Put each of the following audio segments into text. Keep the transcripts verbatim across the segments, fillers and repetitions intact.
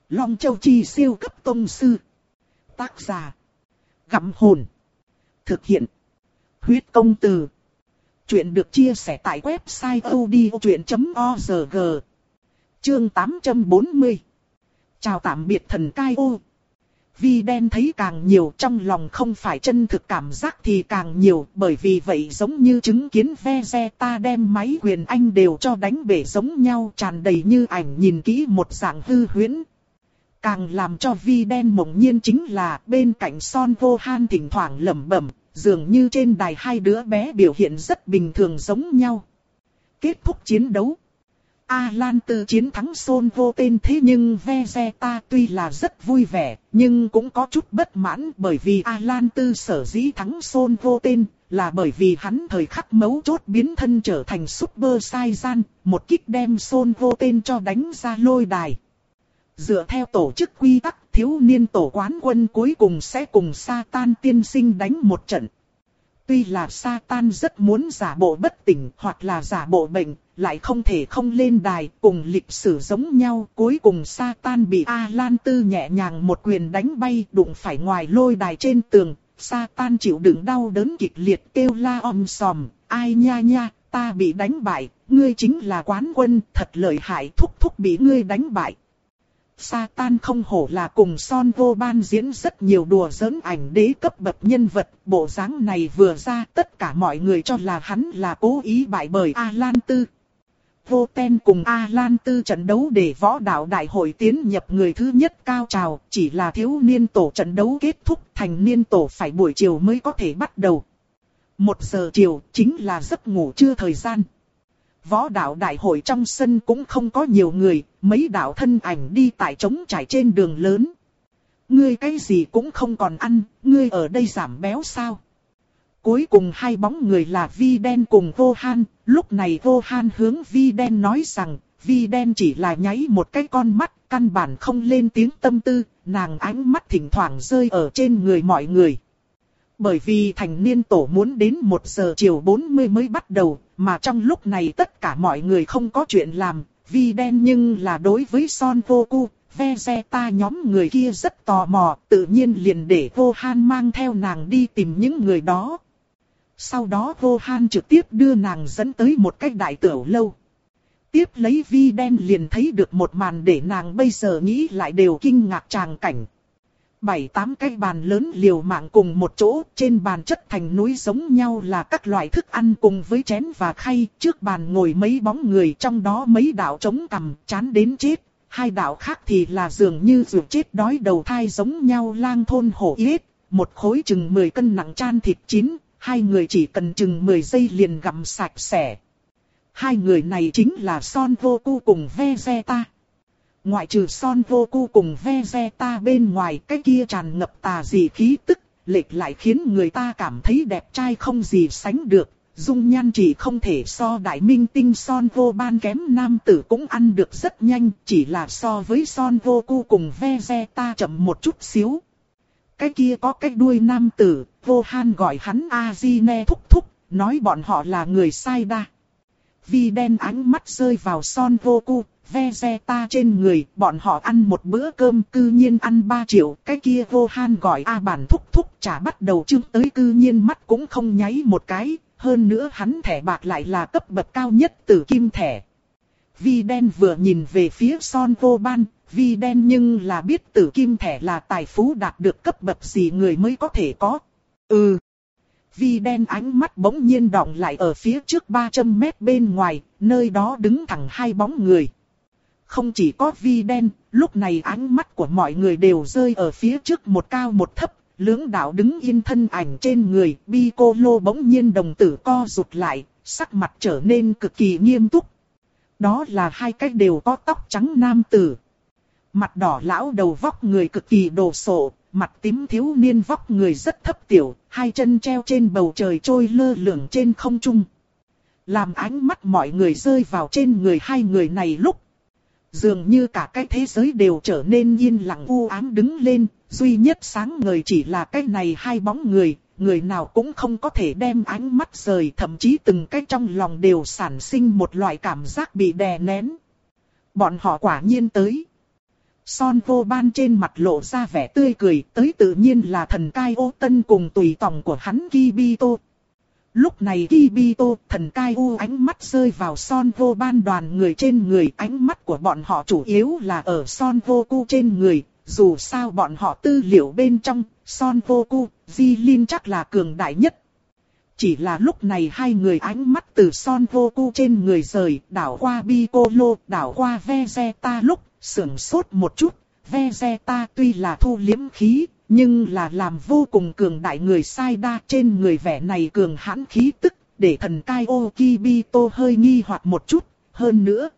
Long Châu Chi siêu cấp tông sư. Tác giả. Gặm hồn. Thực hiện. Huyết công từ. Chuyện được chia sẻ tại website audiochuyện chấm org. Chương tám trăm bốn mươi. Chào tạm biệt thần cai ô. Vi đen thấy càng nhiều trong lòng không phải chân thực cảm giác thì càng nhiều, bởi vì vậy giống như chứng kiến Vegeta đem máy quyền anh đều cho đánh bể giống nhau, tràn đầy như ảnh nhìn kỹ một dạng hư huyễn. Càng làm cho Vi đen mộng nhiên chính là bên cạnh Son Gohan thỉnh thoảng lẩm bẩm, dường như trên đài hai đứa bé biểu hiện rất bình thường giống nhau. Kết thúc chiến đấu. Alan Tư chiến thắng Son vô tên, thế nhưng Vegeta tuy là rất vui vẻ, nhưng cũng có chút bất mãn, bởi vì Alan Tư sở dĩ thắng Son vô tên, là bởi vì hắn thời khắc mấu chốt biến thân trở thành Super Saiyan, một kích đem Son vô tên cho đánh ra lôi đài. Dựa theo tổ chức quy tắc, thiếu niên tổ quán quân cuối cùng sẽ cùng Satan tiên sinh đánh một trận. Tuy là Satan rất muốn giả bộ bất tỉnh hoặc là giả bộ bệnh, lại không thể không lên đài, cùng lịch sử giống nhau. Cuối cùng Satan bị Alan Tư nhẹ nhàng một quyền đánh bay, đụng phải ngoài lôi đài trên tường. Satan chịu đựng đau đớn kịch liệt kêu la om sòm, ai nha nha, ta bị đánh bại, ngươi chính là quán quân, thật lợi hại, thúc thúc bị ngươi đánh bại. Satan không hổ là cùng Son Gohan diễn rất nhiều đùa giỡn ảnh đế cấp bậc nhân vật, bộ dáng này vừa ra tất cả mọi người cho là hắn là cố ý bại bởi Alan Tư. Voten cùng Alan Tư trận đấu để võ đạo đại hội tiến nhập người thứ nhất cao trào, chỉ là thiếu niên tổ trận đấu kết thúc, thành niên tổ phải buổi chiều mới có thể bắt đầu. Một giờ chiều chính là giấc ngủ trưa thời gian. Võ đạo đại hội trong sân cũng không có nhiều người, mấy đạo thân ảnh đi tại trống trải trên đường lớn. Ngươi cái gì cũng không còn ăn, ngươi ở đây giảm béo sao? Cuối cùng hai bóng người là Vi đen cùng Gohan, lúc này Gohan hướng Vi đen nói rằng, Vi đen chỉ là nháy một cái con mắt, căn bản không lên tiếng tâm tư, nàng ánh mắt thỉnh thoảng rơi ở trên người mọi người. Bởi vì thành niên tổ muốn đến một giờ chiều bốn mươi mới bắt đầu, mà trong lúc này tất cả mọi người không có chuyện làm, Vi đen nhưng là đối với Son Goku, Vegeta nhóm người kia rất tò mò, tự nhiên liền để Gohan mang theo nàng đi tìm những người đó. Sau đó Gohan trực tiếp đưa nàng dẫn tới một cái đại tiểu lâu. Tiếp lấy Vi đen liền thấy được một màn để nàng bây giờ nghĩ lại đều kinh ngạc tràng cảnh. Bảy tám cái bàn lớn liều mạng cùng một chỗ, trên bàn chất thành núi giống nhau là các loại thức ăn cùng với chén và khay, trước bàn ngồi mấy bóng người, trong đó mấy đạo chống cằm, chán đến chết, hai đạo khác thì là dường như ruột chết đói đầu thai giống nhau lang thôn hổ yết, một khối chừng mười cân nặng chan thịt chín, hai người chỉ cần chừng mười giây liền gặm sạch sẽ. Hai người này chính là Son Goku cùng Vegeta. Ngoại trừ Son Goku cùng Vegeta bên ngoài, cái kia tràn ngập tà dị khí tức, lệch lại khiến người ta cảm thấy đẹp trai không gì sánh được. Dung nhan chỉ không thể so đại minh tinh Son Gohan kém, nam tử cũng ăn được rất nhanh, chỉ là so với Son Goku cùng Vegeta chậm một chút xíu. Cái kia có cái đuôi nam tử, Gohan gọi hắn Azine thúc thúc, nói bọn họ là người sai đa. Vi đen ánh mắt rơi vào Son Goku, Vegeta trên người, bọn họ ăn một bữa cơm cư nhiên ăn ba triệu, cái kia Gohan gọi A bản thúc thúc chả bắt đầu chương tới cư nhiên mắt cũng không nháy một cái, hơn nữa hắn thẻ bạc lại là cấp bậc cao nhất tử kim thẻ. Vi đen vừa nhìn về phía Son Gohan, Vi đen nhưng là biết tử kim thẻ là tài phú đạt được cấp bậc gì người mới có thể có. Ừ. Vi đen ánh mắt bỗng nhiên đọng lại ở phía trước ba trăm mét bên ngoài, nơi đó đứng thẳng hai bóng người. Không chỉ có Vi đen, lúc này ánh mắt của mọi người đều rơi ở phía trước một cao một thấp, lưỡng đạo đứng yên thân ảnh trên người, Piccolo bỗng nhiên đồng tử co rụt lại, sắc mặt trở nên cực kỳ nghiêm túc. Đó là hai cái đều có tóc trắng nam tử. Mặt đỏ lão đầu vóc người cực kỳ đồ sộ, mặt tím thiếu niên vóc người rất thấp tiểu, hai chân treo trên bầu trời trôi lơ lửng trên không trung. Làm ánh mắt mọi người rơi vào trên người hai người này lúc, dường như cả cái thế giới đều trở nên yên lặng u ám đứng lên, duy nhất sáng ngời chỉ là cái này hai bóng người, người nào cũng không có thể đem ánh mắt rời, thậm chí từng cái trong lòng đều sản sinh một loại cảm giác bị đè nén. Bọn họ quả nhiên tới. Son Vô Ban trên mặt lộ ra vẻ tươi cười, tới tự nhiên là thần cai ô tân cùng tùy tòng của hắn Kibito. Lúc này Kibito, thần cai ô ánh mắt rơi vào Son Vô Ban đoàn người trên người, ánh mắt của bọn họ chủ yếu là ở Son Vô Cu trên người, dù sao bọn họ tư liệu bên trong, Son Vô Cu, Jilin chắc là cường đại nhất. Chỉ là lúc này hai người ánh mắt từ Son Vô Cu trên người rời, đảo qua Piccolo, đảo qua Vegeta lúc, sưởng sốt một chút. Vegeta tuy là thu liếm khí, nhưng là làm vô cùng cường đại người sai đa, trên người vẻ này cường hãn khí tức, để thần cai ô Kibito hơi nghi hoặc một chút. Hơn nữa,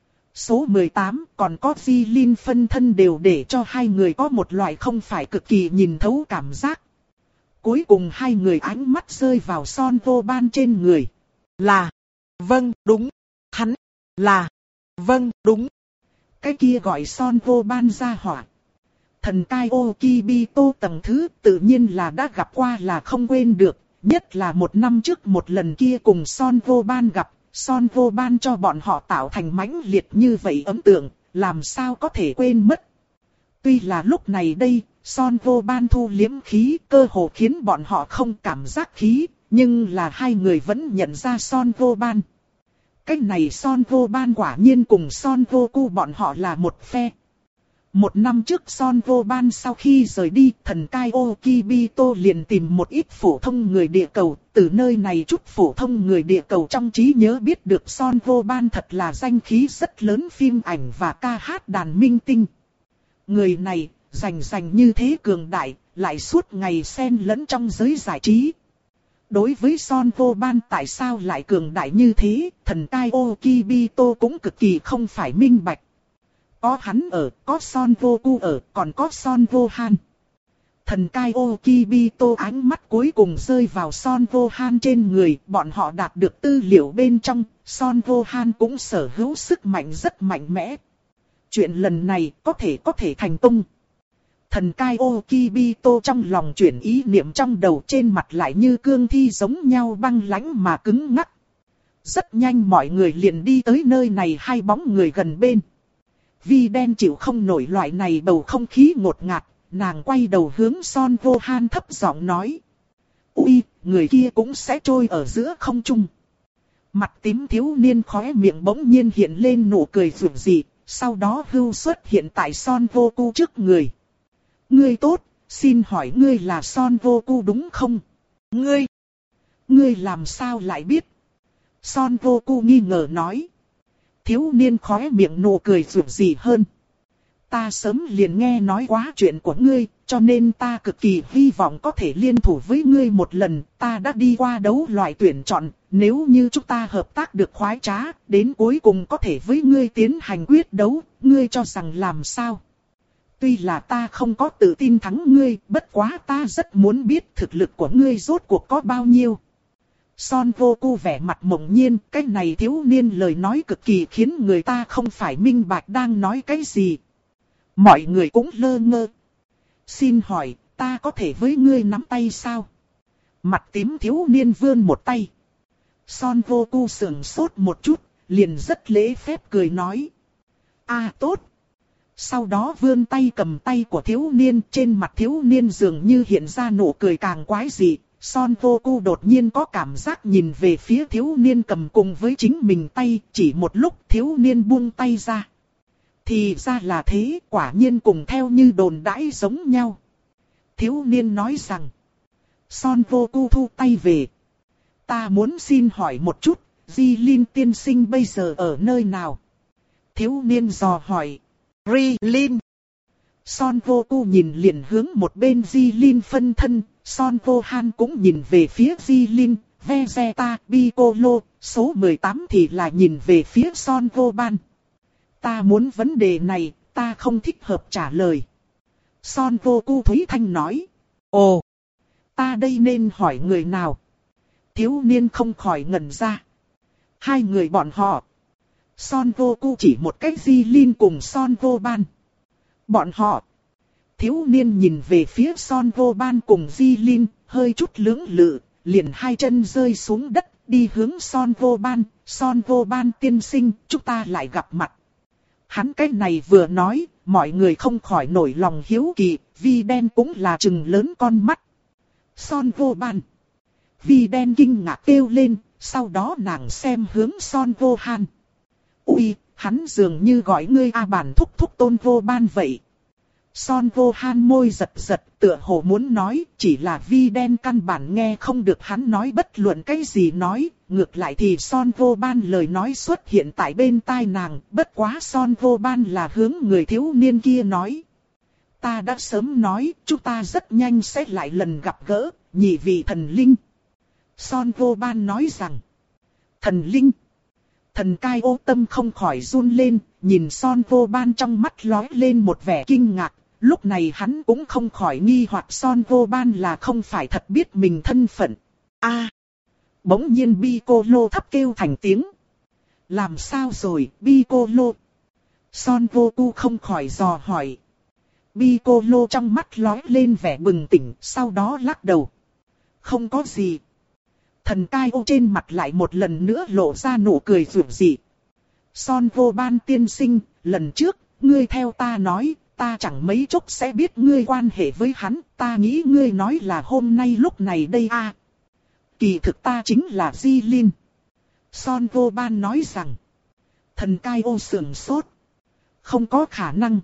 số mười tám còn có Jilin phân thân đều để cho hai người có một loại không phải cực kỳ nhìn thấu cảm giác. Cuối cùng hai người ánh mắt rơi vào Son Vô Ban trên người. Là, vâng, đúng, hắn, là, vâng, đúng. Cái kia gọi Son Vô Ban ra hỏa. Thần cai ô Kibito tầng thứ tự nhiên là đã gặp qua là không quên được. Nhất là một năm trước một lần kia cùng Son Vô Ban gặp. Son Vô Ban cho bọn họ tạo thành mãnh liệt như vậy ấn tượng, làm sao có thể quên mất. Tuy là lúc này đây, Son Vô Ban thu liếm khí cơ hồ khiến bọn họ không cảm giác khí, nhưng là hai người vẫn nhận ra Son Vô Ban. Cái này Son Vô Ban quả nhiên cùng Son Vô Cu bọn họ là một phe. Một năm trước Son Vô Ban sau khi rời đi, thần cai ô Kibito liền tìm một ít phổ thông người địa cầu, từ nơi này chút phổ thông người địa cầu trong trí nhớ biết được Son Vô Ban thật là danh khí rất lớn phim ảnh và ca hát đàn minh tinh. Người này, rành rành như thế cường đại, lại suốt ngày xen lẫn trong giới giải trí. Đối với Son Vô Ban tại sao lại cường đại như thế, thần cai ô Kibito cũng cực kỳ không phải minh bạch. Có hắn ở, có Son Vô Cu ở, còn có Son Vô Han. Thần cai ô Kibito ánh mắt cuối cùng rơi vào Son Vô Han trên người, bọn họ đạt được tư liệu bên trong, Son Vô Han cũng sở hữu sức mạnh rất mạnh mẽ. Chuyện lần này có thể có thể thành công. Thần cai ô Kibito trong lòng chuyển ý niệm trong đầu, trên mặt lại như cương thi giống nhau băng lãnh mà cứng ngắc. Rất nhanh mọi người liền đi tới nơi này, hai bóng người gần bên. Vi đen chịu không nổi loại này bầu không khí ngột ngạt, nàng quay đầu hướng Son Vô Han thấp giọng nói. Ui, người kia cũng sẽ trôi ở giữa không trung. Mặt tím thiếu niên khóe miệng bỗng nhiên hiện lên nụ cười rực rỡ, sau đó hưu xuất hiện tại Son Vô Cu trước người. Ngươi tốt, xin hỏi ngươi là Son Vô Cu đúng không? Ngươi, ngươi làm sao lại biết? Son Vô Cu nghi ngờ nói. Thiếu niên khóe miệng nụ cười rực rỡ hơn. Ta sớm liền nghe nói quá chuyện của ngươi, cho nên ta cực kỳ hy vọng có thể liên thủ với ngươi một lần. Ta đã đi qua đấu loại tuyển chọn, nếu như chúng ta hợp tác được khoái trá, đến cuối cùng có thể với ngươi tiến hành quyết đấu, ngươi cho rằng làm sao? Tuy là ta không có tự tin thắng ngươi, bất quá ta rất muốn biết thực lực của ngươi rốt cuộc có bao nhiêu. Son Vô Cu vẻ mặt mộng nhiên, cái này thiếu niên lời nói cực kỳ khiến người ta không phải minh bạch đang nói cái gì. Mọi người cũng lơ ngơ. Xin hỏi, ta có thể với ngươi nắm tay sao? Mặt tím thiếu niên vươn một tay. Son Vô Cu sững sốt một chút, liền rất lễ phép cười nói. À tốt. Sau đó vươn tay cầm tay của thiếu niên, trên mặt thiếu niên dường như hiện ra nụ cười càng quái dị. Son Vô Cu đột nhiên có cảm giác nhìn về phía thiếu niên cầm cùng với chính mình tay, chỉ một lúc thiếu niên buông tay ra. Thì ra là thế, quả nhiên cùng theo như đồn đãi giống nhau. Thiếu niên nói rằng, Son Vô Cu thu tay về. Ta muốn xin hỏi một chút, Jilin tiên sinh bây giờ ở nơi nào? Thiếu niên dò hỏi. Rilin. Son Vô Cu nhìn liền hướng một bên Jilin phân thân, Son Vô Han cũng nhìn về phía Jilin, Vegeta, Piccolo, số mười tám thì là nhìn về phía Son Vô Ban. Ta muốn vấn đề này, ta không thích hợp trả lời. Son Vô Cu Thúy Thanh nói. Ồ, ta đây nên hỏi người nào? Thiếu niên không khỏi ngẩn ra. Hai người bọn họ. Son Vô Cu chỉ một cách Jilin cùng Son Vô Ban. Bọn họ. Thiếu niên nhìn về phía Son Vô Ban cùng Jilin, hơi chút lưỡng lự, liền hai chân rơi xuống đất, đi hướng Son Vô Ban. Son Vô Ban tiên sinh, chúng ta lại gặp mặt. Hắn cái này vừa nói, mọi người không khỏi nổi lòng hiếu kỳ, Vi đen cũng là trừng lớn con mắt. Son vô ban. Vi đen kinh ngạc kêu lên, sau đó nàng xem hướng Son vô han. Ui, hắn dường như gọi ngươi A Bản thúc thúc Tôn vô ban vậy. Son vô han môi giật giật, tựa hồ muốn nói, chỉ là Vi đen căn bản nghe không được hắn nói bất luận cái gì nói, ngược lại thì Son vô ban lời nói xuất hiện tại bên tai nàng, bất quá Son vô ban là hướng người thiếu niên kia nói. Ta đã sớm nói, chúng ta rất nhanh sẽ lại lần gặp gỡ, nhị vị thần linh. Son vô ban nói rằng, thần linh. Thần cai ô tâm không khỏi run lên, nhìn Son vô ban trong mắt lóe lên một vẻ kinh ngạc. Lúc này hắn cũng không khỏi nghi hoặc Son vô ban là không phải thật biết mình thân phận. A, bỗng nhiên Piccolo thấp kêu thành tiếng. Làm sao rồi Piccolo? Son vô cu không khỏi dò hỏi. Piccolo trong mắt lóe lên vẻ bừng tỉnh, sau đó lắc đầu. Không có gì. Thần cai ô trên mặt lại một lần nữa lộ ra nụ cười rủi dị. Son vô ban tiên sinh, lần trước, ngươi theo ta nói, ta chẳng mấy chốc sẽ biết ngươi quan hệ với hắn, ta nghĩ ngươi nói là hôm nay lúc này đây a. À. Kỳ thực ta chính là Di Linh. Son vô ban nói rằng, thần cai ô sườn sốt. Không có khả năng.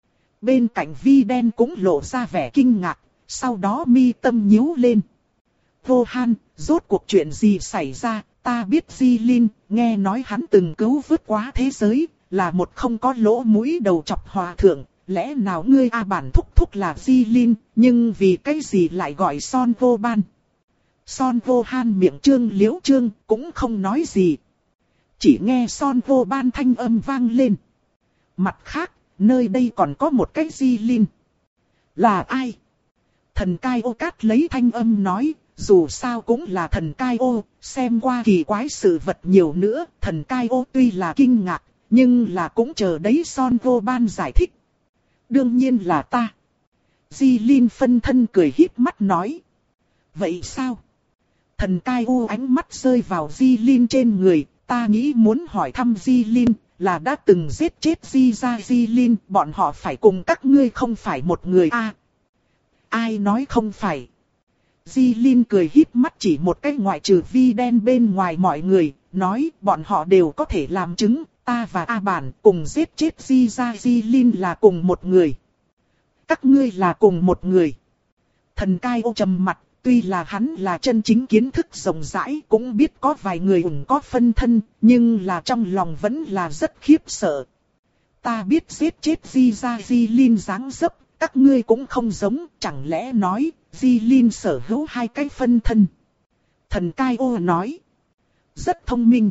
Bên cạnh Vi đen cũng lộ ra vẻ kinh ngạc, sau đó mi tâm nhíu lên. Vô han, rốt cuộc chuyện gì xảy ra, ta biết Di Linh, nghe nói hắn từng cứu vớt quá thế giới, là một không có lỗ mũi đầu chọc hòa thượng, lẽ nào ngươi A Bản thúc thúc là Di Linh, nhưng vì cái gì lại gọi Son vô ban. Son vô han miệng trương liễu trương, cũng không nói gì. Chỉ nghe Son vô ban thanh âm vang lên. Mặt khác, nơi đây còn có một cái Di Linh. Là ai? Thần cai ô cát lấy thanh âm nói. Dù sao cũng là thần cai ô, xem qua kỳ quái sự vật nhiều nữa, thần cai ô tuy là kinh ngạc, nhưng là cũng chờ đấy Son vô ban giải thích. Đương nhiên là ta. Di Linh phân thân cười híp mắt nói. Vậy sao? Thần cai ô ánh mắt rơi vào Di Linh trên người, ta nghĩ muốn hỏi thăm Di Linh, là đã từng giết chết Di ra Di Linh, bọn họ phải cùng các ngươi không phải một người a. À, ai nói không phải? Di Linh cười híp mắt chỉ một cái ngoại trừ Vi đen bên ngoài mọi người, nói bọn họ đều có thể làm chứng, ta và A Bản cùng giết chết Di ra Di Linh là cùng một người. Các ngươi là cùng một người. Thần cai ô trầm mặt, tuy là hắn là chân chính kiến thức rộng rãi, cũng biết có vài người ủng có phân thân, nhưng là trong lòng vẫn là rất khiếp sợ. Ta biết giết chết Di ra Di Linh dáng dấp, các ngươi cũng không giống, chẳng lẽ nói, Di Linh sở hữu hai cái phân thân. Thần cai ô nói. Rất thông minh.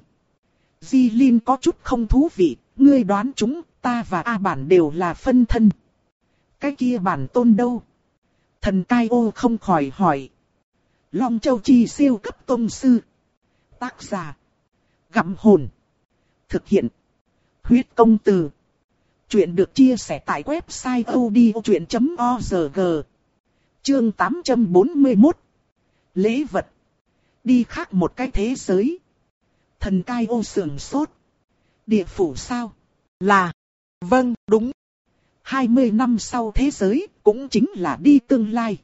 Di Linh có chút không thú vị, ngươi đoán chúng, ta và A Bản đều là phân thân. Cái kia bản tôn đâu? Thần cai ô không khỏi hỏi. Long Châu Chi siêu cấp tông sư. Tác giả. Gặm hồn. Thực hiện. Huyết công từ. Chuyện được chia sẻ tại website odchuyện chấm org. Chương tám trăm bốn mươi mốt. Lễ vật. Đi khác một cái thế giới. Thần cai ô sườn sốt. Địa phủ sao? Là. Vâng, đúng. hai mươi năm sau thế giới, cũng chính là đi tương lai.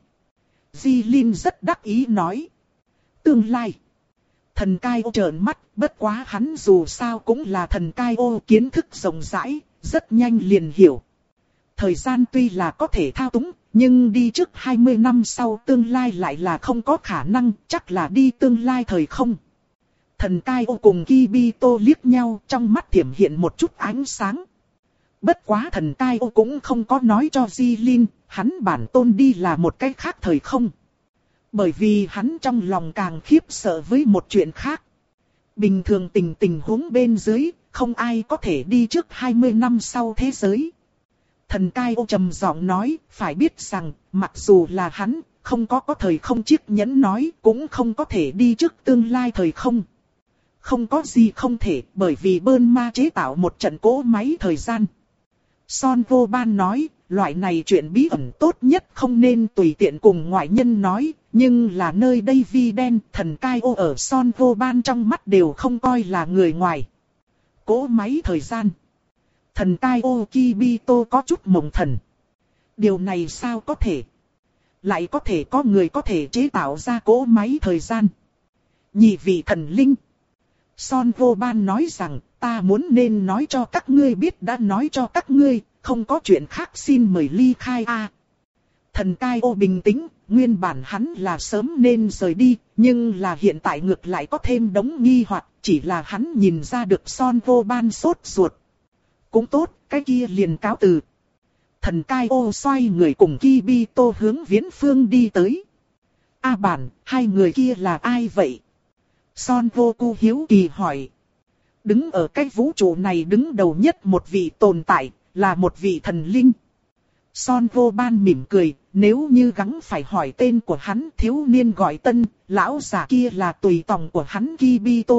Di Linh rất đắc ý nói. Tương lai. Thần cai ô trợn mắt, bất quá hắn dù sao cũng là thần cai ô kiến thức rộng rãi, rất nhanh liền hiểu. Thời gian tuy là có thể thao túng, nhưng đi trước hai mươi năm sau tương lai lại là không có khả năng, chắc là đi tương lai thời không. Thần cai ô cùng Kibito liếc nhau, trong mắt thiểm hiện một chút ánh sáng. Bất quá thần cai ô cũng không có nói cho Di Linh, hắn bản tôn đi là một cái khác thời không. Bởi vì hắn trong lòng càng khiếp sợ với một chuyện khác. Bình thường tình tình huống bên dưới, không ai có thể đi trước hai mươi năm sau thế giới. Thần cai ô trầm giọng nói, phải biết rằng, mặc dù là hắn, không có có thời không chiếc nhẫn nói, cũng không có thể đi trước tương lai thời không. Không có gì không thể, bởi vì Bơn Ma chế tạo một trận cỗ máy thời gian. Son vô ban nói, loại này chuyện bí ẩn tốt nhất không nên tùy tiện cùng ngoại nhân nói, nhưng là nơi đây Vi đen, thần cai ô ở Son vô ban trong mắt đều không coi là người ngoài. Cỗ máy thời gian. Thần Kaio Kibito có chút mộng thần. Điều này sao có thể? Lại có thể có người có thể chế tạo ra cỗ máy thời gian. Nhị vị thần linh. Son vô ban nói rằng, ta muốn nên nói cho các ngươi biết đã nói cho các ngươi, không có chuyện khác xin mời ly khai a. À, thần Kaio bình tĩnh, nguyên bản hắn là sớm nên rời đi, nhưng là hiện tại ngược lại có thêm đống nghi hoặc, chỉ là hắn nhìn ra được Son vô ban sốt ruột. Cũng tốt, cái kia liền cáo từ. Thần Kaio xoay người cùng Kibito hướng viễn phương đi tới. A à bản, hai người kia là ai vậy? Son Goku hiếu kỳ hỏi. Đứng ở cái vũ trụ này đứng đầu nhất một vị tồn tại, là một vị thần linh. Son Vô Ban mỉm cười, nếu như gắng phải hỏi tên của hắn, thiếu niên gọi Tân, lão già kia là tùy tòng của hắn Kibito.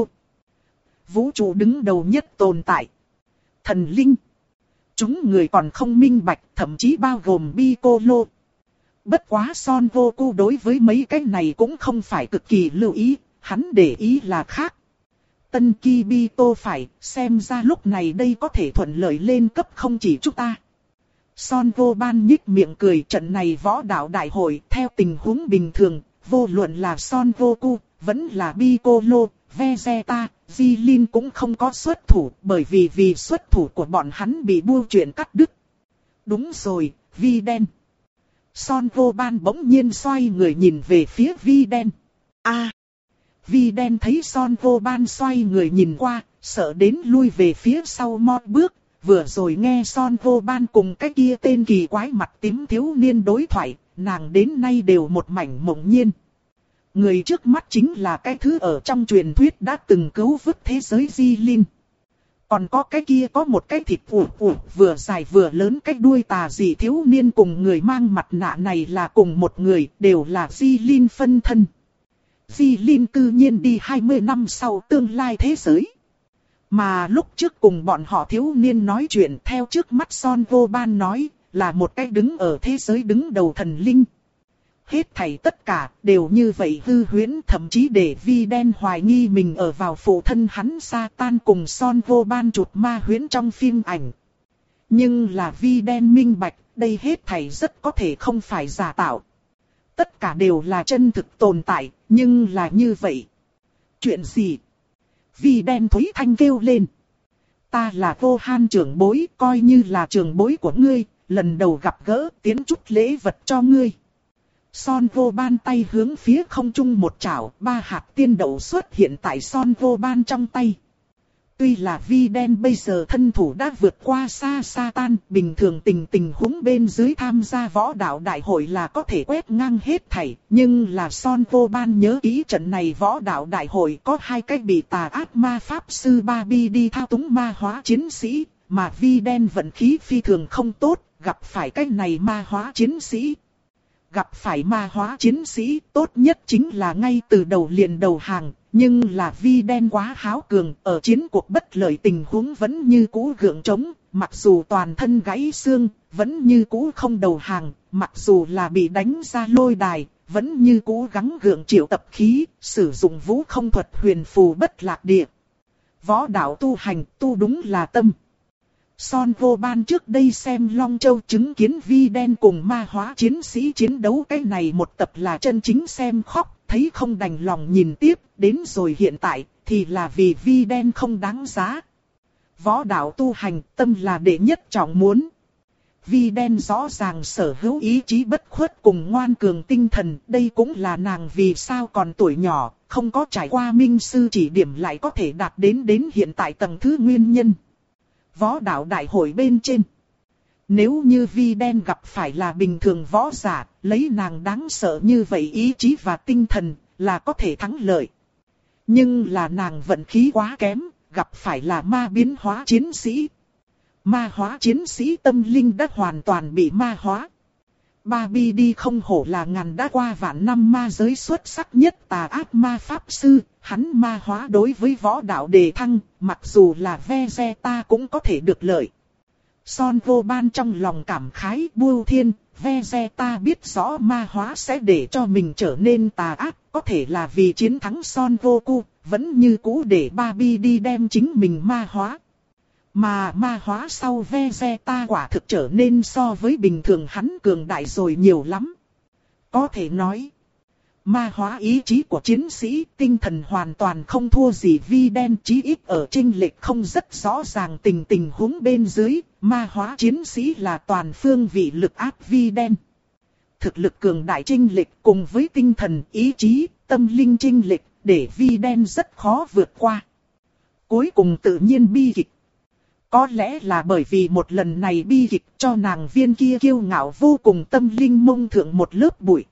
Vũ trụ đứng đầu nhất tồn tại. Thần linh. Chúng người còn không minh bạch, thậm chí bao gồm Piccolo. Bất quá Son Goku đối với mấy cái này cũng không phải cực kỳ lưu ý, hắn để ý là khác. Tân Kibito phải, xem ra lúc này đây có thể thuận lợi lên cấp không chỉ chúng ta. Son Vô Ban nhích miệng cười, trận này võ đạo đại hội theo tình huống bình thường, vô luận là Son Goku, vẫn là Piccolo, Vegeta, Jilin cũng không có xuất thủ, bởi vì vì xuất thủ của bọn hắn bị bưu chuyện cắt đứt. Đúng rồi, Vi đen. Son Vô Ban bỗng nhiên xoay người nhìn về phía Vi đen. A. À, Vi đen thấy Son Vô Ban xoay người nhìn qua, sợ đến lui về phía sau một bước. Vừa rồi nghe Son Vô Ban cùng cái kia tên kỳ quái mặt tím thiếu niên đối thoại, nàng đến nay đều một mảnh mộng nhiên. Người trước mắt chính là cái thứ ở trong truyền thuyết đã từng cứu vớt thế giới Jilin. Còn có cái kia có một cái thịt ủ ủ vừa dài vừa lớn cái đuôi tà dị thiếu niên cùng người mang mặt nạ này là cùng một người, đều là Jilin phân thân. Jilin cư nhiên đi hai mươi năm sau tương lai thế giới. Mà lúc trước cùng bọn họ thiếu niên nói chuyện theo trước mắt Son Vô Ban nói, là một cái đứng ở thế giới đứng đầu thần linh. Hết thảy tất cả đều như vậy hư huyễn, thậm chí để Vi đen hoài nghi mình ở vào phụ thân hắn Satan cùng Son Vô Ban chụp ma huyễn trong phim ảnh. Nhưng là Vi đen minh bạch, đây hết thảy rất có thể không phải giả tạo. Tất cả đều là chân thực tồn tại, nhưng là như vậy. Chuyện gì? Vi đen thúy thanh kêu lên. Ta là Vô Han trưởng bối, coi như là trưởng bối của ngươi, lần đầu gặp gỡ, tiến chút lễ vật cho ngươi. Son Vô Ban tay hướng phía không trung một chảo, ba hạt tiên đậu xuất hiện tại Son Vô Ban trong tay. Tuy là Vi đen bây giờ thân thủ đã vượt qua xa Satan, bình thường tình tình huống bên dưới tham gia võ đạo đại hội là có thể quét ngang hết thảy, nhưng là Son Vô Ban nhớ kỹ trận này võ đạo đại hội có hai cái bị tà ác ma pháp sư Barbie đi thao túng ma hóa chiến sĩ, mà Vi đen vận khí phi thường không tốt, gặp phải cái này ma hóa chiến sĩ. Gặp phải ma hóa chiến sĩ, tốt nhất chính là ngay từ đầu liền đầu hàng, nhưng là Vi đen quá háo cường, ở chiến cuộc bất lợi tình huống vẫn như cũ gượng chống, mặc dù toàn thân gãy xương, vẫn như cũ không đầu hàng, mặc dù là bị đánh ra lôi đài, vẫn như cũ gắng gượng triệu tập khí, sử dụng vũ không thuật huyền phù bất lạc địa. Võ đạo tu hành, tu đúng là tâm. Son Vô Ban trước đây xem Long Châu chứng kiến Vi đen cùng ma hóa chiến sĩ chiến đấu, cái này một tập là chân chính xem khóc, thấy không đành lòng nhìn tiếp, đến rồi hiện tại thì là vì Vi đen không đáng giá. Võ đạo tu hành, tâm là đệ nhất trọng muốn. Vi đen rõ ràng sở hữu ý chí bất khuất cùng ngoan cường tinh thần, đây cũng là nàng vì sao còn tuổi nhỏ, không có trải qua minh sư chỉ điểm lại có thể đạt đến đến hiện tại tầng thứ nguyên nhân. Võ đạo đại hội bên trên. Nếu như Vi đen gặp phải là bình thường võ giả, lấy nàng đáng sợ như vậy ý chí và tinh thần, là có thể thắng lợi. Nhưng là nàng vận khí quá kém, gặp phải là ma biến hóa chiến sĩ. Ma hóa chiến sĩ tâm linh đã hoàn toàn bị ma hóa. Barbie đi không hổ là ngàn đã qua vạn năm ma giới xuất sắc nhất tà ác ma pháp sư, hắn ma hóa đối với võ đạo đề thăng, mặc dù là Vegeta cũng có thể được lợi. Son Vô Ban trong lòng cảm khái Bưu Thiên, Vegeta biết rõ ma hóa sẽ để cho mình trở nên tà ác, có thể là vì chiến thắng Son Goku, vẫn như cũ để Barbie đi đem chính mình ma hóa. Mà ma hóa sau Vegeta quả thực trở nên so với bình thường hắn cường đại rồi nhiều lắm. Có thể nói, ma hóa ý chí của chiến sĩ, tinh thần hoàn toàn không thua gì Vi đen, chí ít ở chênh lệch không rất rõ ràng tình tình huống bên dưới, ma hóa chiến sĩ là toàn phương vị lực áp Vi đen. Thực lực cường đại chênh lệch cùng với tinh thần, ý chí, tâm linh chênh lệch, để Vi đen rất khó vượt qua. Cuối cùng tự nhiên bi kịch. Có lẽ là bởi vì một lần này bi kịch cho nàng viên kia kiêu ngạo vô cùng tâm linh mông thượng một lớp bụi.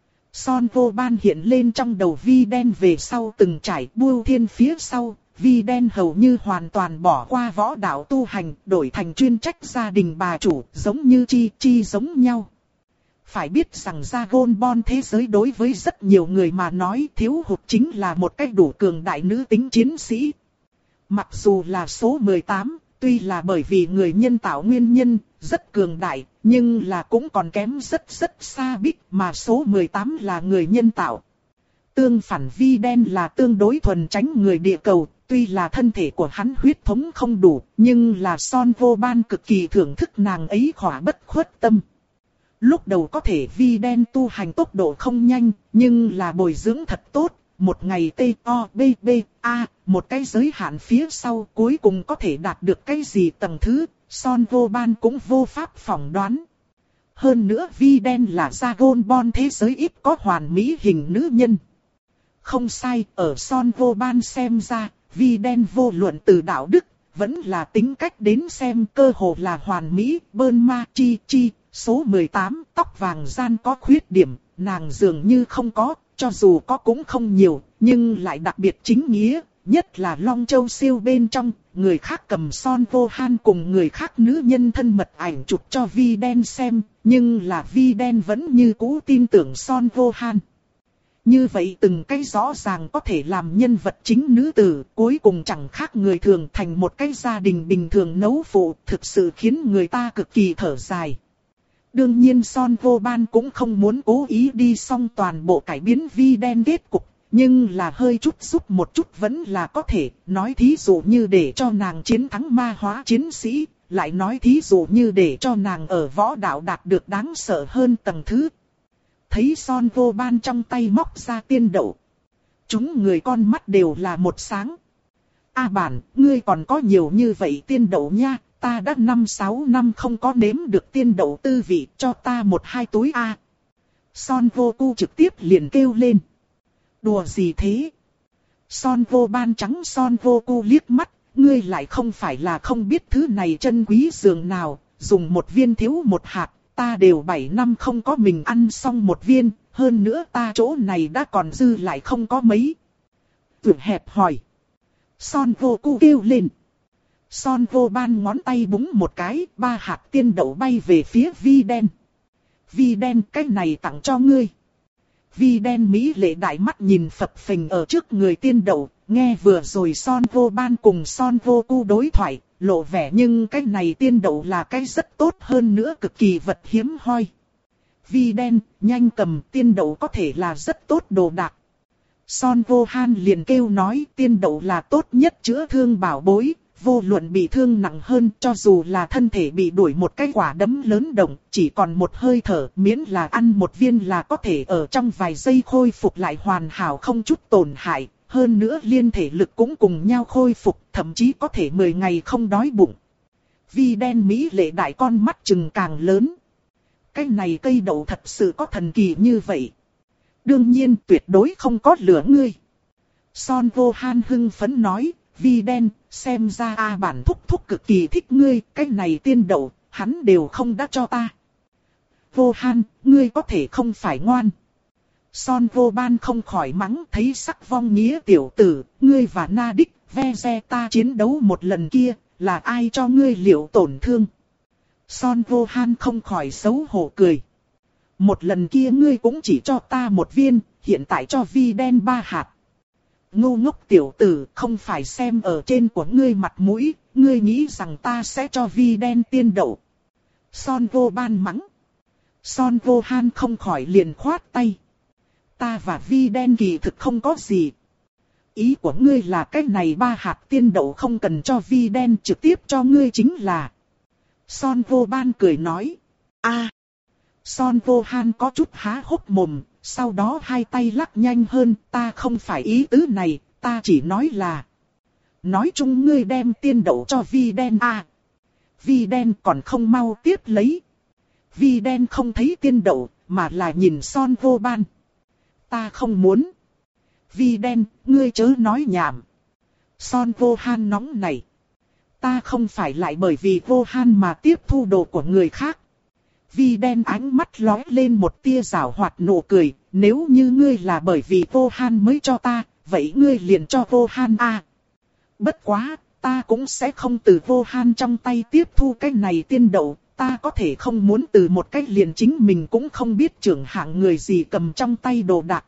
Son vô ban hiện lên trong đầu Vi đen về sau từng trải Bưu Thiên phía sau, Vi đen hầu như hoàn toàn bỏ qua võ đạo tu hành, đổi thành chuyên trách gia đình bà chủ, giống như Chi Chi giống nhau. Phải biết rằng Dragon Ball thế giới đối với rất nhiều người mà nói thiếu hụt chính là một cách đủ cường đại nữ tính chiến sĩ. Mặc dù là số mười tám, tuy là bởi vì người nhân tạo nguyên nhân, rất cường đại, nhưng là cũng còn kém rất rất xa Big, mà số mười tám là người nhân tạo. Tương phản Vi đen là tương đối thuần tránh người địa cầu, tuy là thân thể của hắn huyết thống không đủ, nhưng là Son vô ban cực kỳ thưởng thức nàng ấy khỏa bất khuất tâm. Lúc đầu có thể Vi đen tu hành tốc độ không nhanh, nhưng là bồi dưỡng thật tốt. Một ngày T O B B A, một cái giới hạn phía sau cuối cùng có thể đạt được cái gì tầng thứ, Son vô ban cũng vô pháp phỏng đoán. Hơn nữa Vi đen là Dragon Ball thế giới ít có hoàn mỹ hình nữ nhân. Không sai, ở Son vô ban xem ra, Vi đen vô luận từ đạo đức, vẫn là tính cách đến xem cơ hồ là hoàn mỹ, bơn ma chi chi, số mười tám, tóc vàng gian có khuyết điểm, nàng dường như không có. Cho dù có cũng không nhiều, nhưng lại đặc biệt chính nghĩa, nhất là Long Châu siêu bên trong, người khác cầm Son vô han cùng người khác nữ nhân thân mật ảnh chụp cho Vi đen xem, nhưng là Vi đen vẫn như cũ tin tưởng Son vô han. Như vậy từng cái rõ ràng có thể làm nhân vật chính nữ tử, cuối cùng chẳng khác người thường thành một cái gia đình bình thường nấu phụ, thực sự khiến người ta cực kỳ thở dài. Đương nhiên Son vô ban cũng không muốn cố ý đi xong toàn bộ cải biến Vi đen kết cục, nhưng là hơi chút giúp một chút vẫn là có thể, nói thí dụ như để cho nàng chiến thắng ma hóa chiến sĩ, lại nói thí dụ như để cho nàng ở võ đạo đạt được đáng sợ hơn tầng thứ. Thấy Son vô ban trong tay móc ra tiên đậu. Chúng người con mắt đều là một sáng. A bản, ngươi còn có nhiều như vậy tiên đậu nha. Ta đã năm sáu năm không có nếm được tiên đậu tư vị, cho ta một hai túi a. Son vô cu trực tiếp liền kêu lên. Đùa gì thế? Son vô ban trắng Son vô cu liếc mắt, ngươi lại không phải là không biết thứ này chân quý dường nào, dùng một viên thiếu một hạt, ta đều bảy năm không có mình ăn xong một viên, hơn nữa ta chỗ này đã còn dư lại không có mấy. Tưởng hẹp hỏi. Son vô cu kêu lên. Son vô ban ngón tay búng một cái, ba hạt tiên đậu bay về phía Vi đen. Vi đen, cái này tặng cho ngươi. Vi đen mỹ lệ đại mắt nhìn phập phình ở trước người tiên đậu, nghe vừa rồi Son vô ban cùng Son vô cu đối thoại, lộ vẻ nhưng cái này tiên đậu là cái rất tốt hơn nữa cực kỳ vật hiếm hoi. Vi đen, nhanh cầm, tiên đậu có thể là rất tốt đồ đạc. Son vô han liền kêu nói tiên đậu là tốt nhất chữa thương bảo bối. Vô luận bị thương nặng hơn, cho dù là thân thể bị đuổi một cái quả đấm lớn động, chỉ còn một hơi thở, miễn là ăn một viên là có thể ở trong vài giây khôi phục lại hoàn hảo không chút tổn hại, hơn nữa liên thể lực cũng cùng nhau khôi phục, thậm chí có thể mười ngày không đói bụng. Vi đen mỹ lệ đại con mắt trừng càng lớn. Cái này cây đậu thật sự có thần kỳ như vậy. Đương nhiên tuyệt đối không có lửa ngươi. Son vô han hưng phấn nói. Vi đen, xem ra A bản thúc thúc cực kỳ thích ngươi, cái này tiên đậu, hắn đều không đã cho ta. Vô han, ngươi có thể không phải ngoan. Son vô ban không khỏi mắng, thấy sắc vong nghĩa tiểu tử, ngươi và Na Đích, Vegeta chiến đấu một lần kia, là ai cho ngươi liệu tổn thương. Son vô han không khỏi xấu hổ cười. Một lần kia ngươi cũng chỉ cho ta một viên, hiện tại cho Vi đen ba hạt. Ngu ngốc tiểu tử, không phải xem ở trên của ngươi mặt mũi, ngươi nghĩ rằng ta sẽ cho Vi đen tiên đậu. Son vô ban mắng. Son vô han không khỏi liền khoát tay. Ta và Vi đen kỳ thực không có gì. Ý của ngươi là cái này ba hạt tiên đậu không cần cho Vi đen trực tiếp cho ngươi chính là. Son vô ban cười nói. a Son vô han có chút há hốc mồm, sau đó hai tay lắc nhanh hơn, ta không phải ý tứ này, ta chỉ nói là. Nói chung ngươi đem tiên đậu cho Vi đen a à. Vi đen còn không mau tiếp lấy. Vi đen không thấy tiên đậu, mà là nhìn Son vô ban. Ta không muốn. Vi đen, ngươi chớ nói nhảm. Son vô han nóng này. Ta không phải lại bởi vì vô han mà tiếp thu đồ của người khác. Vi đen ánh mắt lóe lên một tia giảo hoạt nụ cười. Nếu như ngươi là bởi vì vô han mới cho ta, vậy ngươi liền cho vô han a. À. Bất quá, ta cũng sẽ không từ vô han trong tay tiếp thu cái này tiên đậu. Ta có thể không muốn từ một cái liền chính mình cũng không biết trưởng hạng người gì cầm trong tay đồ đạc.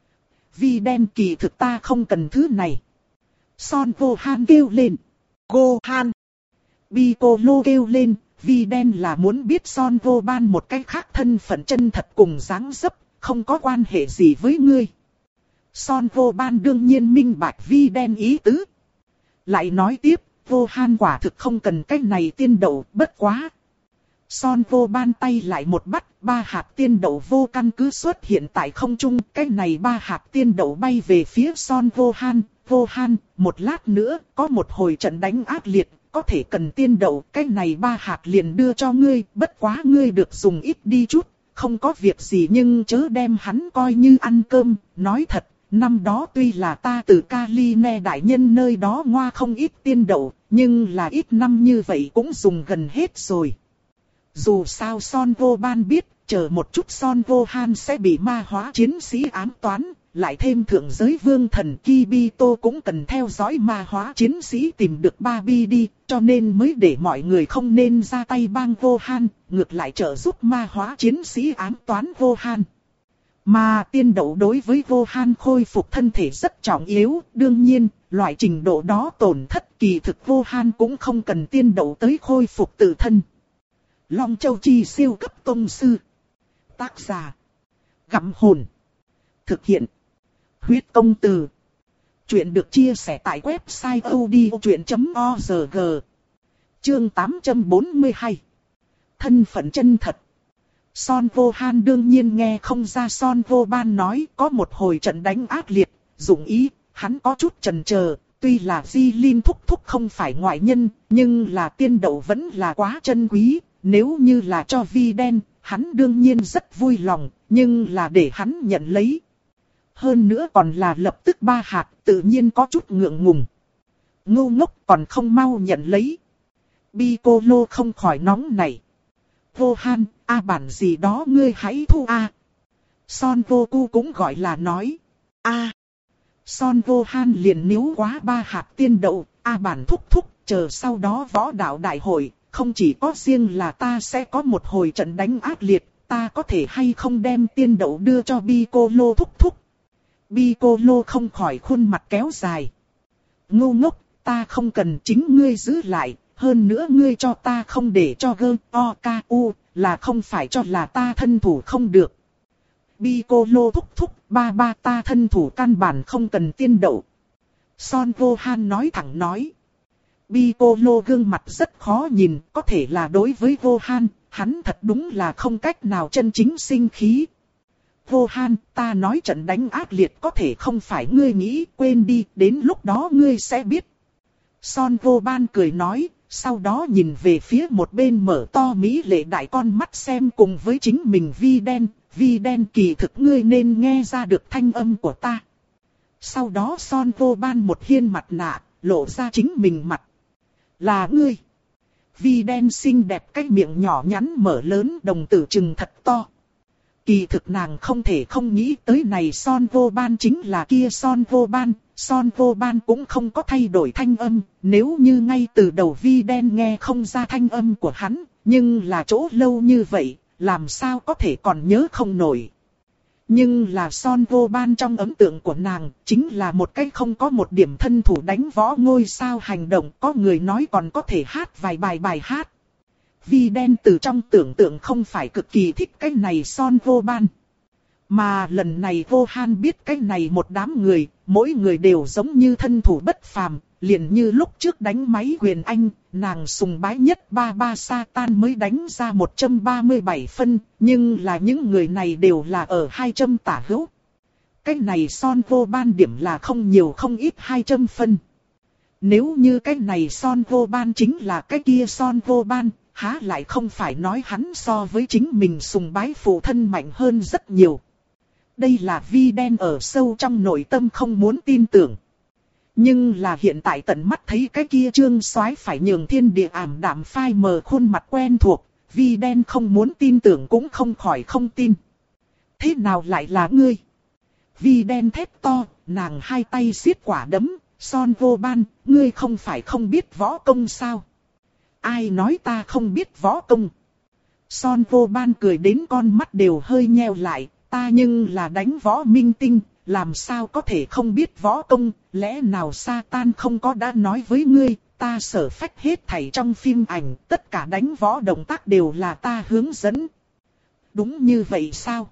Vi đen kỳ thực ta không cần thứ này. Son vô han kêu lên. Go han. Piccolo kêu lên. Vi đen là muốn biết Son vô ban một cái khác thân phận chân thật cùng dáng dấp. Không có quan hệ gì với ngươi. Son vô ban đương nhiên minh bạch Vi đen ý tứ. Lại nói tiếp. Vô han quả thực không cần cái này tiên đậu bất quá. Son vô ban tay lại một bắt, ba hạt tiên đậu vô căn cứ xuất hiện tại không trung. Cái này ba hạt tiên đậu bay về phía Son vô han. Vô han, một lát nữa, có một hồi trận đánh ác liệt, có thể cần tiên đậu. Cái này ba hạt liền đưa cho ngươi, bất quá ngươi được dùng ít đi chút. Không có việc gì nhưng chớ đem hắn coi như ăn cơm. Nói thật, năm đó tuy là ta từ Caline đại nhân nơi đó ngoa không ít tiên đậu, nhưng là ít năm như vậy cũng dùng gần hết rồi. Dù sao Son vô ban biết, chờ một chút Son vô han sẽ bị ma hóa chiến sĩ ám toán, lại thêm thượng giới vương thần Kibito cũng cần theo dõi ma hóa chiến sĩ tìm được Barbie đi, cho nên mới để mọi người không nên ra tay bang vô han, ngược lại trợ giúp ma hóa chiến sĩ ám toán vô han. Mà tiên đậu đối với vô han khôi phục thân thể rất trọng yếu, đương nhiên, loại trình độ đó tổn thất kỳ thực vô han cũng không cần tiên đậu tới khôi phục tự thân. Long Châu Chi siêu cấp tông sư. Tác giả. Gặm hồn. Thực hiện. Huyết công từ. Chuyện được chia sẻ tại website odchuyện chấm org. Chương tám trăm bốn mươi hai. Thân phận chân thật. Son vô han đương nhiên nghe không ra Son vô ban nói có một hồi trận đánh ác liệt, dụng ý, hắn có chút chần chờ. Tuy là Di Linh thúc thúc không phải ngoại nhân, nhưng là tiên đậu vẫn là quá chân quý. Nếu như là cho Vi đen, hắn đương nhiên rất vui lòng, nhưng là để hắn nhận lấy. Hơn nữa còn là lập tức ba hạt, tự nhiên có chút ngượng ngùng. Ngu ngốc còn không mau nhận lấy. Piccolo không khỏi nóng này. Vô han, a bản gì đó ngươi hãy thu a. Son vô cu cũng gọi là nói. A. Son vô han liền níu quá ba hạt tiên đậu, a bản thúc thúc, chờ sau đó võ đạo đại hội. Không chỉ có riêng là ta sẽ có một hồi trận đánh ác liệt, ta có thể hay không đem tiên đậu đưa cho Piccolo thúc thúc. Piccolo không khỏi khuôn mặt kéo dài. Ngu ngốc, ta không cần chính ngươi giữ lại, hơn nữa ngươi cho ta không để cho gơ, o, ca, u, là không phải cho là ta thân thủ không được. Piccolo thúc thúc, ba ba ta thân thủ căn bản không cần tiên đậu. Son vô han nói thẳng nói. Piccolo gương mặt rất khó nhìn, có thể là đối với vô han, hắn thật đúng là không cách nào chân chính sinh khí. Vô han, ta nói trận đánh ác liệt có thể không phải ngươi nghĩ, quên đi, đến lúc đó ngươi sẽ biết. Son vô ban cười nói, sau đó nhìn về phía một bên mở to mỹ lệ đại con mắt xem cùng với chính mình Vi đen, Vi đen kỳ thực ngươi nên nghe ra được thanh âm của ta. Sau đó Son vô ban một hiên mặt nạ, lộ ra chính mình mặt. Là ngươi. Vi đen xinh đẹp cái miệng nhỏ nhắn mở lớn đồng tử trừng thật to. Kỳ thực nàng không thể không nghĩ tới này Son vô ban chính là kia Son vô ban. Son vô ban cũng không có thay đổi thanh âm. Nếu như ngay từ đầu Vi đen nghe không ra thanh âm của hắn. Nhưng là chỗ lâu như vậy, làm sao có thể còn nhớ không nổi. Nhưng là Son vô ban trong ấn tượng của nàng, chính là một cái không có một điểm thân thủ đánh võ ngôi sao hành động, có người nói còn có thể hát vài bài bài hát. Vi đen từ trong tưởng tượng không phải cực kỳ thích cái này Son vô ban. Mà lần này Vô Han biết cái này một đám người, mỗi người đều giống như thân thủ bất phàm, liền như lúc trước đánh máy quyền anh, nàng sùng bái nhất ba ba Satan mới đánh ra một trăm ba mươi bảy phân, nhưng là những người này đều là ở hai trăm tả hữu. Cái này Son Vô Ban điểm là không nhiều không ít hai trăm phân. Nếu như cái này Son Vô Ban chính là cái kia Son Vô Ban, há lại không phải nói hắn so với chính mình sùng bái phụ thân mạnh hơn rất nhiều. Đây là Vi Đen ở sâu trong nội tâm không muốn tin tưởng. Nhưng là hiện tại tận mắt thấy cái kia Trương Soái phải nhường thiên địa ảm đạm phai mờ khuôn mặt quen thuộc, Vi Đen không muốn tin tưởng cũng không khỏi không tin. Thế nào lại là ngươi? Vi Đen thét to, nàng hai tay siết quả đấm, Son Vô Ban, ngươi không phải không biết võ công sao? Ai nói ta không biết võ công? Son Vô Ban cười đến con mắt đều hơi nheo lại, ta nhưng là đánh võ minh tinh, làm sao có thể không biết võ công, lẽ nào Satan không có đã nói với ngươi, ta sở phách hết thảy trong phim ảnh, tất cả đánh võ động tác đều là ta hướng dẫn. Đúng như vậy sao?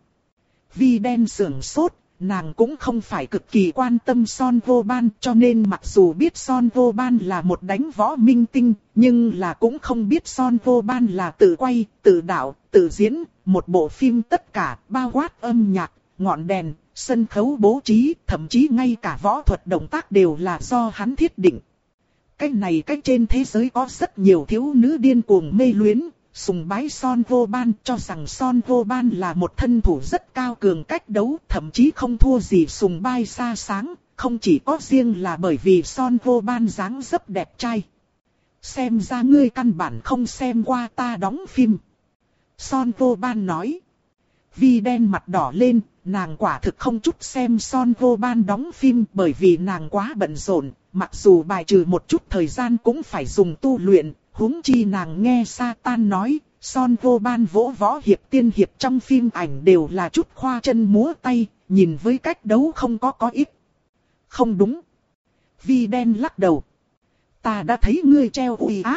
Vi Đen sưởng sốt, nàng cũng không phải cực kỳ quan tâm Son Vô Ban, cho nên mặc dù biết Son Vô Ban là một đánh võ minh tinh, nhưng là cũng không biết Son Vô Ban là tự quay, tự đạo, tự diễn, một bộ phim tất cả, bao quát âm nhạc, ngọn đèn, sân khấu bố trí, thậm chí ngay cả võ thuật động tác đều là do hắn thiết định. Cái này cách trên thế giới có rất nhiều thiếu nữ điên cuồng mê luyến, sùng bái Son Vô Ban, cho rằng Son Vô Ban là một thân thủ rất cao cường cách đấu, thậm chí không thua gì sùng bái xa sáng, không chỉ có riêng là bởi vì Son Vô Ban dáng dấp đẹp trai. Xem ra ngươi căn bản không xem qua ta đóng phim. Son Vô Ban nói. Vi Đen mặt đỏ lên, nàng quả thực không chút xem Son Vô Ban đóng phim bởi vì nàng quá bận rộn, mặc dù bài trừ một chút thời gian cũng phải dùng tu luyện, huống chi nàng nghe Satan nói, Son Vô Ban vỗ võ hiệp tiên hiệp trong phim ảnh đều là chút khoa chân múa tay, nhìn với cách đấu không có có ích. Không đúng. Vi Đen lắc đầu. Ta đã thấy ngươi treo ui á.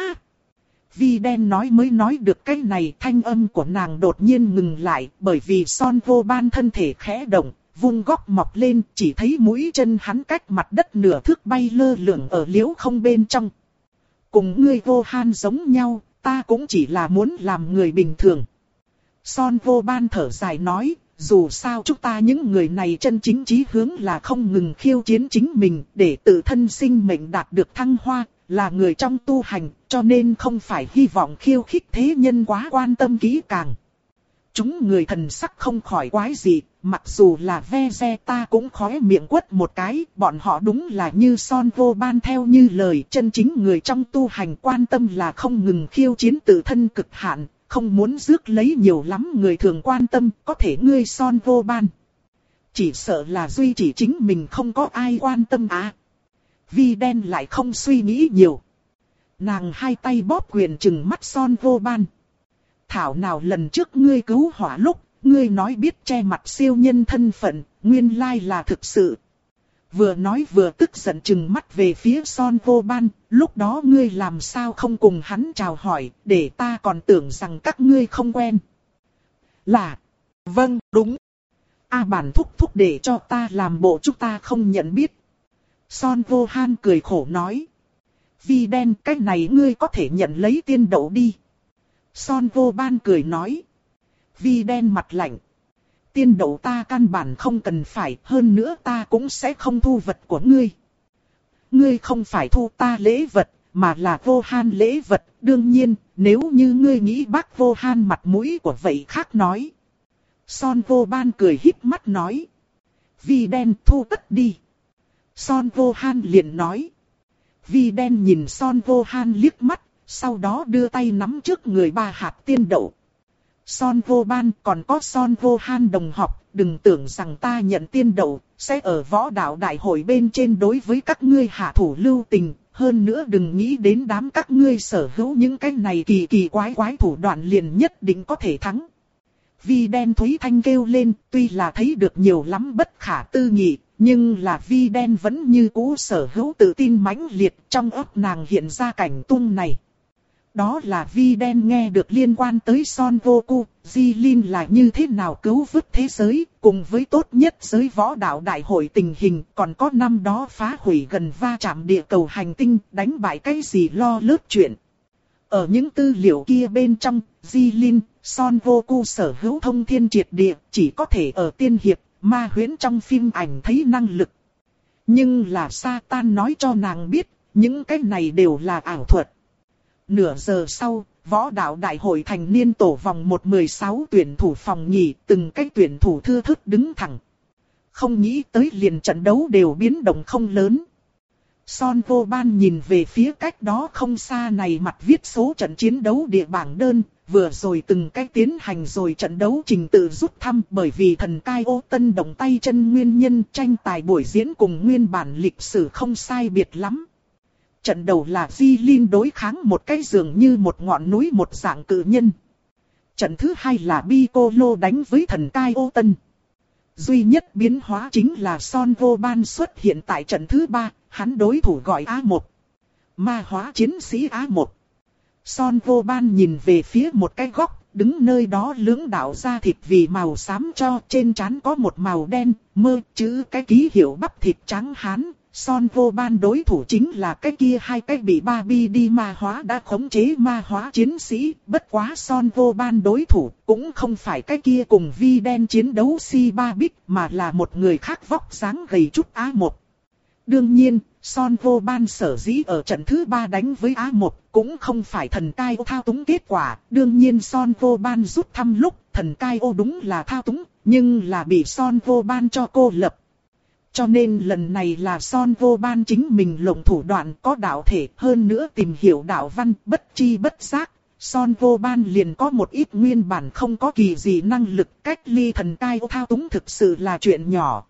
Vi Đen nói mới nói được cái này, thanh âm của nàng đột nhiên ngừng lại bởi vì Son Vô Ban thân thể khẽ động, vung góc mọc lên, chỉ thấy mũi chân hắn cách mặt đất nửa thước bay lơ lửng ở liễu không bên trong. Cùng ngươi Vô Han giống nhau, ta cũng chỉ là muốn làm người bình thường. Son Vô Ban thở dài nói, dù sao chúng ta những người này chân chính chí hướng là không ngừng khiêu chiến chính mình để tự thân sinh mệnh đạt được thăng hoa, là người trong tu hành, cho nên không phải hy vọng khiêu khích thế nhân quá quan tâm kỹ càng. Chúng người thần sắc không khỏi quái gì, mặc dù là ve ve ta cũng khóe miệng quất một cái, bọn họ đúng là như Son Vô Ban theo như lời, chân chính người trong tu hành quan tâm là không ngừng khiêu chiến tự thân cực hạn, không muốn rước lấy nhiều lắm người thường quan tâm, có thể ngươi Son Vô Ban. Chỉ sợ là duy chỉ chính mình không có ai quan tâm à. Vi Đen lại không suy nghĩ nhiều. Nàng hai tay bóp quyền trừng mắt Son Vô Ban. Thảo nào lần trước ngươi cứu hỏa lúc, ngươi nói biết che mặt siêu nhân thân phận, nguyên lai là thực sự. Vừa nói vừa tức giận trừng mắt về phía Son Vô Ban, lúc đó ngươi làm sao không cùng hắn chào hỏi, để ta còn tưởng rằng các ngươi không quen. Là, vâng, đúng. A bản thúc thúc để cho ta làm bộ chúng ta không nhận biết. Son Vô Han cười khổ nói. Vi Đen, cái này ngươi có thể nhận lấy tiên đậu đi. Son Vô Ban cười nói. Vi Đen mặt lạnh. Tiên đậu ta căn bản không cần phải, hơn nữa ta cũng sẽ không thu vật của ngươi. Ngươi không phải thu ta lễ vật, mà là Vô Han lễ vật, đương nhiên, nếu như ngươi nghĩ bác Vô Han mặt mũi của vậy khác nói. Son Vô Ban cười híp mắt nói. Vi Đen thu tất đi. Son Vô Han liền nói. Vi Đen nhìn Son Vô Han liếc mắt, sau đó đưa tay nắm trước người ba hạt tiên đậu. Son Vô Ban còn có Son Vô Han đồng học, đừng tưởng rằng ta nhận tiên đậu, sẽ ở võ đạo đại hội bên trên đối với các ngươi hạ thủ lưu tình, hơn nữa đừng nghĩ đến đám các ngươi sở hữu những cái này kỳ kỳ quái quái thủ đoạn liền nhất định có thể thắng. Vi Đen Thúy Thanh kêu lên, tuy là thấy được nhiều lắm bất khả tư nghị, nhưng là Vi Đen vẫn như cũ sở hữu tự tin mãnh liệt, trong óc nàng hiện ra cảnh tung này. đó là Vi Đen nghe được liên quan tới Son Goku, Jilin là như thế nào cứu vớt thế giới, cùng với tốt nhất giới võ đạo đại hội tình hình, còn có năm đó phá hủy gần va chạm địa cầu hành tinh, đánh bại cái gì lo lớp chuyện. Ở những tư liệu kia bên trong, Jilin, Son Goku sở hữu thông thiên triệt địa, chỉ có thể ở tiên hiệp, ma huyễn trong phim ảnh thấy năng lực. Nhưng là Satan nói cho nàng biết, những cái này đều là ảo thuật. Nửa giờ sau, võ đạo đại hội thành niên tổ vòng một mười sáu tuyển thủ phòng nhì, từng cái tuyển thủ thưa thớt đứng thẳng. Không nghĩ tới liền trận đấu đều biến động không lớn. Son Goban nhìn về phía cách đó không xa này mặt viết số trận chiến đấu địa bảng đơn, vừa rồi từng cách tiến hành rồi trận đấu trình tự rút thăm, bởi vì thần cai ô tân động tay chân nguyên nhân tranh tài buổi diễn cùng nguyên bản lịch sử không sai biệt lắm. Trận đầu là Jilin đối kháng một cái dường như một ngọn núi một dạng cự nhân. Trận thứ hai là Piccolo đánh với thần cai ô tân. Duy nhất biến hóa chính là Son Goban xuất hiện tại trận thứ ba, hắn đối thủ gọi A một. Ma hóa chiến sĩ A một. Son Goban nhìn về phía một cái góc, đứng nơi đó lưỡng đạo da thịt vì màu xám cho, trên trán có một màu đen, mơ chữ cái ký hiệu bắp thịt trắng hán. Son Goban đối thủ chính là cái kia hai cái bị Barbie đi ma hóa đã khống chế ma hóa chiến sĩ, bất quá Son Goban đối thủ cũng không phải cái kia cùng Vi Đen chiến đấu si ba bích mà là một người khác vóc dáng gầy chút A một. Đương nhiên, Son Goban sở dĩ ở trận thứ ba đánh với A một cũng không phải thần cai ô thao túng kết quả, đương nhiên Son Goban rút thăm lúc thần cai ô đúng là thao túng, nhưng là bị Son Goban cho cô lập. Cho nên lần này là Son Goban chính mình lộng thủ đoạn có đạo thể, hơn nữa tìm hiểu đạo văn, bất chi bất giác. Son Goban liền có một ít nguyên bản không có kỳ gì năng lực, cách ly thần cai thao túng thực sự là chuyện nhỏ.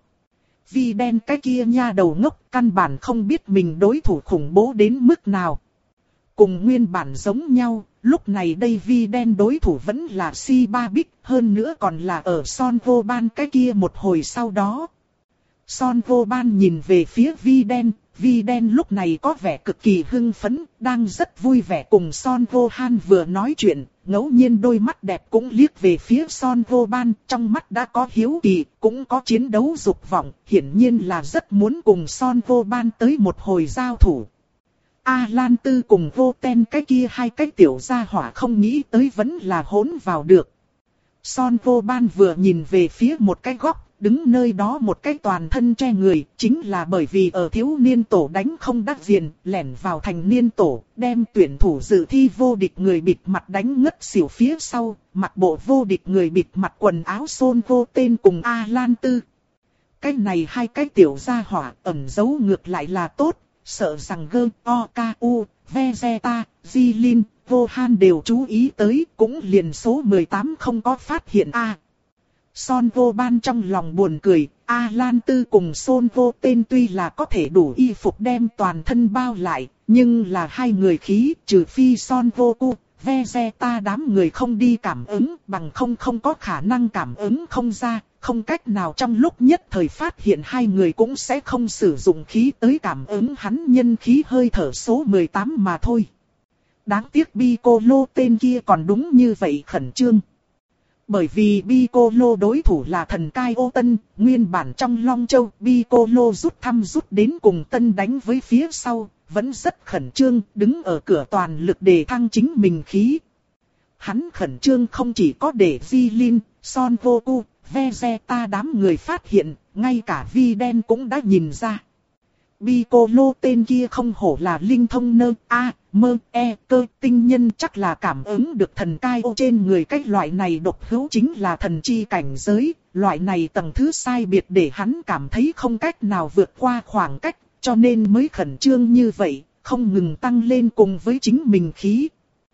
Vi Đen cái kia nha đầu ngốc, căn bản không biết mình đối thủ khủng bố đến mức nào. Cùng nguyên bản giống nhau, lúc này đây Vi Đen đối thủ vẫn là si ba bích, hơn nữa còn là ở Son Goban cái kia một hồi sau đó. Son Goban nhìn về phía Vi Đen, Vi Đen lúc này có vẻ cực kỳ hưng phấn, đang rất vui vẻ cùng Son Gohan vừa nói chuyện, ngẫu nhiên đôi mắt đẹp cũng liếc về phía Son Goban, trong mắt đã có hiếu kỳ, cũng có chiến đấu dục vọng, hiển nhiên là rất muốn cùng Son Goban tới một hồi giao thủ. A-Lan Tư cùng Vô Ten cái kia hai cái tiểu gia hỏa không nghĩ tới vẫn là hỗn vào được. Son Goban vừa nhìn về phía một cái góc, đứng nơi đó một cái toàn thân che người, chính là bởi vì ở thiếu niên tổ đánh không đắc diện, lẻn vào thành niên tổ, đem tuyển thủ dự thi vô địch người bịt mặt đánh ngất xỉu phía sau, mặc bộ vô địch người bịt mặt quần áo Son Vô Tên cùng A-Lan Tư. Cái này hai cái tiểu gia hỏa ẩn giấu ngược lại là tốt, sợ rằng Gơ, O, K, U, Vegeta, Jilin, Gohan đều chú ý tới, cũng liền số mười tám không có phát hiện A. Son Goban trong lòng buồn cười, A-Lan Tư cùng Son Vô Tên tuy là có thể đủ y phục đem toàn thân bao lại, nhưng là hai người khí, trừ phi Son Goku, Vegeta đám người không đi cảm ứng, bằng không không có khả năng cảm ứng không ra, không cách nào trong lúc nhất thời phát hiện hai người cũng sẽ không sử dụng khí tới cảm ứng hắn nhân khí hơi thở số mười tám mà thôi. Đáng tiếc Piccolo tên kia còn đúng như vậy khẩn trương. Bởi vì Piccolo đối thủ là thần cai ô tân, nguyên bản trong Long Châu, Piccolo rút thăm rút đến cùng tân đánh với phía sau, vẫn rất khẩn trương, đứng ở cửa toàn lực để thăng chính mình khí. Hắn khẩn trương không chỉ có để Jilin, Son Goku, Vegeta đám người phát hiện, ngay cả Vi Đen cũng đã nhìn ra. Piccolo tên kia không hổ là linh thông nơ a mơ e cơ tinh nhân, chắc là cảm ứng được thần cai ô trên người. Cái loại này độc hữu chính là thần chi cảnh giới, loại này tầng thứ sai biệt để hắn cảm thấy không cách nào vượt qua khoảng cách, cho nên mới khẩn trương như vậy, không ngừng tăng lên cùng với chính mình khí.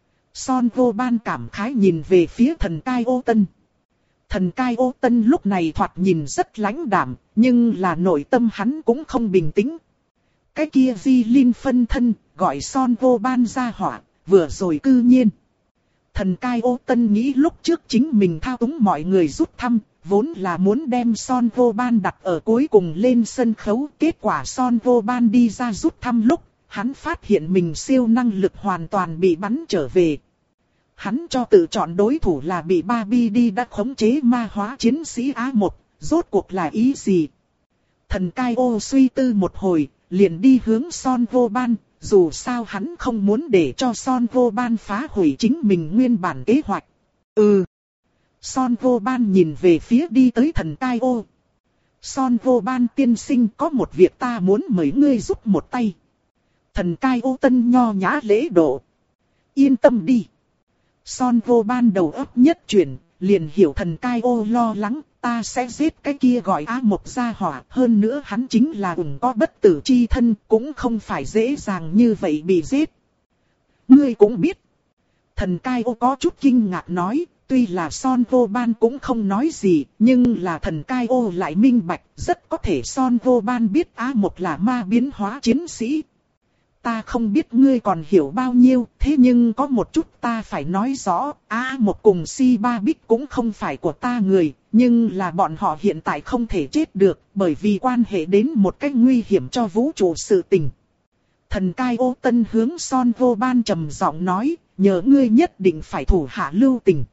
Son Goban cảm khái nhìn về phía thần cai ô tân. Thần cai ô tân lúc này thoạt nhìn rất lãnh đạm, nhưng là nội tâm hắn cũng không bình tĩnh. Cái kia Jilin phân thân, gọi Son Goban ra hỏa, vừa rồi cư nhiên. Thần cai ô tân nghĩ lúc trước chính mình thao túng mọi người rút thăm, vốn là muốn đem Son Goban đặt ở cuối cùng lên sân khấu. Kết quả Son Goban đi ra rút thăm lúc, hắn phát hiện mình siêu năng lực hoàn toàn bị bắn trở về. Hắn cho tự chọn đối thủ là bị Barbie đi đã khống chế ma hóa chiến sĩ A một, rốt cuộc là ý gì? Thần Cai Ô suy tư một hồi, liền đi hướng Son Vô Ban, dù sao hắn không muốn để cho Son Vô Ban phá hủy chính mình nguyên bản kế hoạch. Ừ. Son Vô Ban nhìn về phía đi tới thần Cai Ô. Son Vô Ban tiên sinh, có một việc ta muốn mời ngươi giúp một tay. Thần Cai Ô tân nho nhã lễ độ. Yên tâm đi. Son Vô Ban đầu óc nhất chuyển, liền hiểu thần Cai Ô lo lắng, ta sẽ giết cái kia gọi Á Mộc gia hỏa, hơn nữa hắn chính là ủng có bất tử chi thân, cũng không phải dễ dàng như vậy bị giết. Ngươi cũng biết. Thần Cai Ô có chút kinh ngạc nói, tuy là Son Vô Ban cũng không nói gì, nhưng là thần Cai Ô lại minh bạch, rất có thể Son Vô Ban biết Á Mộc là ma biến hóa chiến sĩ. Ta không biết ngươi còn hiểu bao nhiêu, thế nhưng có một chút ta phải nói rõ, Á Mộc cùng Si Ba Bích cũng không phải của ta người, nhưng là bọn họ hiện tại không thể chết được, bởi vì quan hệ đến một cách nguy hiểm cho vũ trụ sự tình. Thần Cai Ô tân hướng Son Vô Ban trầm giọng nói, nhờ ngươi nhất định phải thủ hạ lưu tình.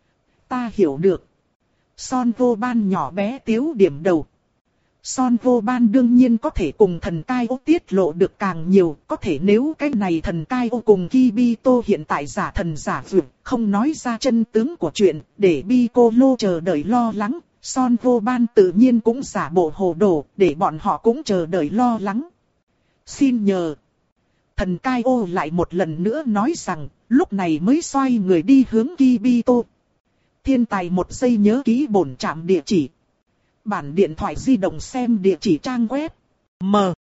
Ta hiểu được. Son Vô Ban nhỏ bé tiếu điểm đầu. Son Vô Ban đương nhiên có thể cùng thần Cai Ô tiết lộ được càng nhiều, có thể nếu cái này thần Cai Ô cùng Kibito hiện tại giả thần giả vượt, không nói ra chân tướng của chuyện, để Piccolo chờ đợi lo lắng, Son Vô Ban tự nhiên cũng giả bộ hồ đồ, để bọn họ cũng chờ đợi lo lắng. Xin nhờ. Thần Cai Ô lại một lần nữa nói rằng, lúc này mới xoay người đi hướng Kibito. Thiên tài một giây nhớ ký bổn trạm địa chỉ. Bản điện thoại di động xem địa chỉ trang web. M.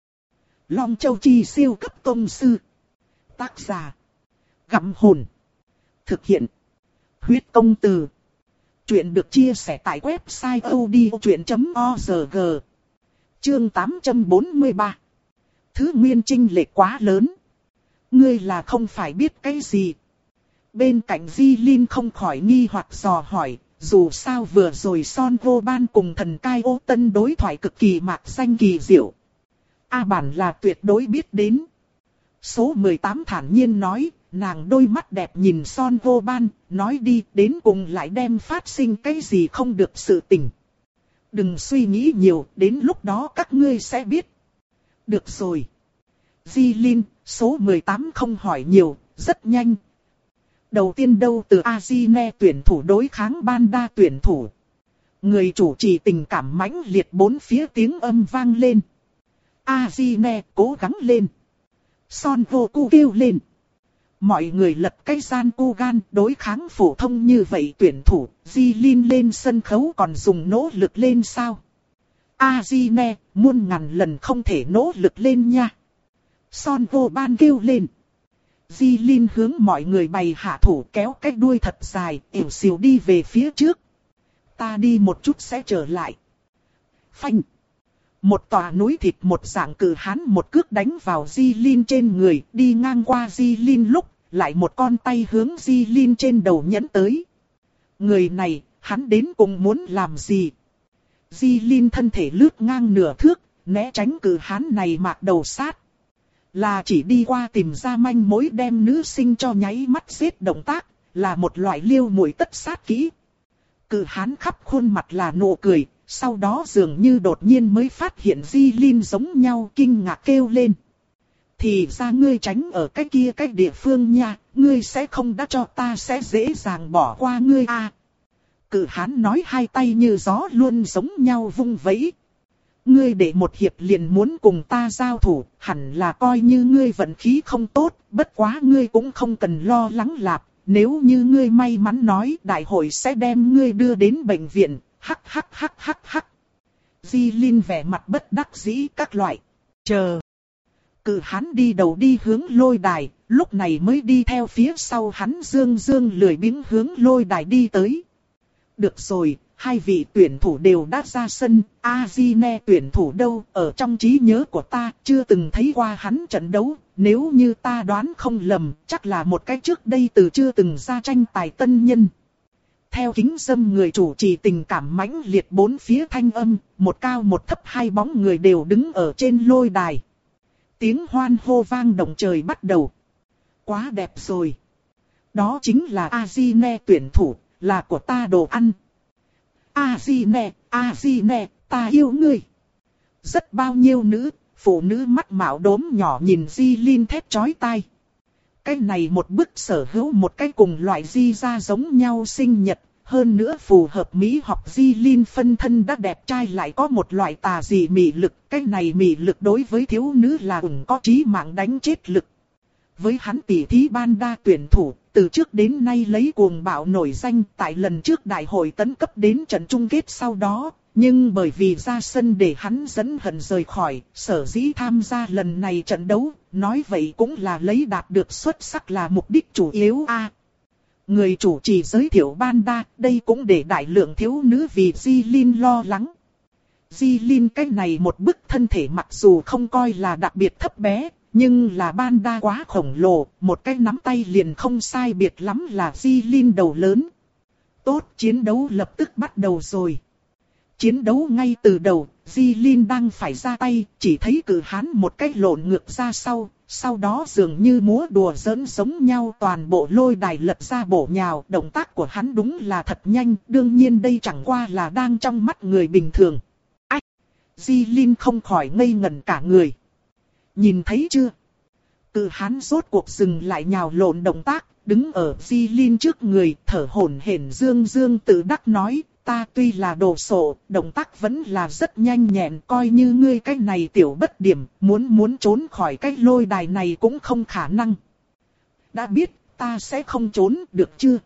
Long Châu Chi siêu cấp tông sư. Tác giả. Gặm hồn. Thực hiện. Huyết công từ. Chuyện được chia sẻ tại website odchuyện chấm org. Chương tám trăm bốn mươi ba. Thứ nguyên chênh lệch quá lớn. Ngươi là không phải biết cái gì. Bên cạnh Di Linh không khỏi nghi hoặc dò hỏi. Dù sao vừa rồi Son Vô Ban cùng thần Cai Ô tân đối thoại cực kỳ mạc danh kỳ diệu. A bản là tuyệt đối biết đến. Số mười tám thản nhiên nói, nàng đôi mắt đẹp nhìn Son Vô Ban, nói đi đến cùng lại đem phát sinh cái gì không được sự tình. Đừng suy nghĩ nhiều, đến lúc đó các ngươi sẽ biết. Được rồi. Di Linh, số mười tám không hỏi nhiều, rất nhanh. Đầu tiên đâu từ Azine tuyển thủ đối kháng Banda tuyển thủ. Người chủ trì tình cảm mãnh liệt bốn phía tiếng âm vang lên. Azine cố gắng lên. Son Goku kêu lên. Mọi người lật cái gian cu gan đối kháng phổ thông như vậy tuyển thủ. Di Linh lên sân khấu còn dùng nỗ lực lên sao? Azine muôn ngàn lần không thể nỗ lực lên nha. Son Vô Ban kêu lên. Di Linh hướng mọi người bày hạ thủ kéo cái đuôi thật dài, ỉu xìu đi về phía trước. Ta đi một chút sẽ trở lại. Phanh. Một tòa núi thịt một dạng cử hán một cước đánh vào Di Linh trên người, đi ngang qua Di Linh lúc, lại một con tay hướng Di Linh trên đầu nhấn tới. Người này, hắn đến cùng muốn làm gì? Di Linh thân thể lướt ngang nửa thước, né tránh cử hán này mạc đầu sát. Là chỉ đi qua tìm ra manh mối đem nữ sinh cho nháy mắt giết động tác, là một loại liêu muội tất sát kỹ. Cự hán khắp khuôn mặt là nụ cười, sau đó dường như đột nhiên mới phát hiện Di Linh giống nhau kinh ngạc kêu lên. Thì ra ngươi tránh ở cái kia cái địa phương nha, ngươi sẽ không đã cho ta sẽ dễ dàng bỏ qua ngươi à. Cự hán nói hai tay như gió luôn giống nhau vung vẫy. Ngươi để một hiệp liền muốn cùng ta giao thủ, hẳn là coi như ngươi vận khí không tốt, bất quá ngươi cũng không cần lo lắng lạp, nếu như ngươi may mắn nói đại hội sẽ đem ngươi đưa đến bệnh viện, hắc hắc hắc hắc hắc. Di Linh vẻ mặt bất đắc dĩ các loại, chờ. Cự hán đi đầu đi hướng lôi đài, lúc này mới đi theo phía sau hắn dương dương lười biếng hướng lôi đài đi tới. Được rồi. Hai vị tuyển thủ đều đã ra sân, Azine tuyển thủ đâu, ở trong trí nhớ của ta, chưa từng thấy qua hắn trận đấu, nếu như ta đoán không lầm, chắc là một cái trước đây từ chưa từng ra tranh tài tân nhân. Theo kính dâm người chủ trì tình cảm mãnh liệt bốn phía thanh âm, một cao một thấp hai bóng người đều đứng ở trên lôi đài. tiếng hoan hô vang động trời bắt đầu. Quá đẹp rồi. Đó chính là Azine tuyển thủ, là của ta đồ ăn. Azine, Azine, ta yêu ngươi. Rất bao nhiêu nữ, phụ nữ mắt mạo đốm nhỏ nhìn Jilin thét chói tai. Cái này một bức sở hữu một cái cùng loại di ra giống nhau sinh nhật. Hơn nữa phù hợp mỹ học Jilin phân thân đã đẹp trai lại có một loại tà dị mị lực. Cái này mị lực đối với thiếu nữ là ủng có trí mạng đánh chết lực. Với hắn tỷ thí Banda tuyển thủ, từ trước đến nay lấy cuồng bạo nổi danh tại lần trước đại hội tấn cấp đến trận chung kết sau đó. Nhưng bởi vì ra sân để hắn dẫn hận rời khỏi, sở dĩ tham gia lần này trận đấu, nói vậy cũng là lấy đạt được xuất sắc là mục đích chủ yếu a. À, người chủ trì giới thiệu Banda, đây cũng để đại lượng thiếu nữ vì Jilin lo lắng. Jilin cái này một bức thân thể mặc dù không coi là đặc biệt thấp bé, nhưng là Banda quá khổng lồ, một cái nắm tay liền không sai biệt lắm là Jilin đầu lớn. Tốt, chiến đấu lập tức bắt đầu rồi. Chiến đấu ngay từ đầu, Jilin đang phải ra tay, chỉ thấy cử hán một cái lộn ngược ra sau, sau đó dường như múa đùa giỡn giống nhau toàn bộ lôi đài lật ra bổ nhào. Động tác của hắn đúng là thật nhanh, đương nhiên đây chẳng qua là đang trong mắt người bình thường. Ách! Jilin không khỏi ngây ngẩn cả người. Nhìn thấy chưa? Cử hán rốt cuộc dừng lại nhào lộn động tác, đứng ở Jilin trước người, thở hổn hển dương dương tự đắc nói. Ta tuy là đồ sộ, động tác vẫn là rất nhanh nhẹn, coi như ngươi cái này tiểu bất điểm, muốn muốn trốn khỏi cái lôi đài này cũng không khả năng. Đã biết, ta sẽ không trốn, được chưa?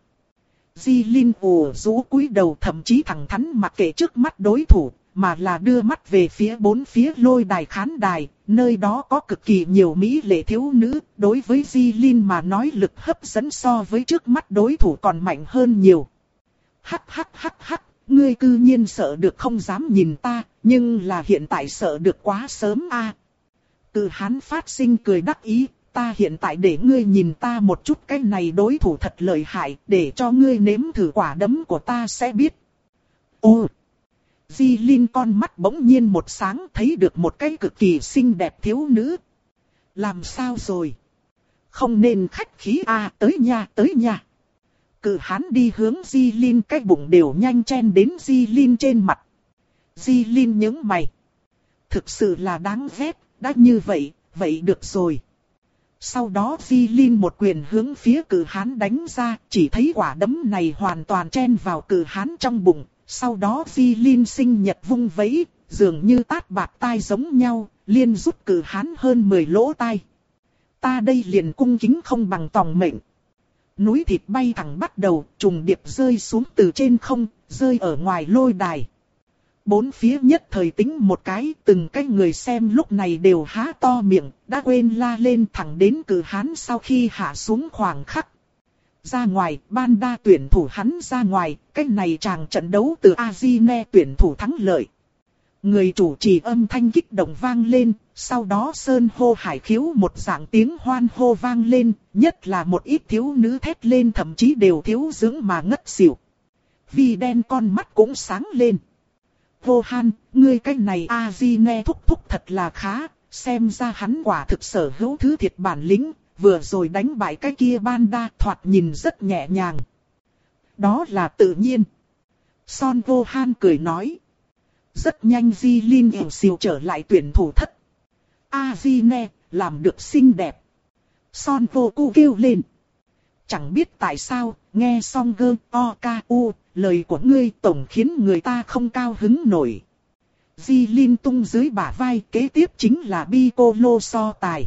Jilin ủ rũ cúi đầu, thậm chí thẳng thắn mặc kệ trước mắt đối thủ, mà là đưa mắt về phía bốn phía lôi đài khán đài, nơi đó có cực kỳ nhiều mỹ lệ thiếu nữ, đối với Jilin mà nói lực hấp dẫn so với trước mắt đối thủ còn mạnh hơn nhiều. Hắc hắc hắc hắc. Ngươi cư nhiên sợ được không dám nhìn ta, nhưng là hiện tại sợ được quá sớm a. À. Cử hán phát sinh cười đắc ý, ta hiện tại để ngươi nhìn ta một chút, cái này đối thủ thật lợi hại, để cho ngươi nếm thử quả đấm của ta sẽ biết. Ô! Jilin con mắt bỗng nhiên một sáng, thấy được một cái cực kỳ xinh đẹp thiếu nữ. Làm sao rồi? Không nên khách khí a, à, tới nha, tới nha. Cử hán đi hướng Jilin, cái bụng đều nhanh chen đến Jilin trên mặt. Jilin nhướng mày. Thực sự là đáng ghét, đã như vậy, vậy được rồi. Sau đó Jilin một quyền hướng phía cử hán đánh ra, chỉ thấy quả đấm này hoàn toàn chen vào cử hán trong bụng. Sau đó Jilin sinh nhật vung vẫy, dường như tát bạc tai giống nhau, liên rút cử hán hơn mười lỗ tai. Ta đây liền cung kính không bằng tòng mệnh. Núi thịt bay thẳng bắt đầu, trùng điệp rơi xuống từ trên không, rơi ở ngoài lôi đài. Bốn phía nhất thời tính một cái, từng cái người xem lúc này đều há to miệng, đã quên la lên thẳng đến cử hán sau khi hạ xuống khoảng khắc. Ra ngoài, Banda tuyển thủ hắn ra ngoài, cái này chàng trận đấu từ Azine tuyển thủ thắng lợi. Người chủ trì âm thanh kích động vang lên, sau đó sơn hô hải khiếu một dạng tiếng hoan hô vang lên, nhất là một ít thiếu nữ thét lên thậm chí đều thiếu dưỡng mà ngất xỉu. Vì đen con mắt cũng sáng lên. Vô Han, ngươi cái này Azine thúc thúc thật là khá, xem ra hắn quả thực sở hữu thứ thiệt bản lĩnh, vừa rồi đánh bại cái kia Banda thoạt nhìn rất nhẹ nhàng. Đó là tự nhiên. Son Vô Han cười nói. Rất nhanh Jilin ỉu xìu trở lại tuyển thủ thất. Azine, làm được xinh đẹp. Son Vô Cu kêu lên. Chẳng biết tại sao, nghe Song Gơ O K U, lời của ngươi tổng khiến người ta không cao hứng nổi. Jilin tung dưới bả vai, kế tiếp chính là Piccolo so tài.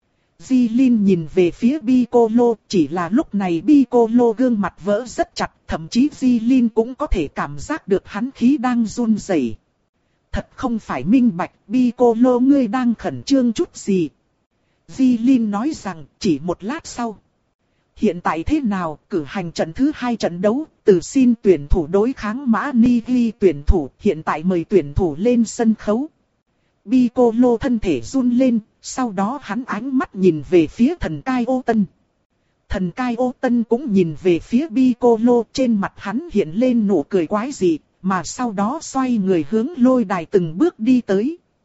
Jilin nhìn về phía Piccolo, chỉ là lúc này Piccolo gương mặt vỡ rất chặt, thậm chí Jilin cũng có thể cảm giác được hắn khí đang run rẩy. Thật không phải minh bạch, Piccolo ngươi đang khẩn trương chút gì. Jilin nói rằng, chỉ một lát sau. Hiện tại thế nào, cử hành trận thứ hai trận đấu, từ xin tuyển thủ đối kháng Mã Nigi tuyển thủ, hiện tại mời tuyển thủ lên sân khấu. Piccolo thân thể run lên, sau đó hắn ánh mắt nhìn về phía thần Cai Ô Tân. Thần Cai Ô Tân cũng nhìn về phía Piccolo, trên mặt hắn hiện lên nụ cười quái dị, mà sau đó xoay người hướng lôi đài từng bước đi tới.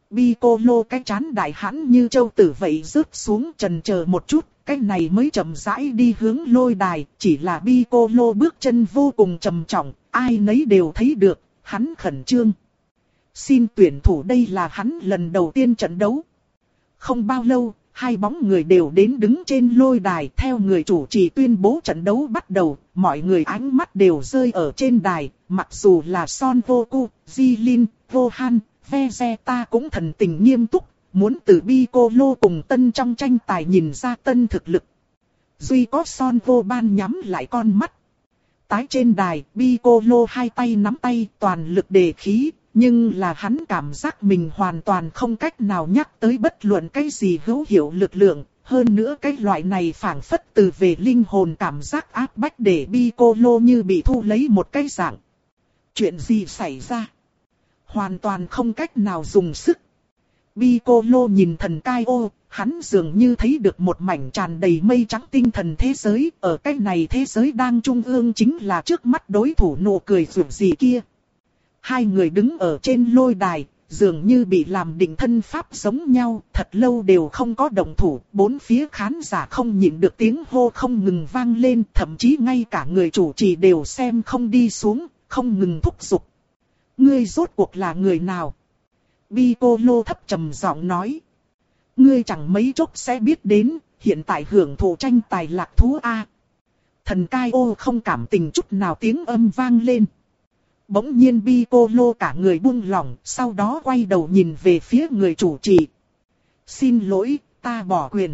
Piccolo cái chán đại hãn như châu tử vậy rớt xuống, chần chờ một chút, cái này mới chậm rãi đi hướng lôi đài. Chỉ là Piccolo bước chân vô cùng trầm trọng, ai nấy đều thấy được, hắn khẩn trương. Xin tuyển thủ, đây là hắn lần đầu tiên trận đấu. Không bao lâu, hai bóng người đều đến đứng trên lôi đài. Theo người chủ trì tuyên bố trận đấu bắt đầu, mọi người ánh mắt đều rơi ở trên đài. Mặc dù là Son Goku, Jilin, Gohan, Vegeta cũng thần tình nghiêm túc, muốn từ Piccolo cùng Tân trong tranh tài nhìn ra Tân thực lực. Duy có Son Gohan nhắm lại con mắt. Tái trên đài, Piccolo hai tay nắm tay toàn lực đề khí, nhưng là hắn cảm giác mình hoàn toàn không cách nào nhắc tới bất luận cái gì hữu hiệu lực lượng. Hơn nữa cái loại này phảng phất từ về linh hồn cảm giác áp bách để Piccolo như bị thu lấy một cái dạng. Chuyện gì xảy ra? Hoàn toàn không cách nào dùng sức. Piccolo nhìn thần cai ô, hắn dường như thấy được một mảnh tràn đầy mây trắng tinh thần thế giới. Ở cái này thế giới đang trung ương chính là trước mắt đối thủ nụ cười rực gì kia. Hai người đứng ở trên lôi đài, dường như bị làm định thân pháp giống nhau, thật lâu đều không có động thủ. Bốn phía khán giả không nhịn được tiếng hô không ngừng vang lên, thậm chí ngay cả người chủ trì đều xem không đi xuống, không ngừng thúc giục. Ngươi rốt cuộc là người nào? Piccolo thấp trầm giọng nói. Ngươi chẳng mấy chốc sẽ biết đến, hiện tại hưởng thụ tranh tài lạc thú A. Thần cai ô không cảm tình chút nào tiếng âm vang lên. Bỗng nhiên Piccolo cả người buông lỏng, sau đó quay đầu nhìn về phía người chủ trì. Xin lỗi, ta bỏ quyền.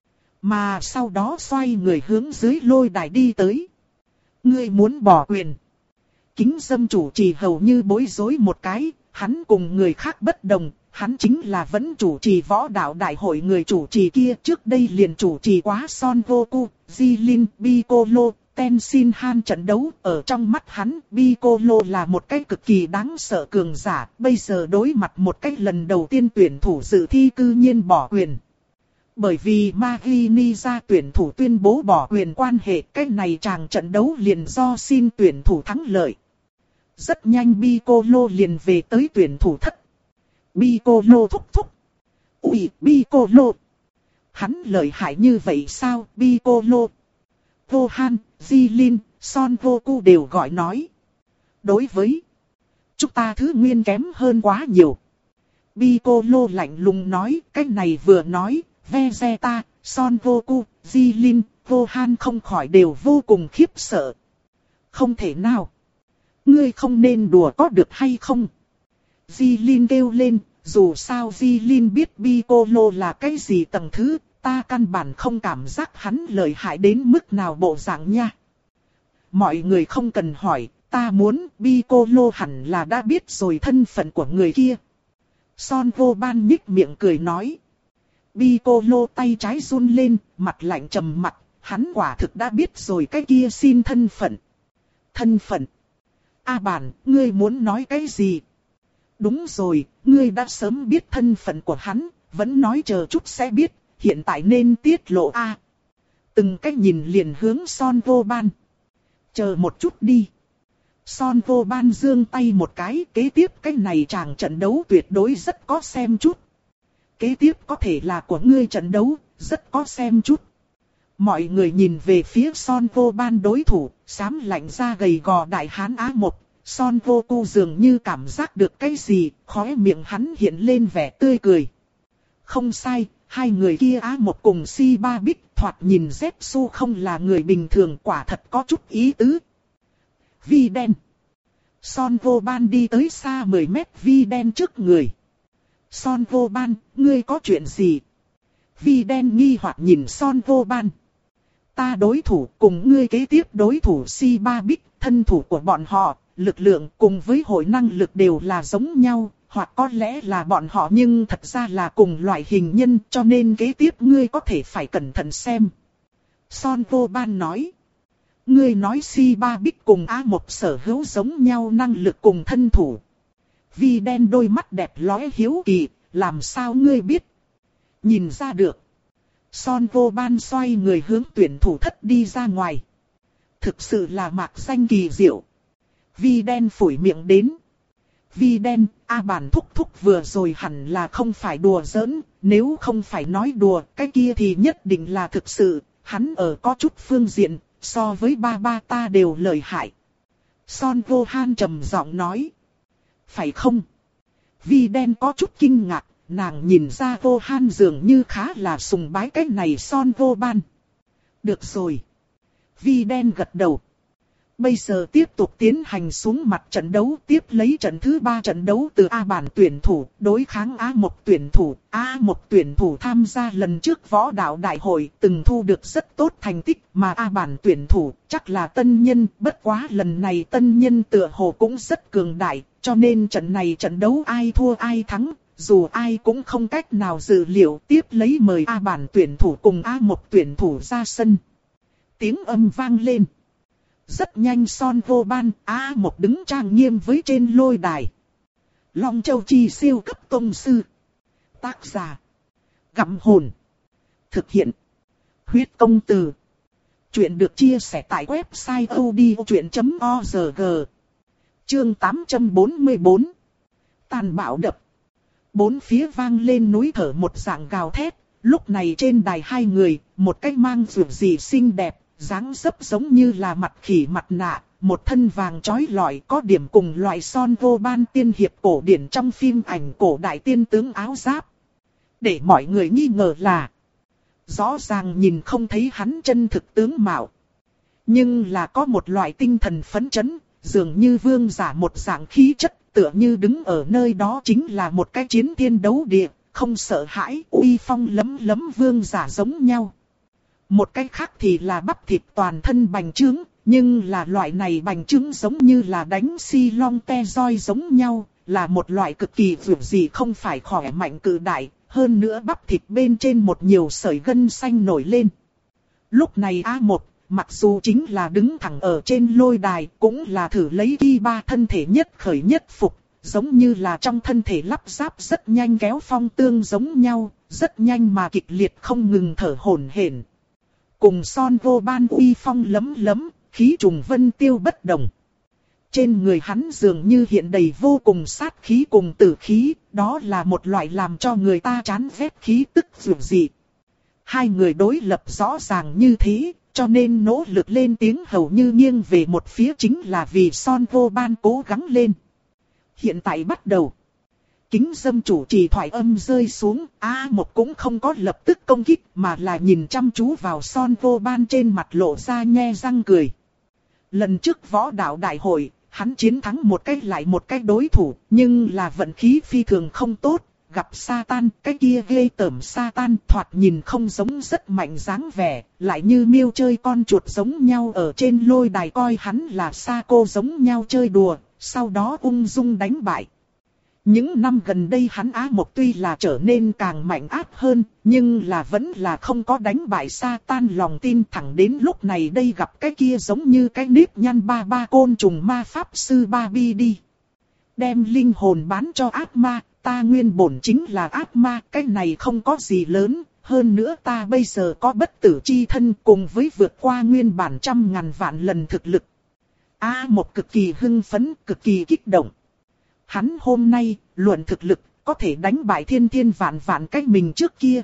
Mà sau đó xoay người hướng dưới lôi đài đi tới. Ngươi muốn bỏ quyền? Kính dâm chủ trì hầu như bối rối một cái, hắn cùng người khác bất đồng, hắn chính là vẫn chủ trì võ đạo đại hội người chủ trì kia, trước đây liền chủ trì quá Son Goku, Jilin, Piccolo, Tenshinhan trận đấu. Ở trong mắt hắn, Piccolo là một cái cực kỳ đáng sợ cường giả, bây giờ đối mặt một cái lần đầu tiên tuyển thủ dự thi cư nhiên bỏ quyền. Bởi vì Magini ra tuyển thủ tuyên bố bỏ quyền quan hệ, cái này chàng trận đấu liền do xin tuyển thủ thắng lợi. Rất nhanh Piccolo liền về tới tuyển thủ thất. Piccolo thúc thúc. Ui, Piccolo. Hắn lợi hại như vậy sao, Piccolo? Gohan, Jilin, Son Goku đều gọi nói. Đối với chúng ta thứ nguyên kém hơn quá nhiều. Piccolo lạnh lùng nói, cái này vừa nói, Vegeta, Son Goku, Jilin, Gohan không khỏi đều vô cùng khiếp sợ. Không thể nào. Ngươi không nên đùa có được hay không? Jilin kêu lên, dù sao Jilin biết Piccolo là cái gì tầng thứ, ta căn bản không cảm giác hắn lợi hại đến mức nào bộ dạng nha. Mọi người không cần hỏi, ta muốn Piccolo hẳn là đã biết rồi thân phận của người kia. Son Gohan nhích miệng cười nói. Piccolo tay trái run lên, mặt lạnh trầm mặt, hắn quả thực đã biết rồi cái kia xin thân phận. Thân phận? A bản, ngươi muốn nói cái gì? Đúng rồi, ngươi đã sớm biết thân phận của hắn, vẫn nói chờ chút sẽ biết, hiện tại nên tiết lộ A. À, từng cách nhìn liền hướng Son Gohan. Chờ một chút đi. Son Gohan giương tay một cái, kế tiếp cái này chàng trận đấu tuyệt đối rất có xem chút. Kế tiếp có thể là của ngươi trận đấu, rất có xem chút. Mọi người nhìn về phía Son Gohan đối thủ, xám lạnh ra gầy gò đại hán Á một. Son Goku dường như cảm giác được cái gì, khóe miệng hắn hiện lên vẻ tươi cười. Không sai, hai người kia Á một cùng Si Ba Bích thoạt nhìn Zetsu không là người bình thường, quả thật có chút ý tứ. Vi đen. Son Gohan đi tới xa mười mét Vi đen trước người. Son Gohan, ngươi có chuyện gì? Vi đen nghi hoặc nhìn Son Gohan. Ta đối thủ cùng ngươi kế tiếp đối thủ Si Ba Bích, thân thủ của bọn họ, lực lượng cùng với hội năng lực đều là giống nhau, hoặc có lẽ là bọn họ nhưng thật ra là cùng loại hình nhân, cho nên kế tiếp ngươi có thể phải cẩn thận xem. Son Gohan nói. Ngươi nói Si Ba Bích cùng Á một sở hữu giống nhau năng lực cùng thân thủ. Vi đen đôi mắt đẹp lóe hiếu kỳ, làm sao ngươi biết? Nhìn ra được. Son Gohan xoay người hướng tuyển thủ thất đi ra ngoài. Thực sự là mạc danh kỳ diệu. Vi đen phủi miệng đến. Vi đen, A bản thúc thúc vừa rồi hẳn là không phải đùa giỡn, nếu không phải nói đùa, cái kia thì nhất định là thực sự, hắn ở có chút phương diện, so với ba ba ta đều lợi hại. Son Gohan trầm giọng nói. Phải không? Vi đen có chút kinh ngạc, nàng nhìn ra Gohan dường như khá là sùng bái cái này Son Gohan. Được rồi. Vi đen gật đầu. Bây giờ tiếp tục tiến hành xuống mặt trận đấu, tiếp lấy trận thứ ba trận đấu từ A bản tuyển thủ, đối kháng A một tuyển thủ. A một tuyển thủ tham gia lần trước võ đạo đại hội, từng thu được rất tốt thành tích, mà A bản tuyển thủ chắc là tân nhân, bất quá lần này tân nhân tựa hồ cũng rất cường đại, cho nên trận này trận đấu ai thua ai thắng, dù ai cũng không cách nào dự liệu. Tiếp lấy mời A bản tuyển thủ cùng A một tuyển thủ ra sân. Tiếng âm vang lên. Rất nhanh Son Gohan, A một đứng trang nghiêm với trên lôi đài. Long Châu Chi siêu cấp tông sư. Tác giả. Gặm hồn. Thực hiện. Huyết công từ. Chuyện được chia sẻ tại website odchuyện chấm org. Chương tám trăm bốn mươi bốn. Tàn bạo đập. Bốn phía vang lên núi thở một dạng gào thét. Lúc này trên đài hai người, một cái mang rượu gì xinh đẹp. Dáng dấp giống như là mặt khỉ mặt nạ, một thân vàng chói lọi có điểm cùng loại Son Gohan tiên hiệp cổ điển trong phim ảnh cổ đại tiên tướng áo giáp. Để mọi người nghi ngờ là, rõ ràng nhìn không thấy hắn chân thực tướng mạo. Nhưng là có một loại tinh thần phấn chấn, dường như vương giả một dạng khí chất, tựa như đứng ở nơi đó chính là một cái chiến thiên đấu địa, không sợ hãi, uy phong lấm lấm vương giả giống nhau. Một cách khác thì là bắp thịt toàn thân bành trướng, nhưng là loại này bành trướng giống như là đánh si long te roi giống nhau, là một loại cực kỳ vượt gì không phải khỏe mạnh cự đại, hơn nữa bắp thịt bên trên một nhiều sợi gân xanh nổi lên. Lúc này A một, mặc dù chính là đứng thẳng ở trên lôi đài, cũng là thử lấy ki ba thân thể nhất khởi nhất phục, giống như là trong thân thể lắp ráp rất nhanh kéo phong tương giống nhau, rất nhanh mà kịch liệt không ngừng thở hổn hển. Cùng Son Gohan uy phong lấm lấm, khí trùng vân tiêu bất đồng. Trên người hắn dường như hiện đầy vô cùng sát khí cùng tử khí, đó là một loại làm cho người ta chán ghét khí tức dường dị. Hai người đối lập rõ ràng như thế, cho nên nỗ lực lên tiếng hầu như nghiêng về một phía chính là vì Son Gohan cố gắng lên. Hiện tại bắt đầu. Kính dâm chủ trì thoại âm rơi xuống, A một cũng không có lập tức công kích mà là nhìn chăm chú vào Son Gohan trên mặt lộ ra nhe răng cười. Lần trước võ đạo đại hội, hắn chiến thắng một cách lại một cách đối thủ, nhưng là vận khí phi thường không tốt, gặp Satan, cái kia ghê tởm Satan thoạt nhìn không giống rất mạnh dáng vẻ, lại như miêu chơi con chuột giống nhau ở trên lôi đài coi hắn là sa cô giống nhau chơi đùa, sau đó ung dung đánh bại. Những năm gần đây hắn Á Mộc tuy là trở nên càng mạnh áp hơn, nhưng là vẫn là không có đánh bại Satan lòng tin thẳng đến lúc này đây gặp cái kia giống như cái nếp nhăn ba ba côn trùng ma pháp sư ba bi đi. Đem linh hồn bán cho ác ma, ta nguyên bổn chính là ác ma, cái này không có gì lớn, hơn nữa ta bây giờ có bất tử chi thân cùng với vượt qua nguyên bản trăm ngàn vạn lần thực lực. Á Mộc cực kỳ hưng phấn, cực kỳ kích động. Hắn hôm nay, luận thực lực, có thể đánh bại thiên thiên vạn vạn cách mình trước kia.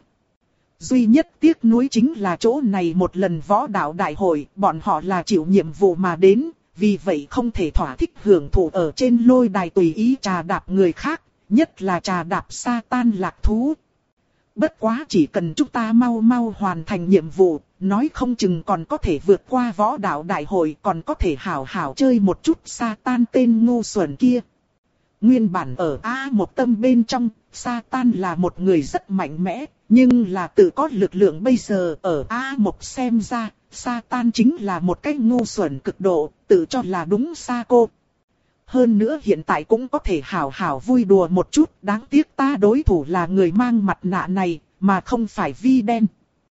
Duy nhất tiếc nuối chính là chỗ này một lần võ đạo đại hội, bọn họ là chịu nhiệm vụ mà đến, vì vậy không thể thỏa thích hưởng thụ ở trên lôi đài tùy ý trà đạp người khác, nhất là trà đạp Satan lạc thú. Bất quá chỉ cần chúng ta mau mau hoàn thành nhiệm vụ, nói không chừng còn có thể vượt qua võ đạo đại hội, còn có thể hảo hảo chơi một chút Satan tên ngu xuẩn kia. Nguyên bản ở A một tâm bên trong, Satan là một người rất mạnh mẽ, nhưng là tự có lực lượng bây giờ ở A một xem ra, Satan chính là một cái ngu xuẩn cực độ, tự cho là đúng sa cô. Hơn nữa hiện tại cũng có thể hảo hảo vui đùa một chút, đáng tiếc ta đối thủ là người mang mặt nạ này, mà không phải Vi đen.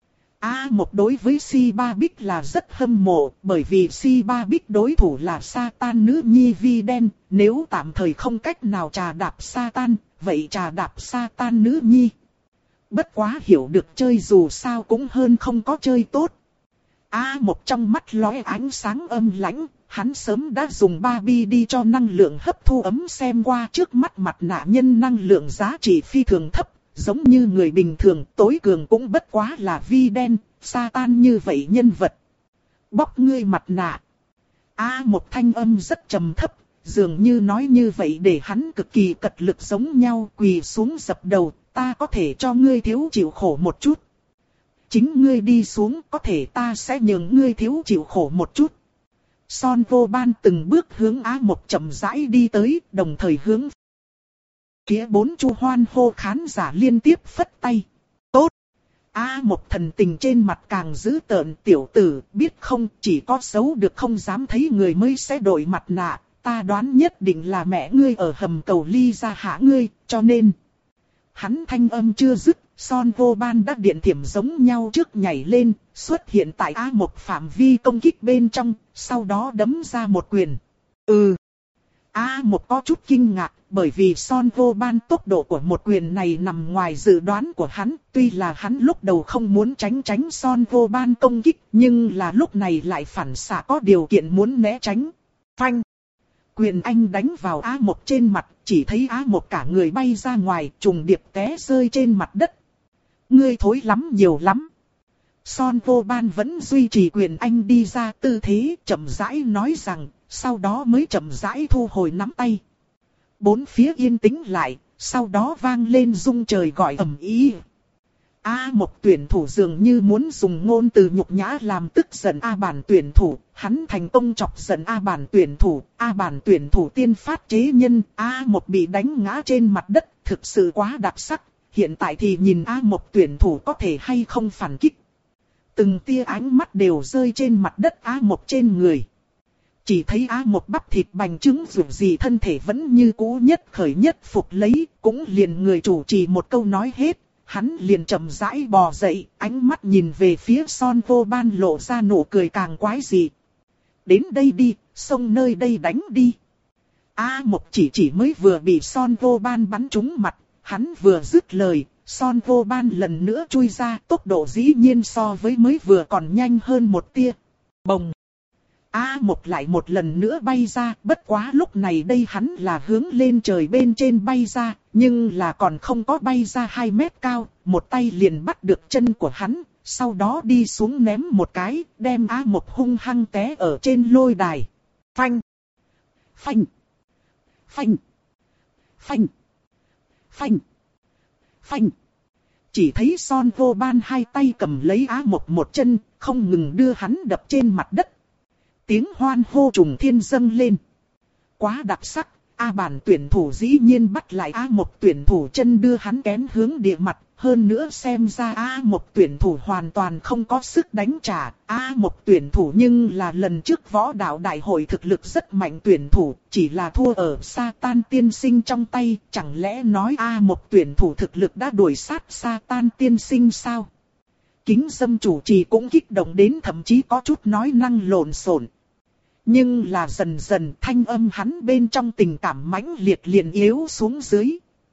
A một đối với Si Ba Bích là rất hâm mộ, bởi vì Si Ba Bích đối thủ là Satan nữ nhi Vi đen, nếu tạm thời không cách nào trà đạp Satan, vậy trà đạp Satan nữ nhi. Bất quá hiểu được chơi dù sao cũng hơn không có chơi tốt. A một trong mắt lóe ánh sáng âm lãnh, hắn sớm đã dùng Barbie đi cho năng lượng hấp thu ấm xem qua trước mắt mặt nạ nhân năng lượng giá trị phi thường thấp, giống như người bình thường tối cường cũng bất quá là vi đen, Satan như vậy nhân vật. Bóc ngươi mặt nạ. A một thanh âm rất trầm thấp, dường như nói như vậy để hắn cực kỳ cật lực giống nhau quỳ xuống dập đầu, ta có thể cho ngươi thiếu chịu khổ một chút. Chính ngươi đi xuống có thể ta sẽ nhường ngươi thiếu chịu khổ một chút. Son vô ban từng bước hướng Á một chậm rãi đi tới, đồng thời hướng phía bốn chu hoan hô khán giả liên tiếp phất tay. Tốt! Á một thần tình trên mặt càng dữ tợn, tiểu tử, biết không, chỉ có xấu được không dám thấy người mới sẽ đổi mặt nạ, ta đoán nhất định là mẹ ngươi ở hầm cầu ly ra hạ ngươi, cho nên. Hắn thanh âm chưa dứt, Son vô ban đã điện thiểm giống nhau trước nhảy lên, xuất hiện tại Á một phạm vi công kích bên trong, sau đó đấm ra một quyền. Ừ. Á một có chút kinh ngạc, bởi vì Son vô ban tốc độ của một quyền này nằm ngoài dự đoán của hắn, tuy là hắn lúc đầu không muốn tránh tránh Son vô ban công kích, nhưng là lúc này lại phản xạ có điều kiện muốn né tránh. Phanh. Quyền anh đánh vào Á một trên mặt, chỉ thấy Á một cả người bay ra ngoài, trùng điệp té rơi trên mặt đất. Ngươi thối lắm nhiều lắm. Son vô ban vẫn duy trì quyền anh đi ra tư thế, chậm rãi nói rằng, sau đó mới chậm rãi thu hồi nắm tay. Bốn phía yên tĩnh lại, sau đó vang lên rung trời gọi ầm ĩ. A một tuyển thủ dường như muốn dùng ngôn từ nhục nhã làm tức giận A bản tuyển thủ, hắn thành công chọc giận A bản tuyển thủ, A bản tuyển thủ tiên phát chế nhân, A một bị đánh ngã trên mặt đất, thực sự quá đặc sắc, hiện tại thì nhìn A một tuyển thủ có thể hay không phản kích. Từng tia ánh mắt đều rơi trên mặt đất A một trên người. Chỉ thấy A một bắp thịt bành trướng dù gì thân thể vẫn như cũ nhất khởi nhất phục lấy, cũng liền người chủ trì một câu nói hết. Hắn liền chậm rãi bò dậy, ánh mắt nhìn về phía Son vô ban lộ ra nụ cười càng quái dị. Đến đây đi, xông nơi đây đánh đi. A một chỉ chỉ mới vừa bị Son vô ban bắn trúng mặt, hắn vừa dứt lời, Son vô ban lần nữa chui ra, tốc độ dĩ nhiên so với mới vừa còn nhanh hơn một tia. Bồng! A một lại một lần nữa bay ra, bất quá lúc này đây hắn là hướng lên trời bên trên bay ra, nhưng là còn không có bay ra hai mét cao, một tay liền bắt được chân của hắn, sau đó đi xuống ném một cái, đem A một hung hăng té ở trên lôi đài. Phanh! Phanh! Phanh! Phanh! Phanh! Phanh! Chỉ thấy Son vô ban hai tay cầm lấy Á một một chân, không ngừng đưa hắn đập trên mặt đất. Tiếng hoan hô trùng thiên dâng lên. Quá đặc sắc, A bản tuyển thủ dĩ nhiên bắt lại A một tuyển thủ chân đưa hắn kén hướng địa mặt. Hơn nữa xem ra A một tuyển thủ hoàn toàn không có sức đánh trả. A một tuyển thủ nhưng là lần trước võ đạo đại hội thực lực rất mạnh tuyển thủ, chỉ là thua ở Satan tiên sinh trong tay. Chẳng lẽ nói A một tuyển thủ thực lực đã đuổi sát Satan tiên sinh sao? Kính Dâm chủ trì cũng kích động đến thậm chí có chút nói năng lộn xộn. Nhưng là dần dần thanh âm hắn bên trong tình cảm mãnh liệt liền yếu xuống dưới.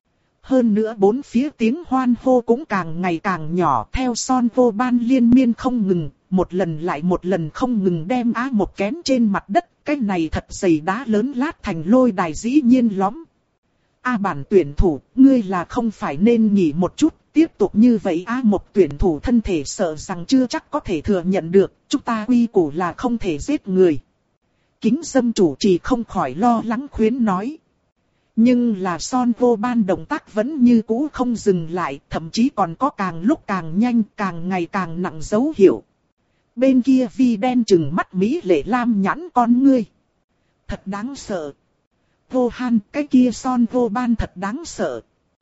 Hơn nữa bốn phía tiếng hoan hô cũng càng ngày càng nhỏ theo Son vô ban liên miên không ngừng, một lần lại một lần không ngừng đem Á một kén trên mặt đất, cái này thật dày đá lớn lát thành lôi đài dĩ nhiên lõm. A bản tuyển thủ, ngươi là không phải nên nghỉ một chút, tiếp tục như vậy A một tuyển thủ thân thể sợ rằng chưa chắc có thể thừa nhận được, chúng ta quy củ là không thể giết người. Kính Dâm chủ trì không khỏi lo lắng khuyến nói. Nhưng là Son vô ban động tác vẫn như cũ không dừng lại, thậm chí còn có càng lúc càng nhanh, càng ngày càng nặng dấu hiệu. Bên kia Vi đen trừng mắt mỹ lệ lam nhãn con ngươi. Thật đáng sợ. Vô Han, cái kia Son vô ban thật đáng sợ.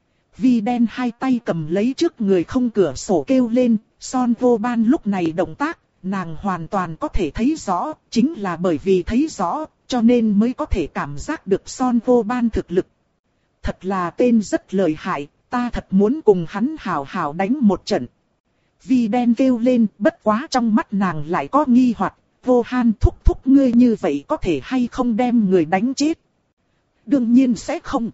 Vi đen hai tay cầm lấy trước người không cửa sổ kêu lên, Son vô ban lúc này động tác, nàng hoàn toàn có thể thấy rõ, chính là bởi vì thấy rõ, cho nên mới có thể cảm giác được Son vô ban thực lực. Thật là tên rất lợi hại, ta thật muốn cùng hắn hào hào đánh một trận. Vi đen kêu lên, bất quá trong mắt nàng lại có nghi hoặc, Vô Han thúc thúc ngươi như vậy có thể hay không đem người đánh chết? Đương nhiên sẽ không.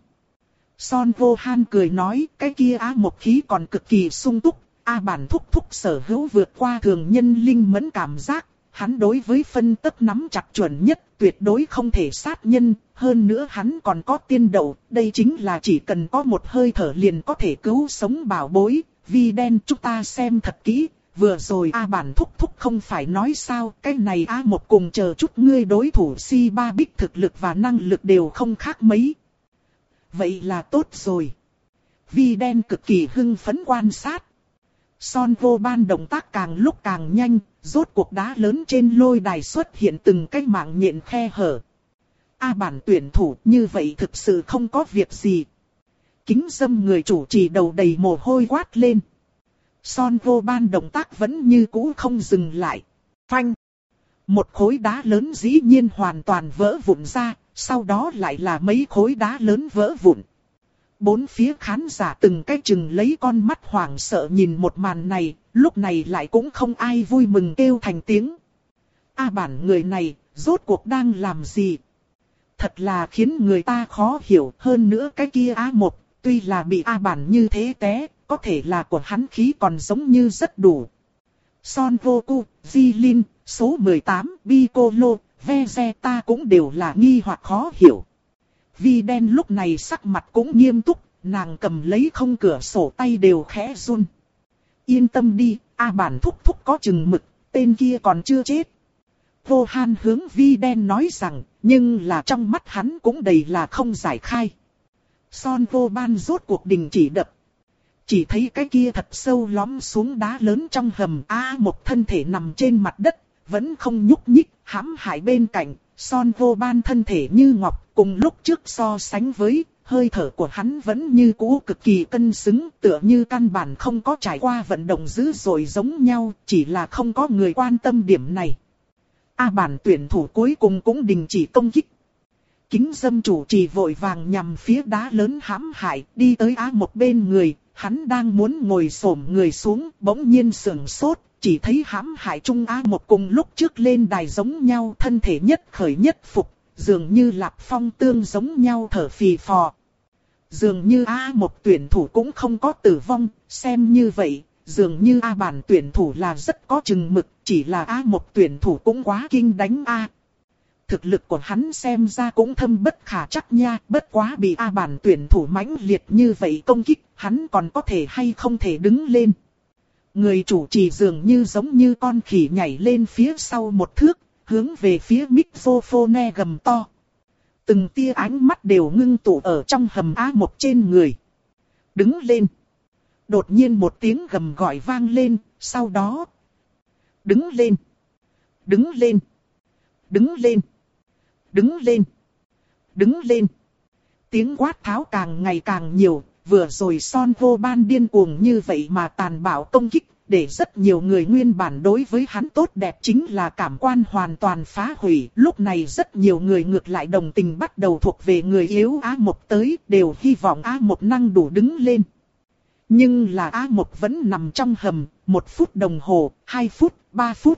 Son vô Han cười nói, cái kia á một khí còn cực kỳ sung túc, A bản thúc thúc sở hữu vượt qua thường nhân linh mẫn cảm giác, hắn đối với phân tấc nắm chặt chuẩn nhất, tuyệt đối không thể sát nhân, hơn nữa hắn còn có tiên đậu, đây chính là chỉ cần có một hơi thở liền có thể cứu sống bảo bối. Vi đen, chúng ta xem thật kỹ, vừa rồi A bản thúc thúc không phải nói sao, cái này A một cùng chờ chút ngươi đối thủ si ba bích thực lực và năng lực đều không khác mấy. Vậy là tốt rồi. Vi đen cực kỳ hưng phấn quan sát. Son vô ban động tác càng lúc càng nhanh, rốt cuộc đá lớn trên lôi đài xuất hiện từng cái mạng nhện khe hở. A bản tuyển thủ như vậy thực sự không có việc gì. Kính dâm người chủ trì đầu đầy mồ hôi quát lên. Son vô ban động tác vẫn như cũ không dừng lại. Phanh. Một khối đá lớn dĩ nhiên hoàn toàn vỡ vụn ra, sau đó lại là mấy khối đá lớn vỡ vụn. Bốn phía khán giả từng cái chừng lấy con mắt hoảng sợ nhìn một màn này, lúc này lại cũng không ai vui mừng kêu thành tiếng. A bản người này, rốt cuộc đang làm gì? Thật là khiến người ta khó hiểu, hơn nữa cái kia A một, tuy là bị A bản như thế té, có thể là của hắn khí còn giống như rất đủ. Son Goku, Jilin, số mười tám, Piccolo, Vegeta cũng đều là nghi hoặc khó hiểu. Vi đen lúc này sắc mặt cũng nghiêm túc, nàng cầm lấy không cửa sổ tay đều khẽ run. Yên tâm đi, A bản thúc thúc có chừng mực, tên kia còn chưa chết. Vô Han hướng Vi đen nói rằng, nhưng là trong mắt hắn cũng đầy là không giải khai. Son vô ban rốt cuộc đình chỉ đập. Chỉ thấy cái kia thật sâu lõm xuống đá lớn trong hầm. A một thân thể nằm trên mặt đất, vẫn không nhúc nhích, hãm hại bên cạnh. Son vô ban thân thể như ngọc, cùng lúc trước so sánh với, hơi thở của hắn vẫn như cũ cực kỳ cân xứng, tựa như căn bản không có trải qua vận động dữ dội giống nhau, chỉ là không có người quan tâm điểm này. A bản tuyển thủ cuối cùng cũng đình chỉ công kích. Kính dâm chủ trì vội vàng nhằm phía đá lớn hãm hại, đi tới A một bên người, hắn đang muốn ngồi xổm người xuống, bỗng nhiên sửng sốt, chỉ thấy hãm hại trung A một cùng lúc trước lên đài giống nhau, thân thể nhất khởi nhất phục, dường như Lạp Phong tương giống nhau thở phì phò. Dường như A một tuyển thủ cũng không có tử vong, xem như vậy, dường như A bản tuyển thủ là rất có chừng mực, chỉ là A một tuyển thủ cũng quá kinh đánh A. Thực lực của hắn xem ra cũng thâm bất khả trắc nha, bất quá bị A bản tuyển thủ mãnh liệt như vậy công kích, hắn còn có thể hay không thể đứng lên. Người chủ trì dường như giống như con khỉ nhảy lên phía sau một thước, hướng về phía microphone gầm to. Từng tia ánh mắt đều ngưng tụ ở trong hầm A một trên người. Đứng lên. Đột nhiên một tiếng gầm gọi vang lên, sau đó. Đứng lên. Đứng lên. Đứng lên. Đứng lên. Đứng lên. Tiếng quát tháo càng ngày càng nhiều, vừa rồi Son vô ban điên cuồng như vậy mà tàn bạo công kích, để rất nhiều người nguyên bản đối với hắn tốt đẹp chính là cảm quan hoàn toàn phá hủy. Lúc này rất nhiều người ngược lại đồng tình bắt đầu thuộc về người yếu A một tới, đều hy vọng A một năng đủ đứng lên. Nhưng là A một vẫn nằm trong hầm, một phút đồng hồ, hai phút, ba phút.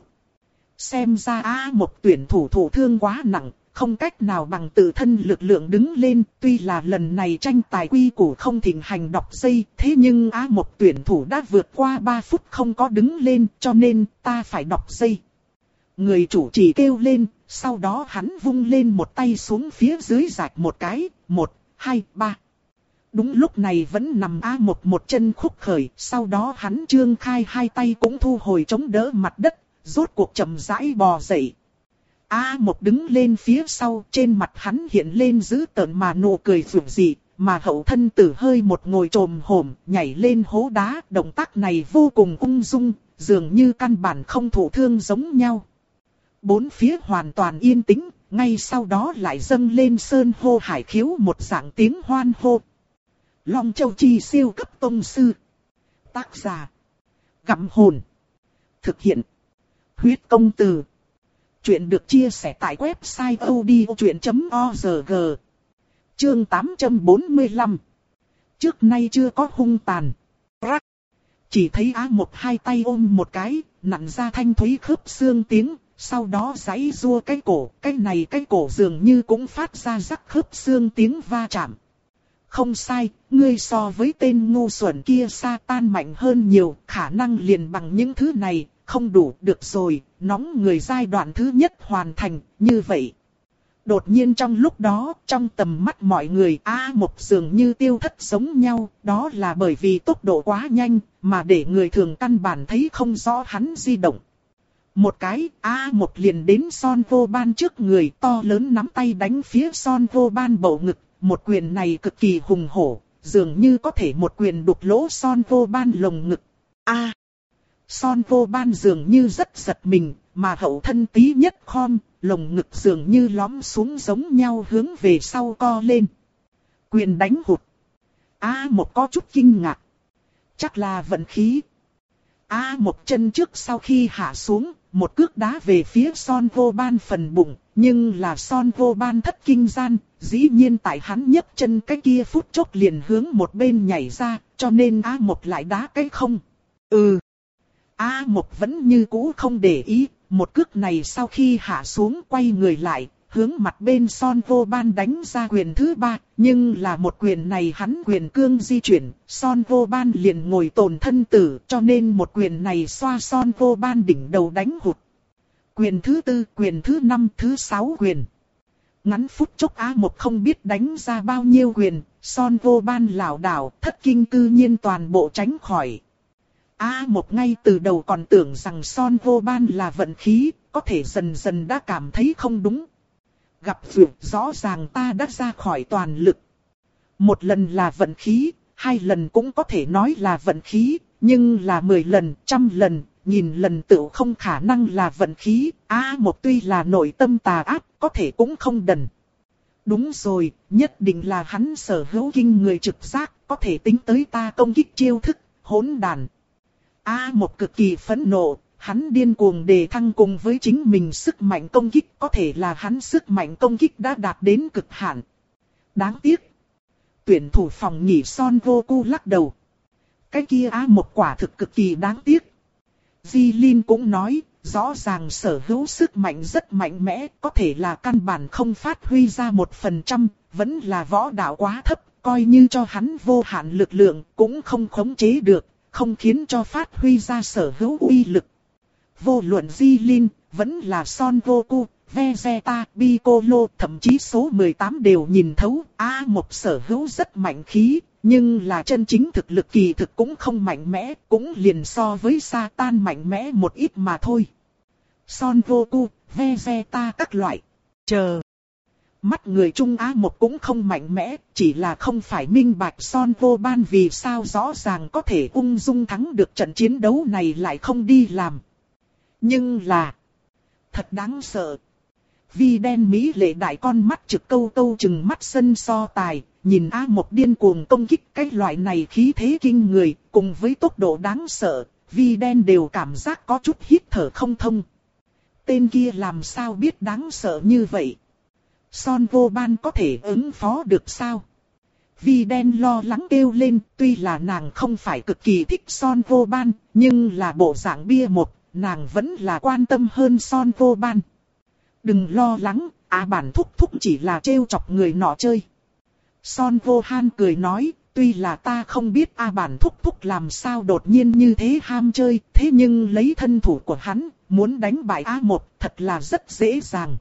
Xem ra A một tuyển thủ thụ thương quá nặng, không cách nào bằng tự thân lực lượng đứng lên. Tuy là lần này tranh tài quy củ không thịnh hành đọc dây, thế nhưng A một tuyển thủ đã vượt qua ba phút không có đứng lên, cho nên ta phải đọc dây. Người chủ trì kêu lên, sau đó hắn vung lên một tay xuống phía dưới rạch một cái, một, hai, ba. Đúng lúc này vẫn nằm A một một chân khúc khởi, sau đó hắn trương khai hai tay cũng thu hồi chống đỡ mặt đất, rốt cuộc chậm rãi bò dậy. A một đứng lên phía sau, trên mặt hắn hiện lên dữ tợn mà nụ cười rụng dị, mà hậu thân tử hơi một ngồi trồm hổm, nhảy lên hố đá, động tác này vô cùng ung dung, dường như căn bản không thụ thương giống nhau. Bốn phía hoàn toàn yên tĩnh, ngay sau đó lại dâng lên sơn hô hải khiếu một dạng tiếng hoan hô. Long Châu Chi siêu cấp tông sư. Tác giả. Gặm hồn. Thực hiện. Huyết công từ. Chuyện được chia sẻ tại website odchuyện chấm org. Chương tám trăm bốn mươi lăm. Trước nay chưa có hung tàn. Chỉ thấy Á một hai tay ôm một cái, nặn ra thanh thúy khớp xương tiếng, sau đó giãy giụa cái cổ, cái này cái cổ dường như cũng phát ra rắc khớp xương tiếng va chạm. Không sai, ngươi so với tên ngu xuẩn kia Satan mạnh hơn nhiều, khả năng liền bằng những thứ này, không đủ, được rồi, nóng người giai đoạn thứ nhất hoàn thành, như vậy. Đột nhiên trong lúc đó, trong tầm mắt mọi người, A Mộc dường như tiêu thất giống nhau, đó là bởi vì tốc độ quá nhanh, mà để người thường căn bản thấy không rõ hắn di động. Một cái, A Mộc liền đến Son Vô Ban trước người, to lớn nắm tay đánh phía Son Vô Ban bầu ngực, một quyền này cực kỳ hùng hổ, dường như có thể một quyền đục lỗ Son Vô Ban lồng ngực. A, Son Vô Ban dường như rất giật mình, mà hậu thân tí nhất khom, lồng ngực dường như lõm xuống giống nhau hướng về sau co lên. Quyền đánh hụt. A Mộc có chút kinh ngạc. Chắc là vận khí. A Mộc chân trước sau khi hạ xuống, một cước đá về phía Son Vô Ban phần bụng, nhưng là Son Vô Ban thất kinh gian, dĩ nhiên tại hắn nhấc chân cái kia phút chốc liền hướng một bên nhảy ra, cho nên A Mộc lại đá cái không. Ừ. A Mộc vẫn như cũ không để ý, một cước này sau khi hạ xuống quay người lại, hướng mặt bên Son Vô Ban đánh ra quyền thứ ba, nhưng là một quyền này hắn quyền cương di chuyển, Son Vô Ban liền ngồi tồn thân tử, cho nên một quyền này xoa Son Vô Ban đỉnh đầu đánh hụt. Quyền thứ tư, quyền thứ năm, thứ sáu quyền. Ngắn phút chốc A Mộc không biết đánh ra bao nhiêu quyền, Son Vô Ban lảo đảo, thất kinh cư nhiên toàn bộ tránh khỏi. A Mộc ngay từ đầu còn tưởng rằng Son Vô Ban là vận khí, có thể dần dần đã cảm thấy không đúng. Gặp việc rõ ràng ta đã ra khỏi toàn lực. Một lần là vận khí, hai lần cũng có thể nói là vận khí, nhưng là mười lần, trăm lần, nghìn lần tự không khả năng là vận khí. A Mộc tuy là nội tâm tà ác, có thể cũng không đần. Đúng rồi, nhất định là hắn sở hữu kinh người trực giác, có thể tính tới ta công kích chiêu thức, hỗn đàn. A Mộc cực kỳ phẫn nộ, hắn điên cuồng đề thăng cùng với chính mình sức mạnh công kích, có thể là hắn sức mạnh công kích đã đạt đến cực hạn. Đáng tiếc. Tuyển thủ phòng nghỉ Son Vô Cu lắc đầu. Cái kia A Mộc quả thực cực kỳ đáng tiếc. Di Linh cũng nói, rõ ràng sở hữu sức mạnh rất mạnh mẽ, có thể là căn bản không phát huy ra một phần trăm, vẫn là võ đạo quá thấp, coi như cho hắn vô hạn lực lượng, cũng không khống chế được, không khiến cho phát huy ra sở hữu uy lực. Vô luận Di Linh, vẫn là Son Vô Cu, Vegeta, Piccolo, thậm chí số mười tám đều nhìn thấu, A Mộc sở hữu rất mạnh khí, nhưng là chân chính thực lực kỳ thực cũng không mạnh mẽ, cũng liền so với Satan mạnh mẽ một ít mà thôi. Son Vô Cu, Vegeta các loại, chờ. Mắt người Trung A Mộc cũng không mạnh mẽ, chỉ là không phải minh bạch Son Vô Ban vì sao rõ ràng có thể ung dung thắng được trận chiến đấu này lại không đi làm. Nhưng là, thật đáng sợ. Vi đen mỹ lệ đại con mắt trực câu câu chừng mắt sân so tài, nhìn A Mộc điên cuồng công kích cái loại này khí thế kinh người, cùng với tốc độ đáng sợ, Vi đen đều cảm giác có chút hít thở không thông. Tên kia làm sao biết đáng sợ như vậy? Son Vô Ban có thể ứng phó được sao? Vi đen lo lắng kêu lên, tuy là nàng không phải cực kỳ thích Son Vô Ban, nhưng là bộ dạng bia một, nàng vẫn là quan tâm hơn Son Vô Ban. Đừng lo lắng, A Bản thúc thúc chỉ là trêu chọc người nọ chơi. Son Vô Han cười nói, tuy là ta không biết A Bản thúc thúc làm sao đột nhiên như thế ham chơi, thế nhưng lấy thân thủ của hắn, muốn đánh bại A một thật là rất dễ dàng.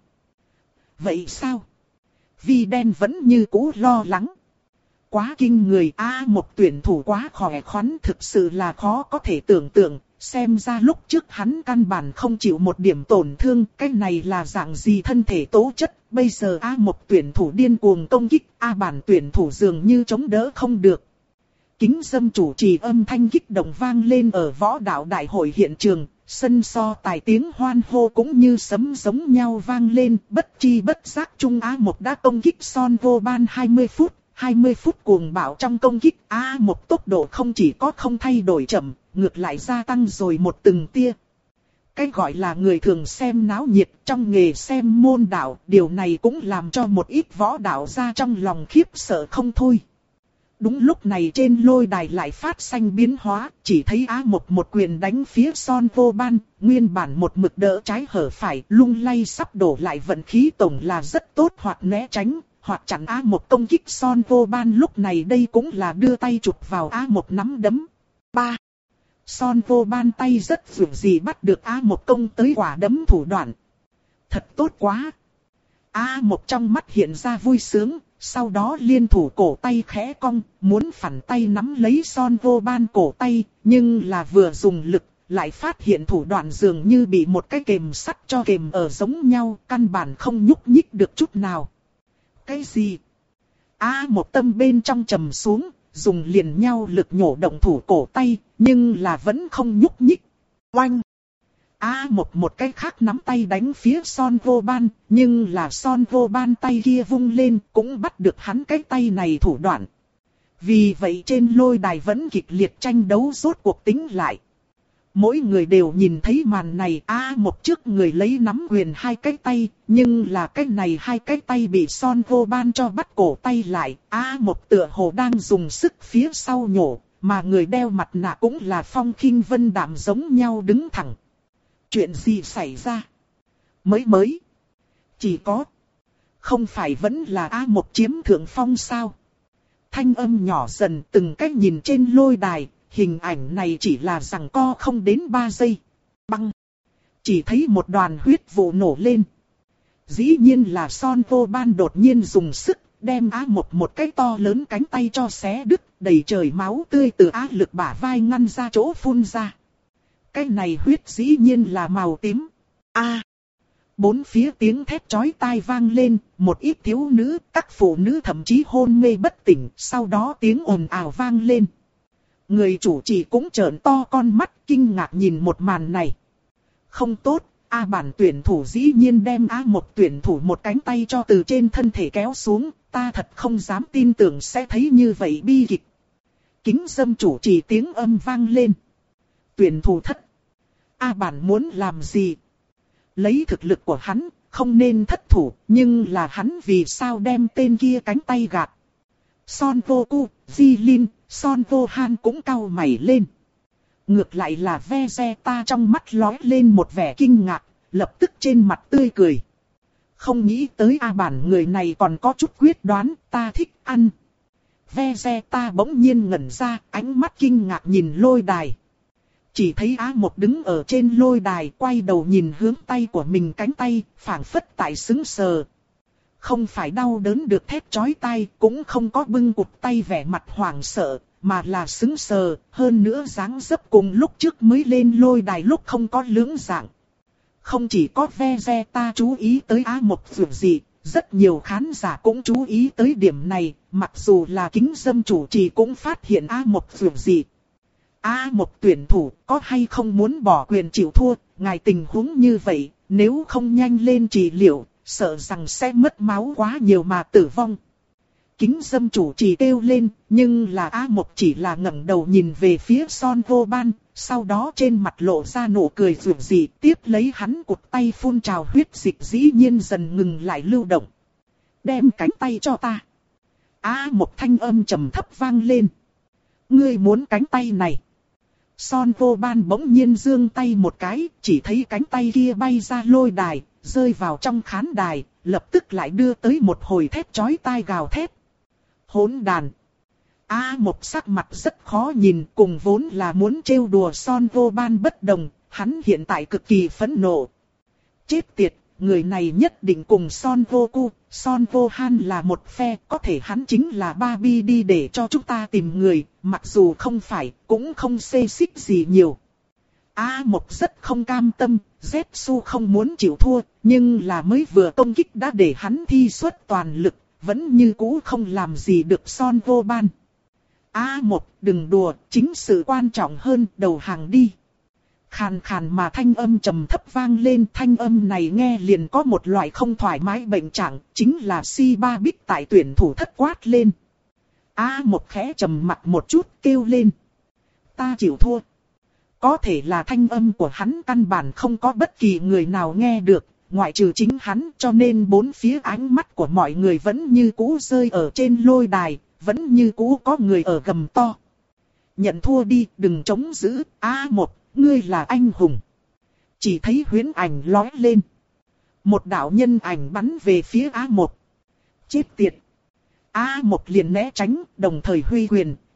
Vậy sao? Vi đen vẫn như cũ lo lắng. Quá kinh người, A một tuyển thủ quá khỏe khoắn, thực sự là khó có thể tưởng tượng. Xem ra lúc trước hắn căn bản không chịu một điểm tổn thương, cái này là dạng gì thân thể tố chất. Bây giờ A một tuyển thủ điên cuồng công kích, A bản tuyển thủ dường như chống đỡ không được. Kính dâm chủ trì âm thanh kích động vang lên ở võ đạo đại hội hiện trường. Sân so tài tiếng hoan hô cũng như sấm giống nhau vang lên, bất chi bất giác Trung A một đã công kích Son Vô Ban hai mươi phút, hai mươi phút cuồng bạo trong công kích, A một tốc độ không chỉ có không thay đổi chậm, ngược lại gia tăng rồi một từng tia. Cái gọi là người thường xem náo nhiệt trong nghề xem môn đạo, điều này cũng làm cho một ít võ đạo gia trong lòng khiếp sợ không thôi. Đúng lúc này trên lôi đài lại phát sinh biến hóa, chỉ thấy A một một quyền đánh phía Son Vô Ban, nguyên bản một mực đỡ trái hở phải, lung lay sắp đổ lại vận khí tổng là rất tốt hoặc né tránh, hoặc chặn A một công kích Son Vô Ban lúc này đây cũng là đưa tay chụp vào A một nắm đấm. ba. Son vô ban tay rất vượt gì bắt được A một công tới quả đấm thủ đoạn. Thật tốt quá. A một trong mắt hiện ra vui sướng, sau đó liên thủ cổ tay khẽ cong, muốn phản tay nắm lấy Son vô ban cổ tay, nhưng là vừa dùng lực, lại phát hiện thủ đoạn dường như bị một cái kềm sắt cho kềm ở giống nhau, căn bản không nhúc nhích được chút nào. Cái gì? A một tâm bên trong trầm xuống, dùng liền nhau lực nhổ động thủ cổ tay, nhưng là vẫn không nhúc nhích. Oanh! A một một cái khác nắm tay đánh phía Son vô ban, nhưng là Son vô ban tay kia vung lên cũng bắt được hắn cái tay này thủ đoạn. Vì vậy trên lôi đài vẫn kịch liệt tranh đấu rốt cuộc tính lại. Mỗi người đều nhìn thấy màn này, A một trước người lấy nắm quyền hai cái tay, nhưng là cái này hai cái tay bị Son vô ban cho bắt cổ tay lại. A một tựa hồ đang dùng sức phía sau nhổ, mà người đeo mặt nạ cũng là Phong Khinh Vân Đạm giống nhau đứng thẳng. Chuyện gì xảy ra? Mới mới. Chỉ có. Không phải vẫn là A một chiếm thượng phong sao? Thanh âm nhỏ dần từng cách nhìn trên lôi đài. Hình ảnh này chỉ là giằng co không đến ba giây. Băng. Chỉ thấy một đoàn huyết vụ nổ lên. Dĩ nhiên là Son vô ban đột nhiên dùng sức, đem Á một một cái to lớn cánh tay cho xé đứt, đầy trời máu tươi từ Á lực bả vai ngăn ra chỗ phun ra. Cái này huyết dĩ nhiên là màu tím. A. Bốn phía tiếng thét chói tai vang lên, một ít thiếu nữ, các phụ nữ thậm chí hôn mê bất tỉnh, sau đó tiếng ồn ào vang lên. Người chủ trì cũng trợn to con mắt kinh ngạc nhìn một màn này. Không tốt, A bản tuyển thủ dĩ nhiên đem A một tuyển thủ một cánh tay cho từ trên thân thể kéo xuống, ta thật không dám tin tưởng sẽ thấy như vậy bi kịch. Kính dâm chủ trì tiếng âm vang lên. Tuyển thủ thất. A bản muốn làm gì? Lấy thực lực của hắn, không nên thất thủ, nhưng là hắn vì sao đem tên kia cánh tay gạt? Son vô cu, Di Linh, Son vô han cũng cau mày lên. Ngược lại là Vegeta trong mắt lóe lên một vẻ kinh ngạc, lập tức trên mặt tươi cười. Không nghĩ tới A bản người này còn có chút quyết đoán, ta thích ăn. Vegeta bỗng nhiên ngẩn ra, ánh mắt kinh ngạc nhìn lôi đài. Chỉ thấy Á một đứng ở trên lôi đài quay đầu nhìn hướng tay của mình cánh tay, phảng phất tại sững sờ. Không phải đau đớn được thét chói tai, cũng không có bưng cụt tay vẻ mặt hoảng sợ, mà là sững sờ, hơn nữa dáng dấp cùng lúc trước mới lên lôi đài lúc không có lưỡng dạng. Không chỉ có Vegeta chú ý tới Á một việc gì, rất nhiều khán giả cũng chú ý tới điểm này, mặc dù là kính dâm chủ trì cũng phát hiện Á một việc gì. A một tuyển thủ có hay không muốn bỏ quyền chịu thua, ngài tình huống như vậy, nếu không nhanh lên trị liệu, sợ rằng sẽ mất máu quá nhiều mà tử vong. Kính dâm chủ trì kêu lên, nhưng là A một chỉ là ngẩng đầu nhìn về phía Son vô ban, sau đó trên mặt lộ ra nụ cười rực rỡ, tiếp lấy hắn cụt tay phun trào huyết dịch dĩ nhiên dần ngừng lại lưu động. Đem cánh tay cho ta. A một thanh âm trầm thấp vang lên. Ngươi muốn cánh tay này? Son vô ban bỗng nhiên giương tay một cái, chỉ thấy cánh tay kia bay ra lôi đài, rơi vào trong khán đài, lập tức lại đưa tới một hồi thét chói tai gào thét. Hỗn đàn! A một sắc mặt rất khó nhìn, cùng vốn là muốn trêu đùa Son vô ban bất đồng, hắn hiện tại cực kỳ phẫn nộ. Chết tiệt, người này nhất định cùng Son vô cu, Son vô han là một phe, có thể hắn chính là Barbie đi để cho chúng ta tìm người, mặc dù không phải, cũng không xê xích gì nhiều. A một rất không cam tâm, Zetsu không muốn chịu thua, nhưng là mới vừa công kích đã để hắn thi xuất toàn lực, vẫn như cũ không làm gì được Son vô ban. A một, đừng đùa, chính sự quan trọng hơn, đầu hàng đi. Khàn khàn mà thanh âm trầm thấp vang lên, thanh âm này nghe liền có một loại không thoải mái bệnh trạng, chính là si ba bích tại tuyển thủ thất quát lên. A một khẽ trầm mặt một chút kêu lên. Ta chịu thua. Có thể là thanh âm của hắn căn bản không có bất kỳ người nào nghe được, ngoại trừ chính hắn, cho nên bốn phía ánh mắt của mọi người vẫn như cũ rơi ở trên lôi đài, vẫn như cũ có người ở gầm to. Nhận thua đi, đừng chống giữ, A một. Ngươi là anh hùng. Chỉ thấy huyễn ảnh lóe lên. Một đạo nhân ảnh bắn về phía A một. Chết tiệt. A một liền né tránh, đồng thời huy quyền,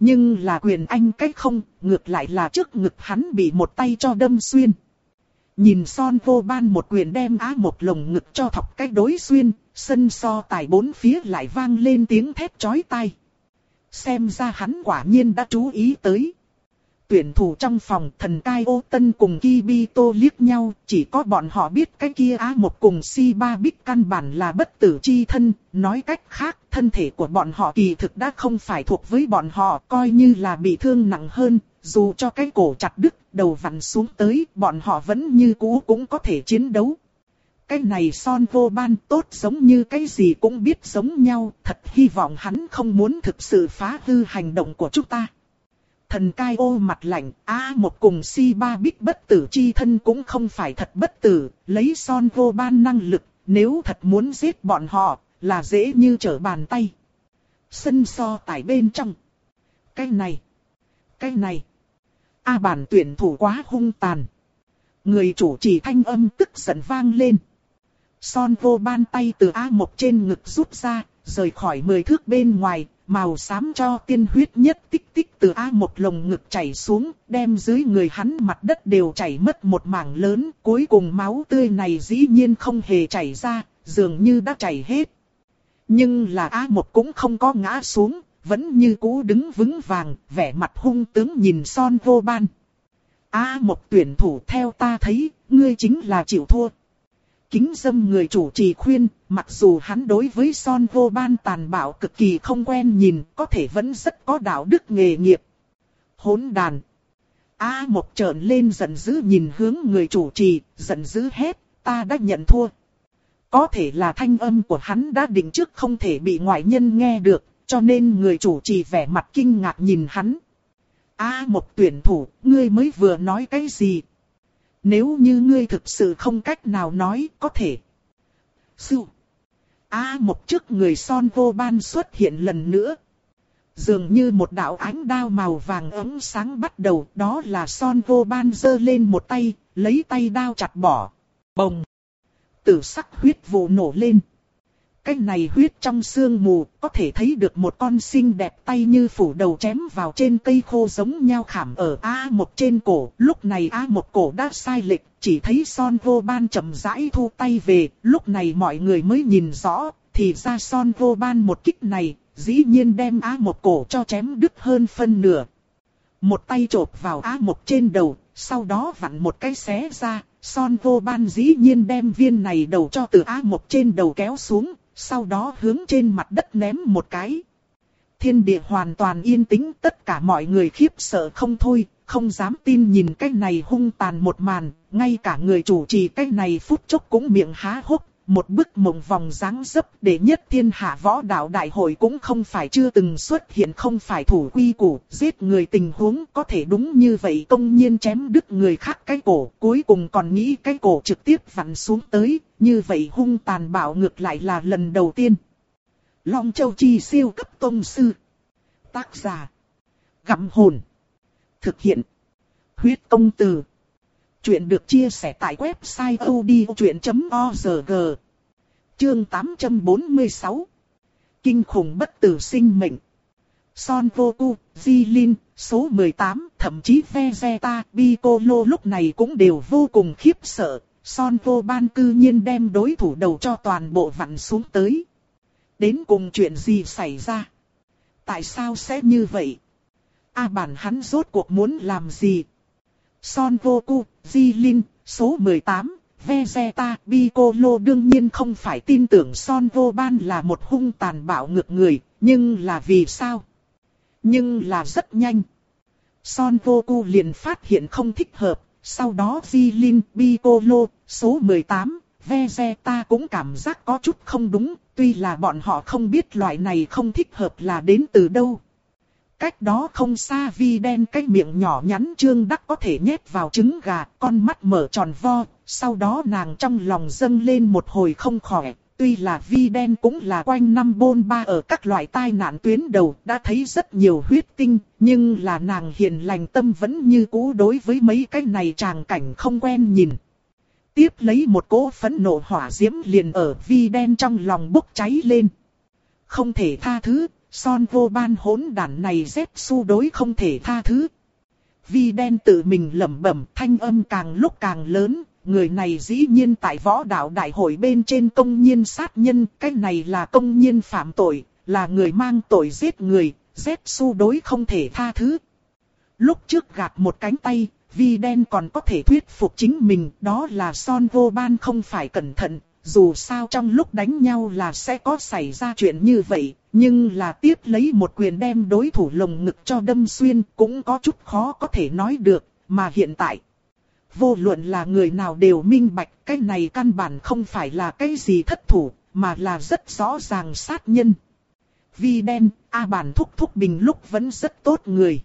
Nhưng là quyền anh cách không, ngược lại là trước ngực hắn bị một tay cho đâm xuyên. Nhìn Son Vô Ban một quyền đem Á Một lồng ngực cho thọc cách đối xuyên, sân so tài bốn phía lại vang lên tiếng thét chói tai. Xem ra hắn quả nhiên đã chú ý tới. Tuyển thủ trong phòng Thần Cai Ô Tân cùng Kibito liếc nhau, chỉ có bọn họ biết cái kia Á Một cùng Si Ba Bích căn bản là bất tử chi thân, nói cách khác, thân thể của bọn họ kỳ thực đã không phải thuộc với bọn họ, coi như là bị thương nặng hơn, dù cho cái cổ chặt đứt, đầu vặn xuống tới, bọn họ vẫn như cũ cũng có thể chiến đấu. Cái này Son Vô Ban tốt giống như cái gì cũng biết giống nhau, thật hy vọng hắn không muốn thực sự phá hư hành động của chúng ta. Thần Cai Ô mặt lạnh, Á Một cùng Si Ba Bích bất tử chi thân cũng không phải thật bất tử, lấy Son Vô Ban năng lực, nếu thật muốn giết bọn họ, là dễ như trở bàn tay. Sân so tài bên trong. Cái này, cái này, A bản tuyển thủ quá hung tàn. Người chủ trì thanh âm tức giận vang lên. Son Vô Ban tay từ Á Một trên ngực rút ra, rời khỏi mười thước bên ngoài. Màu xám cho tiên huyết nhất tích tích từ Á Một lồng ngực chảy xuống, đem dưới người hắn mặt đất đều chảy mất một mảng lớn, cuối cùng máu tươi này dĩ nhiên không hề chảy ra, dường như đã chảy hết. Nhưng là Á Một cũng không có ngã xuống, vẫn như cũ đứng vững vàng, vẻ mặt hung tướng nhìn Son Vô Ban. Á Một tuyển thủ theo ta thấy, ngươi chính là chịu thua. Kính dâm người chủ trì khuyên, mặc dù hắn đối với Son Vô Ban tàn bạo cực kỳ không quen nhìn, có thể vẫn rất có đạo đức nghề nghiệp. Hỗn đàn. Á Một trợn lên giận dữ nhìn hướng người chủ trì, giận dữ hét, ta đã nhận thua. Có thể là thanh âm của hắn đã định trước không thể bị ngoại nhân nghe được, cho nên người chủ trì vẻ mặt kinh ngạc nhìn hắn. Á Một tuyển thủ, ngươi mới vừa nói cái gì? Nếu như ngươi thực sự không cách nào nói, có thể. Sư. Á Một trước người Son Vô Ban xuất hiện lần nữa. Dường như một đạo ánh đao màu vàng ấm sáng bắt đầu, đó là Son Vô Ban giơ lên một tay, lấy tay đao chặt bỏ. Bồng. Tử sắc huyết vụ nổ lên. Cái này huyết trong sương mù, có thể thấy được một con xinh đẹp tay như phủ đầu chém vào trên cây khô giống nhau khảm ở A Một trên cổ. Lúc này A Một cổ đã sai lệch, chỉ thấy Son Vô Ban chậm rãi thu tay về. Lúc này mọi người mới nhìn rõ, thì ra Son Vô Ban một kích này, dĩ nhiên đem A Một cổ cho chém đứt hơn phân nửa. Một tay chộp vào A Một trên đầu, sau đó vặn một cái xé ra. Son Vô Ban dĩ nhiên đem viên này đầu cho từ A Một trên đầu kéo xuống. Sau đó hướng trên mặt đất ném một cái. Thiên địa hoàn toàn yên tĩnh, tất cả mọi người khiếp sợ không thôi, không dám tin nhìn cái này hung tàn một màn, ngay cả người chủ trì cái này phút chốc cũng miệng há hốc, một bức mộng vòng dáng dấp để nhất thiên hạ võ đạo đại hội cũng không phải chưa từng xuất hiện, không phải thủ quy củ, giết người tình huống có thể đúng như vậy công nhiên chém đứt người khác cái cổ, cuối cùng còn nghĩ cái cổ trực tiếp vặn xuống tới, như vậy hung tàn bạo ngược lại là lần đầu tiên. Long Châu Chi siêu cấp tông sư. Tác giả. Gặm hồn. Thực hiện. Huyết công từ. Chuyện được chia sẻ tại website odchuyện chấm org. Chương tám trăm bốn mươi sáu. Kinh khủng bất tử sinh mệnh. Son Goku, Jilin, số mười tám, thậm chí Vegeta, Piccolo lúc này cũng đều vô cùng khiếp sợ. Son Vô Ban cư nhiên đem đối thủ đầu cho toàn bộ vặn xuống tới. Đến cùng chuyện gì xảy ra? Tại sao sẽ như vậy? A bản hắn rốt cuộc muốn làm gì? Son Goku, Jilin, số mười tám, Vegeta, Piccolo đương nhiên không phải tin tưởng Son Vô Ban là một hung tàn bạo ngược người, nhưng là vì sao? Nhưng là rất nhanh. Son Goku liền phát hiện không thích hợp, sau đó Jilin, Piccolo, số mười tám, Vegeta cũng cảm giác có chút không đúng, tuy là bọn họ không biết loại này không thích hợp là đến từ đâu. Cách đó không xa Vi đen cái miệng nhỏ nhắn Trương Đắc có thể nhét vào trứng gà, con mắt mở tròn vo, sau đó nàng trong lòng dâng lên một hồi không khỏe. Tuy là Vi đen cũng là quanh năm bôn ba ở các loại tai nạn tuyến đầu, đã thấy rất nhiều huyết tinh, nhưng là nàng hiền lành tâm vẫn như cũ đối với mấy cái này tràng cảnh không quen nhìn. Tiếp lấy một cỗ phẫn nộ hỏa diễm liền ở Vi đen trong lòng bốc cháy lên. Không thể tha thứ. Son vô ban hỗn đản này Zetsu đối không thể tha thứ. Vi đen tự mình lẩm bẩm, thanh âm càng lúc càng lớn. Người này dĩ nhiên tại võ đạo đại hội bên trên công nhiên sát nhân. Cái này là công nhiên phạm tội, là người mang tội giết người. Zetsu đối không thể tha thứ. Lúc trước gạt một cánh tay, Vi đen còn có thể thuyết phục chính mình. Đó là Son vô ban không phải cẩn thận. Dù sao trong lúc đánh nhau là sẽ có xảy ra chuyện như vậy. Nhưng là tiếp lấy một quyền đem đối thủ lồng ngực cho đâm xuyên cũng có chút khó có thể nói được. Mà hiện tại, vô luận là người nào đều minh bạch cái này căn bản không phải là cái gì thất thủ, mà là rất rõ ràng sát nhân. Vi đen, A bản thúc thúc bình lúc vẫn rất tốt người.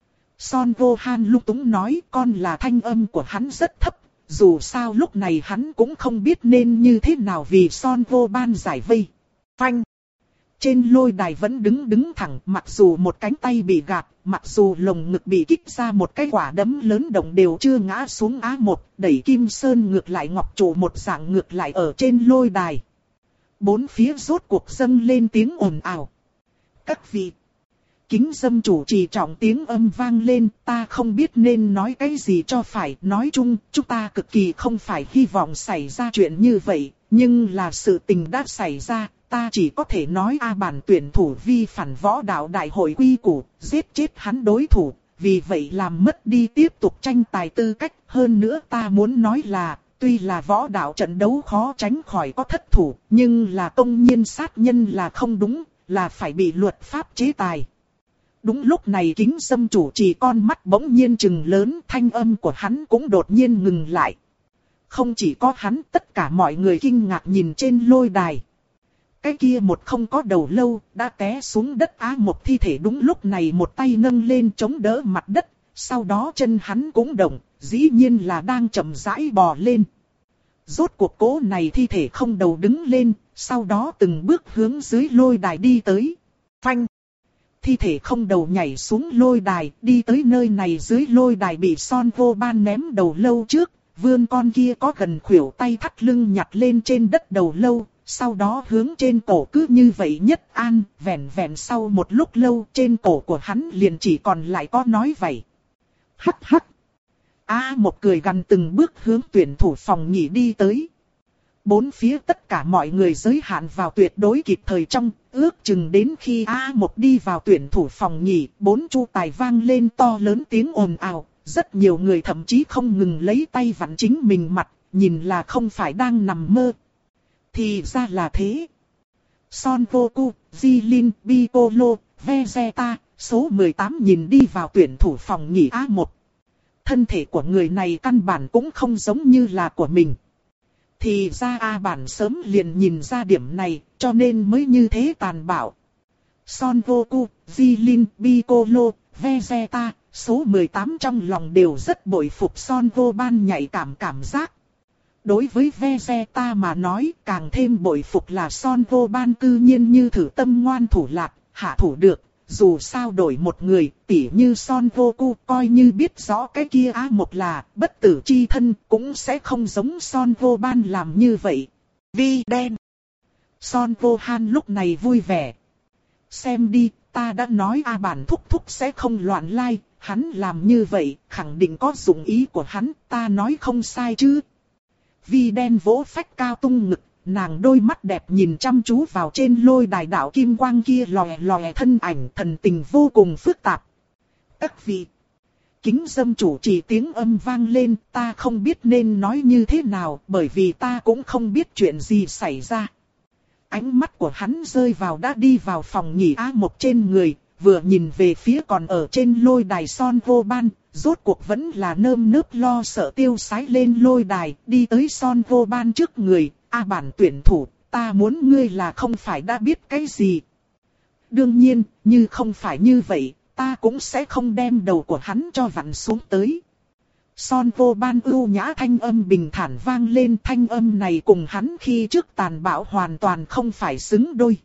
Son vô han lung túng nói con là thanh âm của hắn rất thấp. Dù sao lúc này hắn cũng không biết nên như thế nào vì Son vô ban giải vây. Phanh. Trên lôi đài vẫn đứng đứng thẳng, mặc dù một cánh tay bị gạt, mặc dù lồng ngực bị kích ra một cái quả đấm lớn động đều chưa ngã xuống á một, đẩy Kim Sơn ngược lại ngọc trụ một dạng ngược lại ở trên lôi đài. Bốn phía rốt cuộc dâng lên tiếng ồn ào. Các vị, kính dâm chủ trì trọng tiếng âm vang lên, ta không biết nên nói cái gì cho phải, nói chung, chúng ta cực kỳ không phải hy vọng xảy ra chuyện như vậy, nhưng là sự tình đã xảy ra. Ta chỉ có thể nói A bản tuyển thủ vi phản võ đạo đại hội quy củ, giết chết hắn đối thủ, vì vậy làm mất đi tiếp tục tranh tài tư cách. Hơn nữa ta muốn nói là, tuy là võ đạo trận đấu khó tránh khỏi có thất thủ, nhưng là công nhiên sát nhân là không đúng, là phải bị luật pháp chế tài. Đúng lúc này kính dâm chủ trì con mắt bỗng nhiên trừng lớn, thanh âm của hắn cũng đột nhiên ngừng lại. Không chỉ có hắn, tất cả mọi người kinh ngạc nhìn trên lôi đài. Cái kia một không có đầu lâu, đã té xuống đất á một thi thể đúng lúc này một tay nâng lên chống đỡ mặt đất, sau đó chân hắn cũng động, dĩ nhiên là đang chậm rãi bò lên. Rốt cuộc cố này thi thể không đầu đứng lên, sau đó từng bước hướng dưới lôi đài đi tới. Phanh! Thi thể không đầu nhảy xuống lôi đài, đi tới nơi này dưới lôi đài bị Son vô ban ném đầu lâu trước, vươn con kia có gần khuỷu tay thắt lưng nhặt lên trên đất đầu lâu. Sau đó hướng trên cổ cứ như vậy nhất an, vẹn vẹn sau một lúc lâu trên cổ của hắn liền chỉ còn lại có nói vậy. Hắc hắc. A một cười gằn từng bước hướng tuyển thủ phòng nghỉ đi tới. Bốn phía tất cả mọi người giới hạn vào tuyệt đối kịp thời trong, ước chừng đến khi A một đi vào tuyển thủ phòng nghỉ, bốn chu tài vang lên to lớn tiếng ồn ào, rất nhiều người thậm chí không ngừng lấy tay vặn chính mình mặt, nhìn là không phải đang nằm mơ. Thì ra là thế. Son Goku, Jilin, Piccolo, Vegeta, số mười tám nhìn đi vào tuyển thủ phòng nghỉ A một. Thân thể của người này căn bản cũng không giống như là của mình. Thì ra A bản sớm liền nhìn ra điểm này, cho nên mới như thế tàn bạo. Son Goku, Jilin, Piccolo, Vegeta, số mười tám trong lòng đều rất bội phục Son Goban nhạy cảm cảm giác. Đối với Vegeta mà nói càng thêm bội phục là Son Goban cư nhiên như thử tâm ngoan thủ lạc, hạ thủ được. Dù sao đổi một người, tỉ như Son Goku coi như biết rõ cái kia á một là bất tử chi thân cũng sẽ không giống Son Goban làm như vậy. Vi đen. Son Gohan lúc này vui vẻ. Xem đi, ta đã nói A bản thúc thúc sẽ không loạn lai, hắn làm như vậy khẳng định có dụng ý của hắn, ta nói không sai chứ. Vi đen vỗ phách cao tung ngực, nàng đôi mắt đẹp nhìn chăm chú vào trên lôi đài đạo kim quang kia lòe lòe thân ảnh thần tình vô cùng phức tạp. Các vị, kính dâm chủ trì tiếng âm vang lên, ta không biết nên nói như thế nào bởi vì ta cũng không biết chuyện gì xảy ra. Ánh mắt của hắn rơi vào đã đi vào phòng nghỉ A một trên người, vừa nhìn về phía còn ở trên lôi đài Son Goban. Rốt cuộc vẫn là nơm nớp lo sợ tiêu sái lên lôi đài, đi tới Son Goban trước người. A bản tuyển thủ, ta muốn ngươi là không phải đã biết cái gì. Đương nhiên, như không phải như vậy, ta cũng sẽ không đem đầu của hắn cho vặn xuống tới. Son Goban ưu nhã thanh âm bình thản vang lên, thanh âm này cùng hắn khi trước tàn bạo hoàn toàn không phải xứng đôi.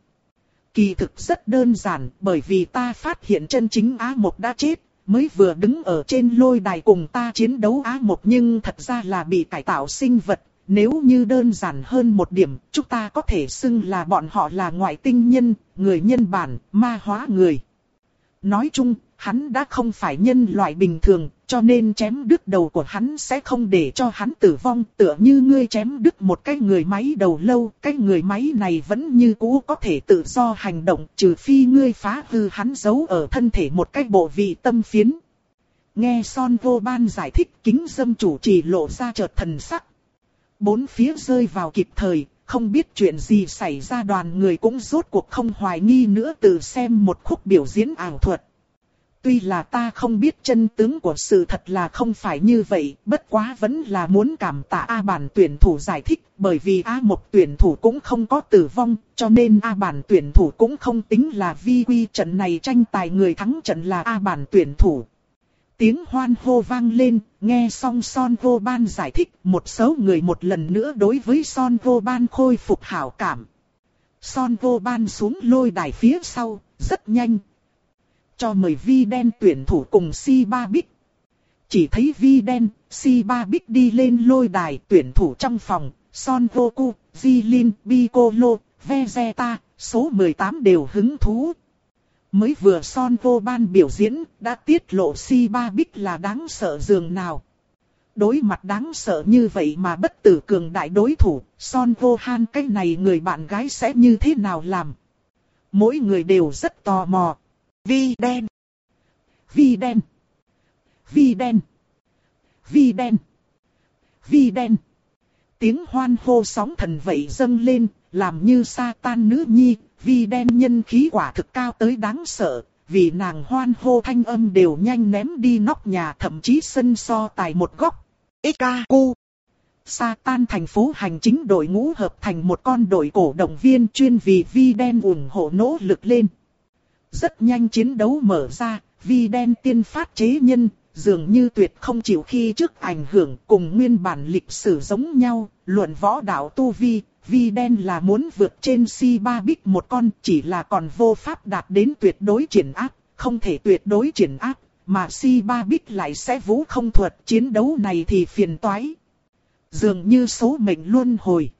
Kỳ thực rất đơn giản, bởi vì ta phát hiện chân chính Á một đã chết. Mới vừa đứng ở trên lôi đài cùng ta chiến đấu Á một nhưng thật ra là bị cải tạo sinh vật, nếu như đơn giản hơn một điểm, chúng ta có thể xưng là bọn họ là ngoại tinh nhân, người nhân bản, ma hóa người. Nói chung, hắn đã không phải nhân loại bình thường, cho nên chém đứt đầu của hắn sẽ không để cho hắn tử vong. Tựa như ngươi chém đứt một cái người máy đầu lâu, cái người máy này vẫn như cũ có thể tự do hành động, trừ phi ngươi phá hư hắn giấu ở thân thể một cái bộ vị tâm phiến. Nghe Son Vô Ban giải thích, Kính Dâm chủ trì lộ ra chợt thần sắc. Bốn phía rơi vào kịp thời, không biết chuyện gì xảy ra, đoàn người cũng rốt cuộc không hoài nghi nữa, tự xem một khúc biểu diễn ảo thuật. Tuy là ta không biết chân tướng của sự thật là không phải như vậy, bất quá vẫn là muốn cảm tạ A Bản tuyển thủ giải thích, bởi vì A một tuyển thủ cũng không có tử vong, cho nên A Bản tuyển thủ cũng không tính là vi quy, trận này tranh tài người thắng trận là A Bản tuyển thủ. Tiếng hoan hô vang lên, nghe xong Son Vô Ban giải thích, một số người một lần nữa đối với Son Vô Ban khôi phục hảo cảm. Son Vô Ban xuống lôi đài phía sau, rất nhanh. Cho mời Vi Đen tuyển thủ cùng Si Ba Bích. Chỉ thấy Vi Đen, Si Ba Bích đi lên lôi đài, tuyển thủ trong phòng, Son Goku, Jilin, Piccolo, Vegeta, số mười tám đều hứng thú. Mới vừa Son Vô Ban biểu diễn, đã tiết lộ Si Ba Bích là đáng sợ dường nào. Đối mặt đáng sợ như vậy mà bất tử cường đại đối thủ, Son Gohan cái này người bạn gái sẽ như thế nào làm? Mỗi người đều rất tò mò. Vi Đen, Vi Đen, Vi Đen, Vi Đen, Vi Đen. Tiếng hoan hô sóng thần vậy dâng lên, làm như Satan nữ nhi. Vi Đen nhân khí quả thực cao tới đáng sợ, vì nàng hoan hô thanh âm đều nhanh ném đi nóc nhà, thậm chí sân so tài một góc. Ekaku. Satan thành phố hành chính đội ngũ hợp thành một con đội cổ động viên chuyên vì Vi Đen ủng hộ nỗ lực lên. Rất nhanh chiến đấu mở ra, Vi Đen tiên phát chế nhân, dường như tuyệt không chịu khi trước ảnh hưởng, cùng nguyên bản lịch sử giống nhau, luận võ đạo tu vi. Vi Đen là muốn vượt trên Si Ba Bích một con, chỉ là còn vô pháp đạt đến tuyệt đối triển áp, không thể tuyệt đối triển áp, mà Si Ba Bích lại sẽ vũ không thuật, chiến đấu này thì phiền toái. Dường như số mệnh luân hồi.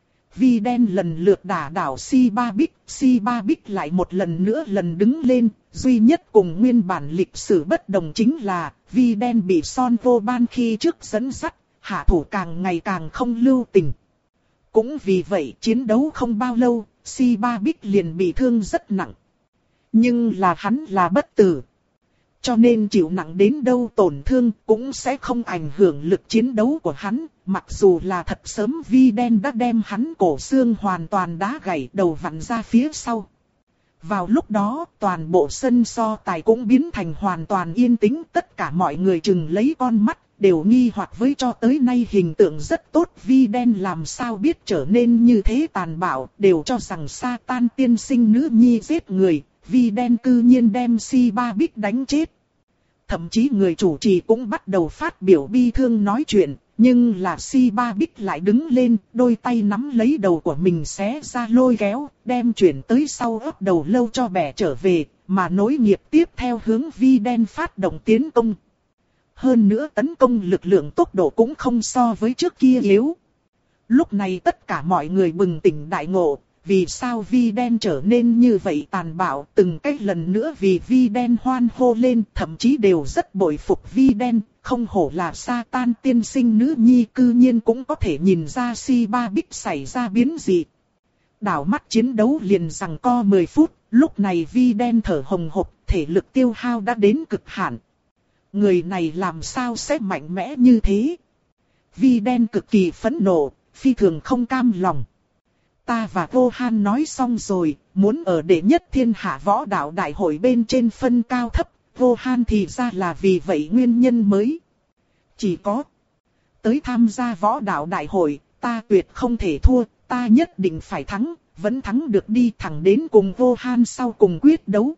Vi Đen lần lượt đả đảo Si Ba Bích, Si Ba Bích lại một lần nữa lần đứng lên, duy nhất cùng nguyên bản lịch sử bất đồng chính là, Vi Đen bị Son Vô Ban khi trước dẫn dắt, hạ thủ càng ngày càng không lưu tình. Cũng vì vậy chiến đấu không bao lâu, Si Ba Bích liền bị thương rất nặng. Nhưng là hắn là bất tử. Cho nên chịu nặng đến đâu tổn thương cũng sẽ không ảnh hưởng lực chiến đấu của hắn. Mặc dù là thật sớm Vi Đen đã đem hắn cổ xương hoàn toàn đá gãy, đầu vặn ra phía sau. Vào lúc đó toàn bộ sân so tài cũng biến thành hoàn toàn yên tĩnh. Tất cả mọi người chừng lấy con mắt, đều nghi hoặc với cho tới nay hình tượng rất tốt Vi Đen làm sao biết trở nên như thế tàn bạo, đều cho rằng Satan tiên sinh nữ nhi giết người, Vi Đen cư nhiên đem Si Ba Bích đánh chết. Thậm chí người chủ trì cũng bắt đầu phát biểu bi thương nói chuyện, nhưng là Si Ba Bích lại đứng lên, đôi tay nắm lấy đầu của mình xé ra lôi kéo, đem chuyển tới sau ấp đầu lâu cho bẻ trở về, mà nối nghiệp tiếp theo hướng Vi Đen phát động tiến công. Hơn nữa tấn công lực lượng tốc độ cũng không so với trước kia yếu. Lúc này tất cả mọi người bừng tỉnh đại ngộ, vì sao Vi Đen trở nên như vậy tàn bạo, từng cách lần nữa vì Vi Đen hoan hô lên, thậm chí đều rất bội phục Vi Đen, không hổ là Satan tiên sinh nữ nhi, cư nhiên cũng có thể nhìn ra Si Ba Bích xảy ra biến dị. Đảo mắt chiến đấu liền giằng co mười phút, lúc này Vi Đen thở hồng hộc, thể lực tiêu hao đã đến cực hạn. Người này làm sao sẽ mạnh mẽ như thế? Vi Đen cực kỳ phẫn nộ, phi thường không cam lòng. Ta và Gohan nói xong rồi, muốn ở đệ nhất thiên hạ võ đạo đại hội bên trên phân cao thấp, Gohan thì ra là vì vậy nguyên nhân mới. Chỉ có tới tham gia võ đạo đại hội, ta tuyệt không thể thua, ta nhất định phải thắng, vẫn thắng được đi, thẳng đến cùng Gohan sau cùng quyết đấu.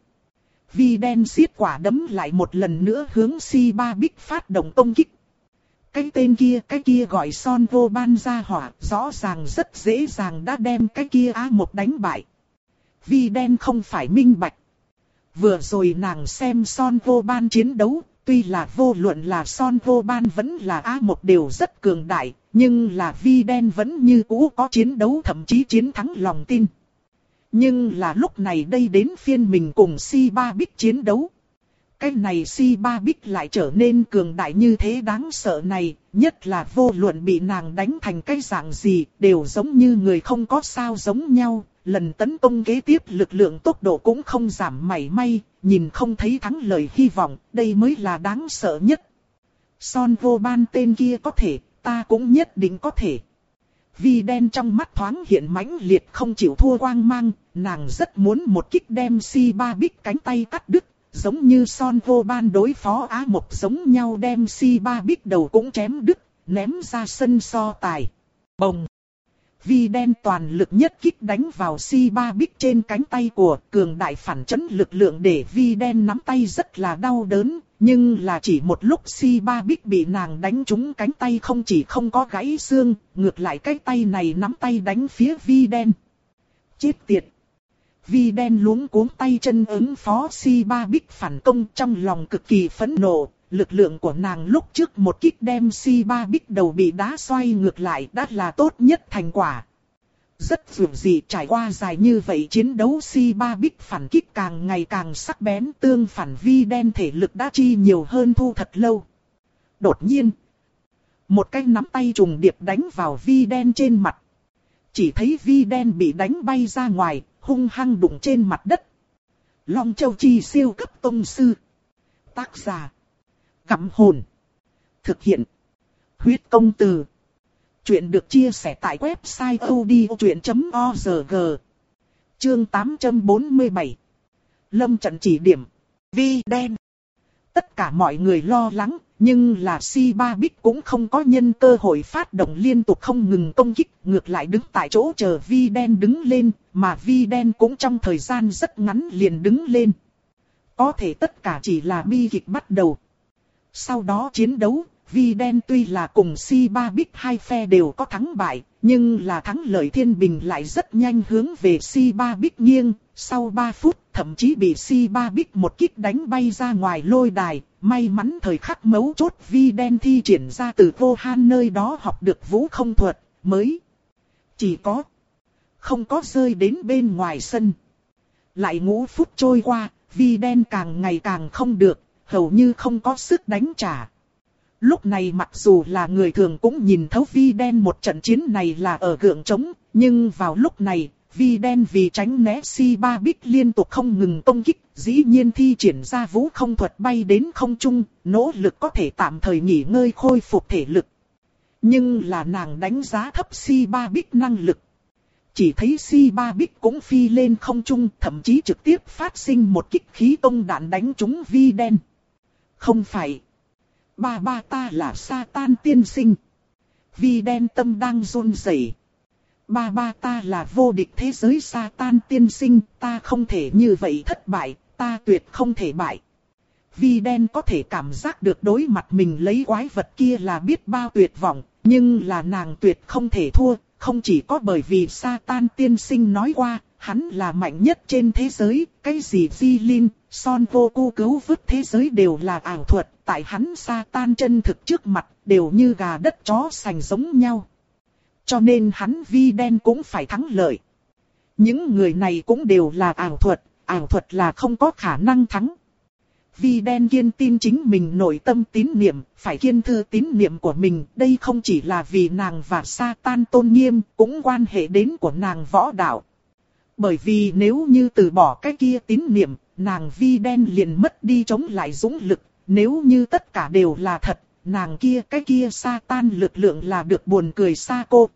Vi Đen siết quả đấm lại một lần nữa hướng Si Ba Bích phát động công kích. Cái tên kia, cái kia gọi Son Vô Ban ra hỏa, rõ ràng rất dễ dàng đã đem cái kia A một đánh bại. Vi Đen không phải minh bạch. Vừa rồi nàng xem Son Vô Ban chiến đấu, Tuy là vô luận là Son Vô Ban vẫn là A một đều rất cường đại, nhưng là Vi Đen vẫn như cũ có chiến đấu thậm chí chiến thắng lòng tin. Nhưng là lúc này đây đến phiên mình cùng Si Ba Bích chiến đấu. Cái này Si Ba Bích lại trở nên cường đại như thế đáng sợ này, nhất là vô luận bị nàng đánh thành cái dạng gì, đều giống như người không có sao giống nhau. Lần tấn công kế tiếp lực lượng tốc độ cũng không giảm mảy may, nhìn không thấy thắng lợi hy vọng, đây mới là đáng sợ nhất. Son Vô Ban tên kia có thể, ta cũng nhất định có thể. Vi Đen trong mắt thoáng hiện mãnh liệt không chịu thua quang mang, nàng rất muốn một kích đem Si Ba Bích cánh tay cắt đứt, giống như Son Vô Ban đối phó Á Mộc giống nhau đem Si Ba Bích đầu cũng chém đứt, ném ra sân so tài. Bồng! Vi Đen toàn lực nhất kích đánh vào Si Ba Bích trên cánh tay của, cường đại phản chấn lực lượng để Vi Đen nắm tay rất là đau đớn, nhưng là chỉ một lúc Si Ba Bích bị nàng đánh trúng cánh tay không chỉ không có gãy xương, ngược lại cái tay này nắm tay đánh phía Vi Đen. Chết tiệt! Vi Đen luống cuống tay chân ứng phó Si Ba Bích phản công trong lòng cực kỳ phẫn nộ. Lực lượng của nàng lúc trước một kích đem Si Ba Bích đầu bị đá xoay ngược lại đã là tốt nhất thành quả. Rất vượt dị trải qua dài như vậy chiến đấu Si Ba Bích phản kích càng ngày càng sắc bén, tương phản Vi Đen thể lực đã chi nhiều hơn thu thật lâu. Đột nhiên, một cái nắm tay trùng điệp đánh vào Vi Đen trên mặt. Chỉ thấy Vi Đen bị đánh bay ra ngoài, hung hăng đụng trên mặt đất. Long Châu Chi siêu cấp tông sư. Tác giả Gặm Hồn. Thực hiện Huyết Công Từ. Chuyện được chia sẻ tại website odchuyện chấm org. Chương tám trăm bốn mươi bảy. Lâm trận chỉ điểm. Vi Đen. Tất cả mọi người lo lắng, nhưng là Si Ba Bích cũng không có nhân cơ hội phát động liên tục không ngừng công kích, ngược lại đứng tại chỗ chờ Vi Đen đứng lên, mà Vi Đen cũng trong thời gian rất ngắn liền đứng lên. Có thể tất cả chỉ là bi kịch bắt đầu. Sau đó chiến đấu, Vi Đen tuy là cùng Si Ba Bích hai phe đều có thắng bại, nhưng là thắng lợi thiên bình lại rất nhanh hướng về Si Ba Bích nghiêng. Sau ba phút thậm chí bị Si Ba Bích một kích đánh bay ra ngoài lôi đài. May mắn thời khắc mấu chốt Vi Đen thi triển ra từ Vô Han nơi đó học được vũ không thuật mới. Chỉ có không có rơi đến bên ngoài sân. Lại ngũ phút trôi qua, Vi Đen càng ngày càng không được, hầu như không có sức đánh trả. Lúc này mặc dù là người thường cũng nhìn thấu Vi Đen một trận chiến này là ở gượng trống, nhưng vào lúc này, Vi Đen vì tránh né Si Ba Bích liên tục không ngừng công kích, dĩ nhiên thi triển ra vũ không thuật bay đến không trung, nỗ lực có thể tạm thời nghỉ ngơi khôi phục thể lực. Nhưng là nàng đánh giá thấp Si Ba Bích năng lực. Chỉ thấy Si Ba Bích cũng phi lên không trung, thậm chí trực tiếp phát sinh một kích khí công đạn đánh trúng Vi Đen. Không phải. Ba ba ta là Satan tiên sinh. Vi Đen tâm đang run rẩy. Ba ba ta là vô địch thế giới Satan tiên sinh, ta không thể như vậy thất bại, ta tuyệt không thể bại. Vi Đen có thể cảm giác được đối mặt mình lấy quái vật kia là biết bao tuyệt vọng, nhưng là nàng tuyệt không thể thua, không chỉ có bởi vì Satan tiên sinh nói qua, hắn là mạnh nhất trên thế giới, cái gì Di Linh, Son Vô Cu cứu vớt thế giới đều là ảo thuật, tại hắn Satan chân thực trước mặt, đều như gà đất chó sành giống nhau. Cho nên hắn Vi Đen cũng phải thắng lợi. Những người này cũng đều là ảo thuật, ảo thuật là không có khả năng thắng. Vi Đen kiên tin chính mình nội tâm tín niệm, phải kiên thư tín niệm của mình, đây không chỉ là vì nàng và Satan tôn nghiêm, cũng quan hệ đến của nàng võ đạo. Bởi vì nếu như từ bỏ cái kia tín niệm, nàng Vi Đen liền mất đi chống lại dũng lực, nếu như tất cả đều là thật, nàng kia cái kia Satan lực lượng là được buồn cười xa cô.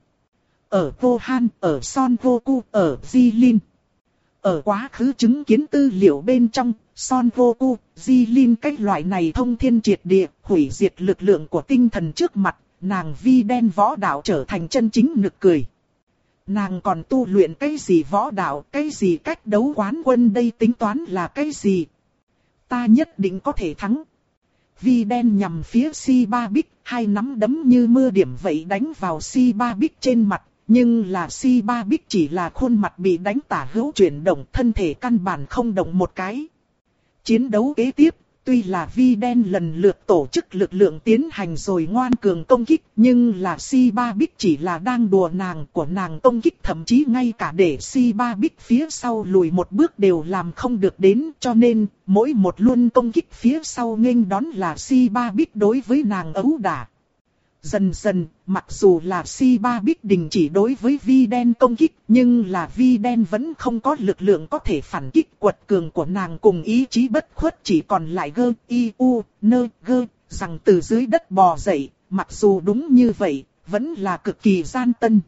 Ở Vô Han, ở Son Vô Cu, ở Di Linh. Ở quá khứ chứng kiến tư liệu bên trong, Son Vô Cu, Di Linh cách loại này thông thiên triệt địa, hủy diệt lực lượng của tinh thần trước mặt, nàng Vi Đen võ đạo trở thành chân chính nực cười. Nàng còn tu luyện cái gì võ đạo, cái gì cách đấu quán quân đây tính toán là cái gì? Ta nhất định có thể thắng. Vi Đen nhằm phía Si Ba Bích, hai nắm đấm như mưa điểm vậy đánh vào Si Ba Bích trên mặt. Nhưng là Si Ba Bích chỉ là khuôn mặt bị đánh tả hữu chuyển động, thân thể căn bản không động một cái. Chiến đấu kế tiếp, tuy là Vi đen lần lượt tổ chức lực lượng tiến hành rồi ngoan cường công kích, nhưng là Si Ba Bích chỉ là đang đùa nàng của nàng công kích, thậm chí ngay cả để Si Ba Bích phía sau lùi một bước đều làm không được đến, cho nên mỗi một luân công kích phía sau nghênh đón là Si Ba Bích đối với nàng ấu đả. Dần dần, mặc dù là Si Ba Bích đình chỉ đối với Vi đen công kích, nhưng là Vi đen vẫn không có lực lượng có thể phản kích, quật cường của nàng cùng ý chí bất khuất chỉ còn lại gơ, y, u, nơ, gơ, rằng từ dưới đất bò dậy, mặc dù đúng như vậy, vẫn là cực kỳ gian tân.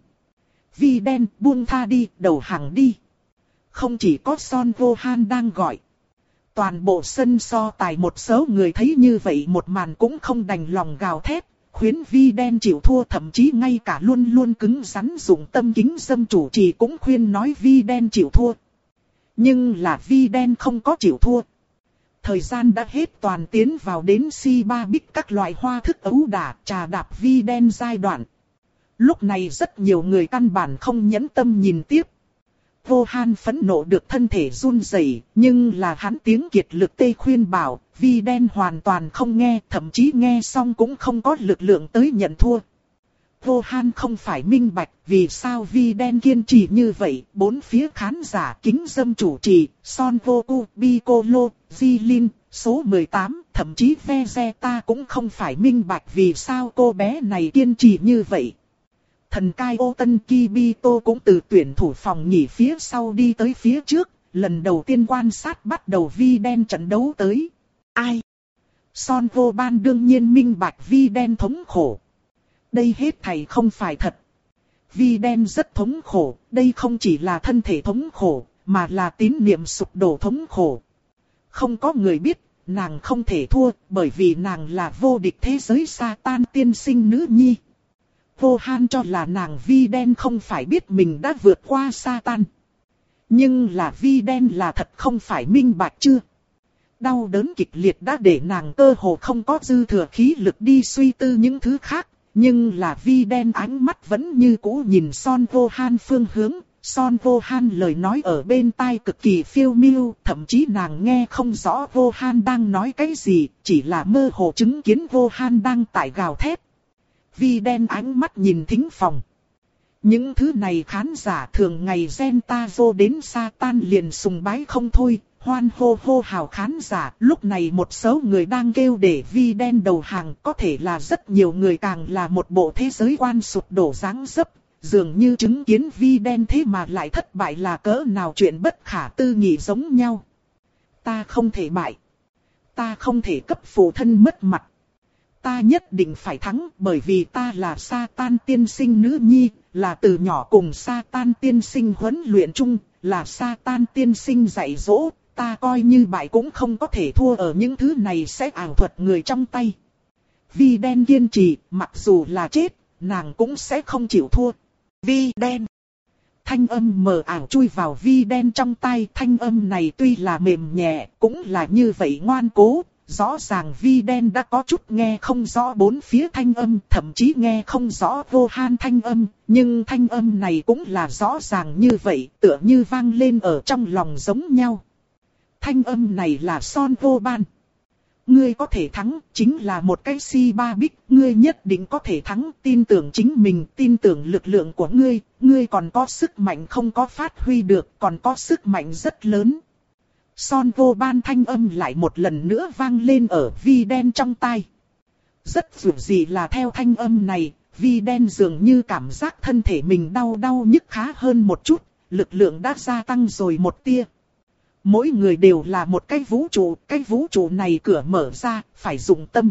Vi đen buông tha đi, đầu hàng đi. Không chỉ có Son Vô Han đang gọi. Toàn bộ sân so tài một số người thấy như vậy một màn cũng không đành lòng gào thét. Khuyến Vi đen chịu thua, thậm chí ngay cả luôn luôn cứng rắn dụng tâm kính dâm chủ trì cũng khuyên nói Vi đen chịu thua. Nhưng là Vi đen không có chịu thua. Thời gian đã hết, toàn tiến vào đến Si Ba Bích các loại hoa thức ấu đả, trà đạp Vi đen giai đoạn. Lúc này rất nhiều người căn bản không nhẫn tâm nhìn tiếp. Vô Han phẫn nộ được thân thể run rẩy, nhưng là hắn tiếng kiệt lực tê khuyên bảo, Vi đen hoàn toàn không nghe, thậm chí nghe xong cũng không có lực lượng tới nhận thua. Vô Han không phải minh bạch vì sao Vi đen kiên trì như vậy, bốn phía khán giả kính dâm chủ trì, Son Vô Cu, Piccolo, Jilin, số mười tám, thậm chí Vegeta cũng không phải minh bạch vì sao cô bé này kiên trì như vậy. Thần cai ô Tân Kibito cũng từ tuyển thủ phòng nghỉ phía sau đi tới phía trước, lần đầu tiên quan sát bắt đầu Vi đen trận đấu tới. Ai? Son Vô Ban đương nhiên minh bạch Vi đen thống khổ. Đây hết thảy không phải thật. Vi đen rất thống khổ, đây không chỉ là thân thể thống khổ, mà là tín niệm sụp đổ thống khổ. Không có người biết, nàng không thể thua, bởi vì nàng là vô địch thế giới Satan tiên sinh nữ nhi. Vô Han cho là nàng Vi đen không phải biết mình đã vượt qua Satan. Nhưng là Vi đen là thật không phải minh bạch chưa? Đau đớn kịch liệt đã để nàng cơ hồ không có dư thừa khí lực đi suy tư những thứ khác. Nhưng là Vi đen ánh mắt vẫn như cũ nhìn Son Vô Han phương hướng. Son Vô Han lời nói ở bên tai cực kỳ phiêu miêu, thậm chí nàng nghe không rõ Vô Han đang nói cái gì, chỉ là mơ hồ chứng kiến Vô Han đang tại gào thét. Vi đen ánh mắt nhìn thính phòng. Những thứ này khán giả thường ngày Gentazo đến Satan liền sùng bái không thôi, hoan hô hô hào khán giả. Lúc này một số người đang kêu để Vi đen đầu hàng, có thể là rất nhiều người càng là một bộ thế giới quan sụp đổ dáng dấp. Dường như chứng kiến Vi đen thế mà lại thất bại là cỡ nào chuyện bất khả tư nghị giống nhau. Ta không thể bại. Ta không thể cấp phụ thân mất mặt. Ta nhất định phải thắng bởi vì ta là Satan tiên sinh nữ nhi, là từ nhỏ cùng Satan tiên sinh huấn luyện chung, là Satan tiên sinh dạy dỗ, ta coi như bại cũng không có thể thua ở những thứ này sẽ ảo thuật người trong tay. Vi đen kiên trì, mặc dù là chết, nàng cũng sẽ không chịu thua. Vi đen. Thanh âm mờ ảo chui vào Vi đen trong tai, thanh âm này tuy là mềm nhẹ, cũng là như vậy ngoan cố. Rõ ràng Vi đen đã có chút nghe không rõ bốn phía thanh âm, thậm chí nghe không rõ Vô Han thanh âm, nhưng thanh âm này cũng là rõ ràng như vậy, tựa như vang lên ở trong lòng giống nhau. Thanh âm này là Son Vô Ban. Ngươi có thể thắng, chính là một cái Si Ba Bích, ngươi nhất định có thể thắng, tin tưởng chính mình, tin tưởng lực lượng của ngươi, ngươi còn có sức mạnh không có phát huy được, còn có sức mạnh rất lớn. Son Vô Ban thanh âm lại một lần nữa vang lên ở Vi đen trong tai. Rất dường gì là theo thanh âm này, Vi đen dường như cảm giác thân thể mình đau đau nhức khá hơn một chút, lực lượng đã gia tăng rồi một tia. Mỗi người đều là một cái vũ trụ, cái vũ trụ này cửa mở ra, phải dùng tâm.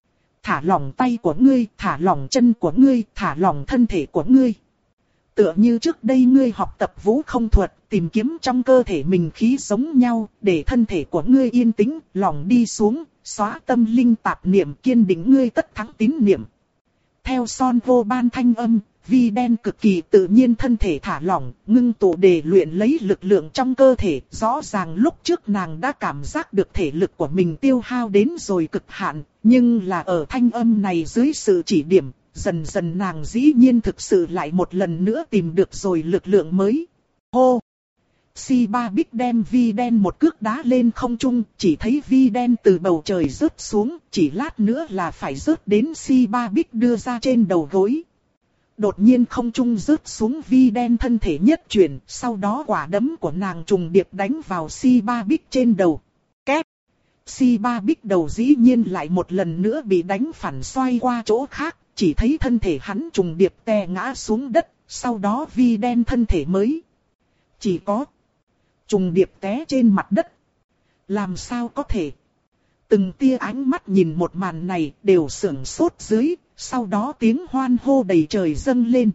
Thả lỏng tay của ngươi, thả lỏng chân của ngươi, thả lỏng thân thể của ngươi. Tựa như trước đây ngươi học tập vũ không thuật, tìm kiếm trong cơ thể mình khí giống nhau, để thân thể của ngươi yên tĩnh, lòng đi xuống, xóa tâm linh tạp niệm, kiên định ngươi tất thắng tín niệm. Theo Son Vô Ban thanh âm, Vi đen cực kỳ tự nhiên thân thể thả lỏng, ngưng tụ để luyện lấy lực lượng trong cơ thể. Rõ ràng lúc trước nàng đã cảm giác được thể lực của mình tiêu hao đến rồi cực hạn, nhưng là ở thanh âm này dưới sự chỉ điểm, dần dần nàng dĩ nhiên thực sự lại một lần nữa tìm được rồi lực lượng mới. Hô! Si Ba Bích đem Vi Đen một cước đá lên không trung, chỉ thấy Vi Đen từ bầu trời rớt xuống, chỉ lát nữa là phải rớt đến Si Ba Bích đưa ra trên đầu gối. Đột nhiên không trung rớt xuống Vi Đen thân thể nhất chuyển, sau đó quả đấm của nàng trùng điệp đánh vào Si Ba Bích trên đầu. Két! Si Ba Bích đầu dĩ nhiên lại một lần nữa bị đánh phản xoay qua chỗ khác, chỉ thấy thân thể hắn trùng điệp té ngã xuống đất, sau đó Vi Đen thân thể mới chỉ có trùng điệp té trên mặt đất. Làm sao có thể? Từng tia ánh mắt nhìn một màn này đều sửng sốt dưới, sau đó tiếng hoan hô đầy trời dâng lên.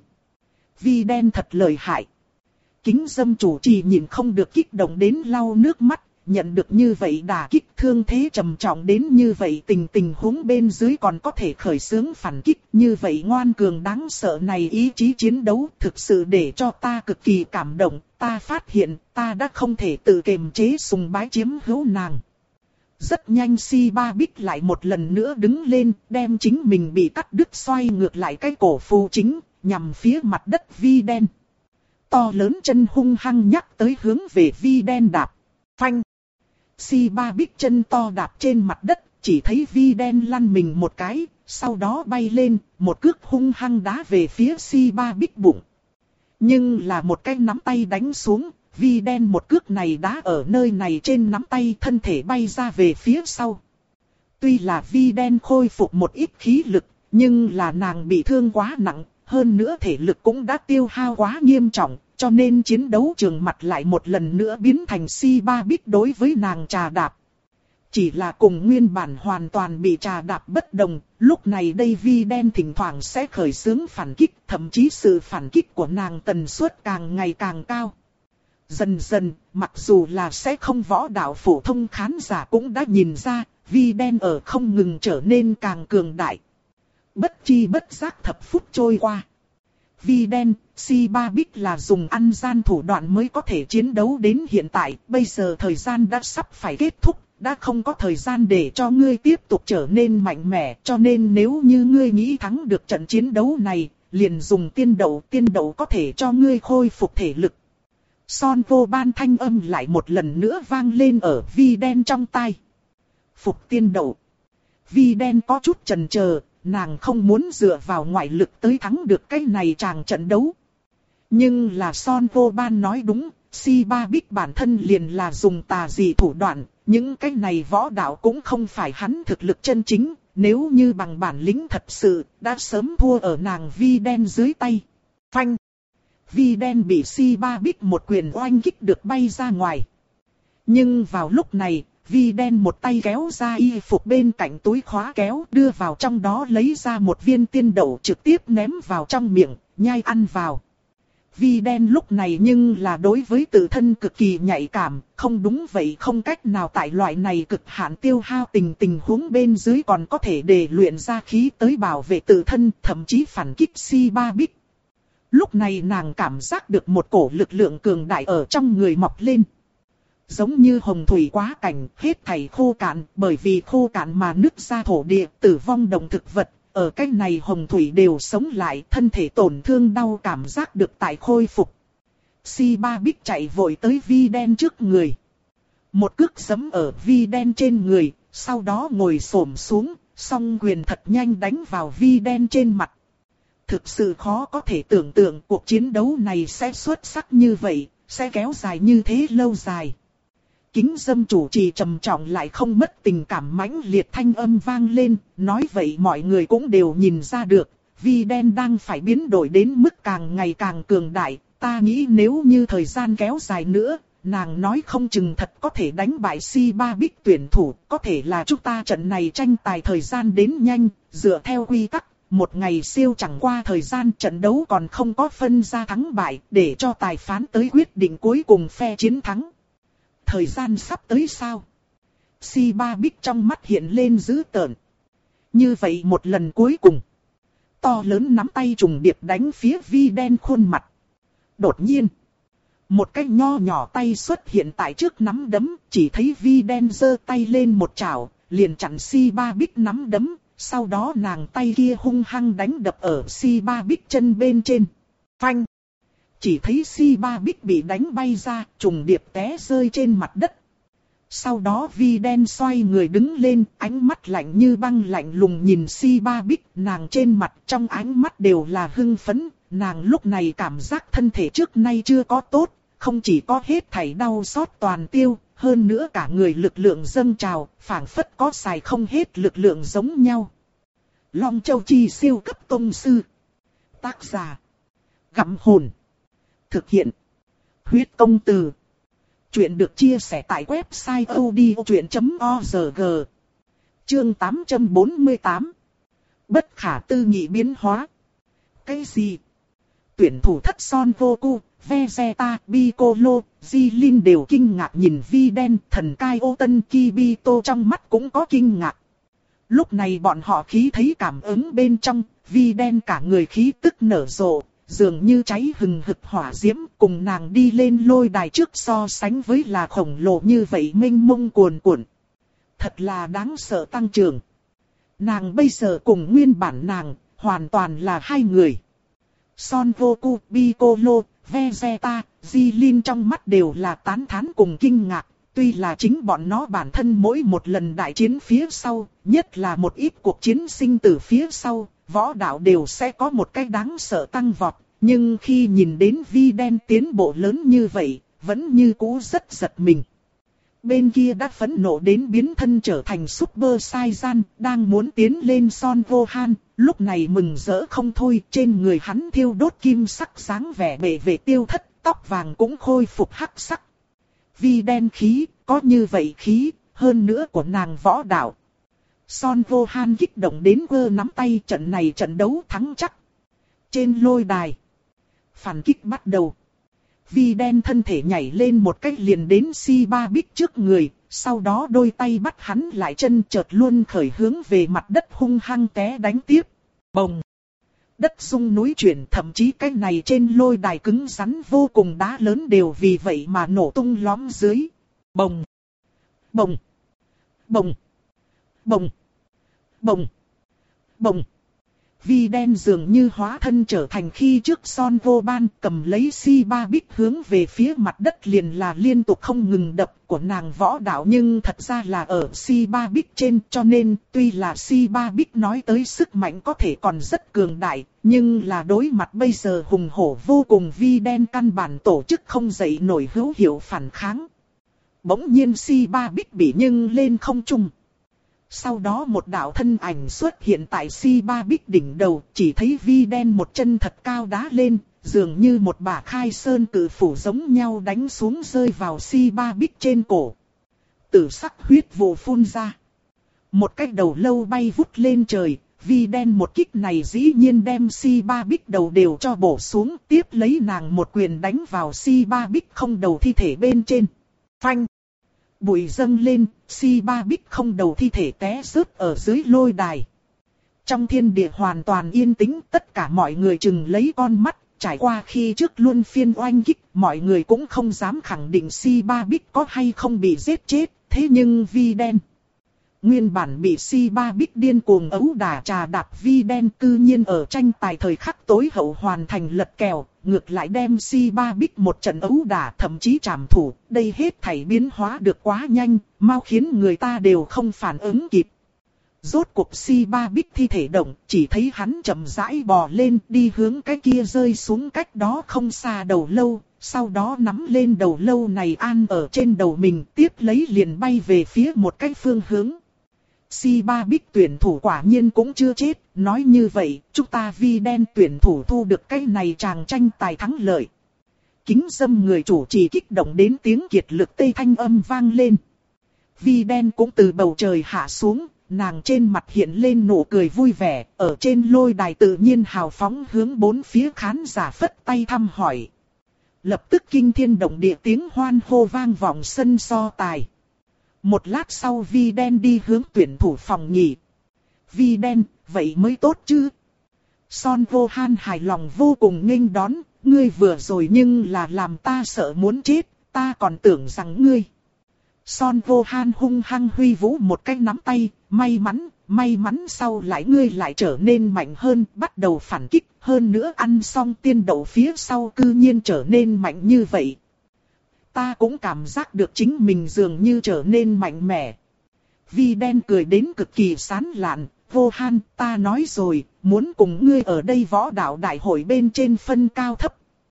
Vi Đen thật lợi hại. Kính dâm chủ trì nhìn không được kích động đến lau nước mắt, nhận được như vậy đả kích thương thế trầm trọng đến như vậy tình tình huống bên dưới còn có thể khởi xướng phản kích, như vậy ngoan cường đáng sợ này ý chí chiến đấu thực sự để cho ta cực kỳ cảm động, ta phát hiện ta đã không thể tự kiềm chế sùng bái chiếm hữu nàng. Rất nhanh Si Ba Bích lại một lần nữa đứng lên, đem chính mình bị cắt đứt xoay ngược lại cái cổ phù chính, nhằm phía mặt đất Vi Đen. To lớn chân hung hăng nhắc tới hướng về Vi Đen đạp. Phanh! Si Ba Bích chân to đạp trên mặt đất, chỉ thấy Vi Đen lăn mình một cái, sau đó bay lên, một cước hung hăng đá về phía Si Ba Bích bụng. Nhưng là một cái nắm tay đánh xuống, Vi Đen một cước này đá ở nơi này trên nắm tay, thân thể bay ra về phía sau. Tuy là Vi Đen khôi phục một ít khí lực, nhưng là nàng bị thương quá nặng, hơn nữa thể lực cũng đã tiêu hao quá nghiêm trọng, cho nên chiến đấu trường mặt lại một lần nữa biến thành Si Ba Bích đối với nàng trà đạp. Chỉ là cùng nguyên bản hoàn toàn bị trà đạp bất đồng, lúc này đây Vi Đen thỉnh thoảng sẽ khởi xướng phản kích, thậm chí sự phản kích của nàng tần suất càng ngày càng cao. Dần dần, mặc dù là sẽ không võ đạo phổ thông khán giả cũng đã nhìn ra, Vi Đen ở không ngừng trở nên càng cường đại. Bất chi bất giác thập phút trôi qua. Vi Đen, Si Ba Bích là dùng ăn gian thủ đoạn mới có thể chiến đấu đến hiện tại, bây giờ thời gian đã sắp phải kết thúc, đã không có thời gian để cho ngươi tiếp tục trở nên mạnh mẽ, cho nên nếu như ngươi nghĩ thắng được trận chiến đấu này, liền dùng tiên đậu, tiên đậu có thể cho ngươi khôi phục thể lực. Son vô ban thanh âm lại một lần nữa vang lên ở Vi Đen trong tai. Phục tiên đậu. Vi Đen có chút chần chờ, nàng không muốn dựa vào ngoại lực tới thắng được cái này chàng trận đấu. Nhưng là Son vô ban nói đúng, Si Ba Bích bản thân liền là dùng tà dị thủ đoạn, những cái này võ đạo cũng không phải hắn thực lực chân chính, nếu như bằng bản lĩnh thật sự, đã sớm thua ở nàng Vi Đen dưới tay. Phanh! Vi Đen bị Si Ba Bích một quyền oanh kích được bay ra ngoài. Nhưng vào lúc này, Vi Đen một tay kéo ra y phục bên cạnh túi khóa kéo, đưa vào trong đó lấy ra một viên tiên đậu trực tiếp ném vào trong miệng, nhai ăn vào. Vi Đen lúc này nhưng là đối với tự thân cực kỳ nhạy cảm, không đúng vậy không cách nào tại loại này cực hạn tiêu hao tình tình huống bên dưới còn có thể để luyện ra khí tới bảo vệ tự thân, thậm chí phản kích Si Ba Bích. Lúc này nàng cảm giác được một cổ lực lượng cường đại ở trong người mọc lên. Giống như hồng thủy quá cảnh, hết thảy khô cạn, bởi vì khô cạn mà nứt ra thổ địa, tử vong động thực vật. Ở cách này hồng thủy đều sống lại, thân thể tổn thương đau cảm giác được tại khôi phục. Si Ba Bích chạy vội tới Vi Đen trước người. Một cước giẫm ở Vi Đen trên người, sau đó ngồi xổm xuống, song quyền thật nhanh đánh vào Vi Đen trên mặt. Thực sự khó có thể tưởng tượng cuộc chiến đấu này sẽ xuất sắc như vậy, sẽ kéo dài như thế lâu dài. Kính dâm chủ trì trầm trọng lại không mất tình cảm mãnh liệt thanh âm vang lên, nói vậy mọi người cũng đều nhìn ra được, Vi Đen đang phải biến đổi đến mức càng ngày càng cường đại, ta nghĩ nếu như thời gian kéo dài nữa, nàng nói không chừng thật có thể đánh bại Si Ba Bích tuyển thủ, có thể là chúng ta trận này tranh tài thời gian đến nhanh, dựa theo quy tắc. Một ngày siêu chẳng qua thời gian trận đấu còn không có phân ra thắng bại, để cho tài phán tới quyết định cuối cùng phe chiến thắng. Thời gian sắp tới sao? Si Ba Bích trong mắt hiện lên dữ tợn. Như vậy một lần cuối cùng. To lớn nắm tay trùng điệp đánh phía Vi Đen khuôn mặt. Đột nhiên. Một cái nho nhỏ tay xuất hiện tại trước nắm đấm. Chỉ thấy Vi Đen giơ tay lên một chảo. Liền chặn Si Ba Bích nắm đấm. Sau đó nàng tay kia hung hăng đánh đập ở Si Ba Bích chân bên trên. Phanh. Chỉ thấy Si Ba Bích bị đánh bay ra, trùng điệp té rơi trên mặt đất. Sau đó Vi đen xoay người đứng lên, ánh mắt lạnh như băng lạnh lùng nhìn Si Ba Bích, nàng trên mặt trong ánh mắt đều là hưng phấn, nàng lúc này cảm giác thân thể trước nay chưa có tốt, không chỉ có hết thảy đau xót toàn tiêu, hơn nữa cả người lực lượng dâng trào, phảng phất có xài không hết lực lượng giống nhau. Long Châu Chi siêu cấp tông sư. Tác giả: Gặm Hồn. Thực hiện: Huyết Công Từ. Chuyện được chia sẻ tại website odchuyện chấm org. Chương tám trăm bốn mươi tám. Bất khả tư nghị biến hóa. Cái gì? Tuyển thủ thất Son Goku, Vegeta, Piccolo, Jilin đều kinh ngạc nhìn Vi đen, thần cai ô tân Kibito trong mắt cũng có kinh ngạc. Lúc này bọn họ khí thấy cảm ứng bên trong, Vi đen cả người khí tức nở rộ, dường như cháy hừng hực hỏa diễm, cùng nàng đi lên lôi đài trước so sánh với là khổng lồ như vậy mênh mông cuồn cuộn. Thật là đáng sợ tăng trưởng. Nàng bây giờ cùng nguyên bản nàng, hoàn toàn là hai người. Son Goku, Piccolo, Vegeta, Jilin trong mắt đều là tán thán cùng kinh ngạc. Tuy là chính bọn nó bản thân mỗi một lần đại chiến phía sau, nhất là một ít cuộc chiến sinh tử phía sau, võ đạo đều sẽ có một cái đáng sợ tăng vọt. Nhưng khi nhìn đến Vi đen tiến bộ lớn như vậy, vẫn như cũ rất giật mình. Bên kia đã phẫn nộ đến biến thân trở thành Super Saiyan, đang muốn tiến lên Son Gohan, lúc này mừng rỡ không thôi, trên người hắn thiêu đốt kim sắc sáng vẻ bệ vệ tiêu thất, tóc vàng cũng khôi phục hắc sắc. Vi đen khí, có như vậy khí, hơn nữa của nàng võ đạo. Son Gohan kích động đến vơ nắm tay, trận này trận đấu thắng chắc. Trên lôi đài, phản kích bắt đầu. Vi đen thân thể nhảy lên một cách liền đến Si Ba Bích trước người, sau đó đôi tay bắt hắn lại chân chợt luôn khởi hướng về mặt đất hung hăng té đánh tiếp. Bồng! Đất rung núi chuyển, thậm chí cái này trên lôi đài cứng rắn vô cùng đá lớn đều vì vậy mà nổ tung lõm dưới. Bồng! Bồng! Bồng! Bồng! Bồng! Bồng! Vi đen dường như hóa thân trở thành khi trước Son Gohan cầm lấy Si Ba Bích hướng về phía mặt đất liền là liên tục không ngừng đập của nàng võ đạo, nhưng thật ra là ở Si Ba Bích trên, cho nên tuy là Si Ba Bích nói tới sức mạnh có thể còn rất cường đại, nhưng là đối mặt bây giờ hùng hổ vô cùng Vi đen căn bản tổ chức không dậy nổi hữu hiệu phản kháng. Bỗng nhiên Si Ba Bích bị nhưng lên không trung. Sau đó một đạo thân ảnh xuất hiện tại Si Ba Bích đỉnh đầu, chỉ thấy Vi đen một chân thật cao đá lên, dường như một bả khai sơn cự phủ giống nhau đánh xuống rơi vào Si Ba Bích trên cổ. Tử sắc huyết vụ phun ra. Một cái đầu lâu bay vút lên trời, Vi đen một kích này dĩ nhiên đem Si Ba Bích đầu đều cho bổ xuống, tiếp lấy nàng một quyền đánh vào Si Ba Bích không đầu thi thể bên trên. Phanh! Bụi dâng lên, Si Ba Bích không đầu thi thể té rớt ở dưới lôi đài. Trong thiên địa hoàn toàn yên tĩnh, tất cả mọi người chừng lấy con mắt, trải qua khi trước luôn phiên oanh kích, mọi người cũng không dám khẳng định Si Ba Bích có hay không bị giết chết, thế nhưng Vi đen. Nguyên bản bị Si Ba Bích điên cuồng ấu đả trà đạp Vi đen cư nhiên ở tranh tài thời khắc tối hậu hoàn thành lật kèo, ngược lại đem Si Ba Bích một trận ấu đả thậm chí trảm thủ, đây hết thảy biến hóa được quá nhanh, mau khiến người ta đều không phản ứng kịp. Rốt cuộc Si Ba Bích thi thể động, chỉ thấy hắn chậm rãi bò lên đi hướng cái kia rơi xuống cách đó không xa đầu lâu, sau đó nắm lên đầu lâu này an ở trên đầu mình, tiếp lấy liền bay về phía một cái phương hướng. Si Ba Bích tuyển thủ quả nhiên cũng chưa chết, nói như vậy, chúng ta Vi đen tuyển thủ thu được cái này chàng tranh tài thắng lợi. Kính dâm người chủ trì kích động đến tiếng kiệt lực tây thanh âm vang lên. Vi đen cũng từ bầu trời hạ xuống, nàng trên mặt hiện lên nụ cười vui vẻ, ở trên lôi đài tự nhiên hào phóng hướng bốn phía khán giả phất tay thăm hỏi. Lập tức kinh thiên động địa tiếng hoan hô vang vọng sân so tài. Một lát sau Vi đen đi hướng tuyển thủ phòng nghỉ. Vi đen, vậy mới tốt chứ. Son Gohan hài lòng vô cùng nghênh đón, ngươi vừa rồi nhưng là làm ta sợ muốn chết, ta còn tưởng rằng ngươi. Son Gohan hung hăng huy vũ một cái nắm tay, may mắn, may mắn sau lại ngươi lại trở nên mạnh hơn, bắt đầu phản kích, hơn nữa ăn xong tiên đậu phía sau cư nhiên trở nên mạnh như vậy. Ta cũng cảm giác được chính mình dường như trở nên mạnh mẽ. Vi đen cười đến cực kỳ sán lạn, Vô Han, ta nói rồi, muốn cùng ngươi ở đây võ đạo đại hội bên trên phân cao thấp.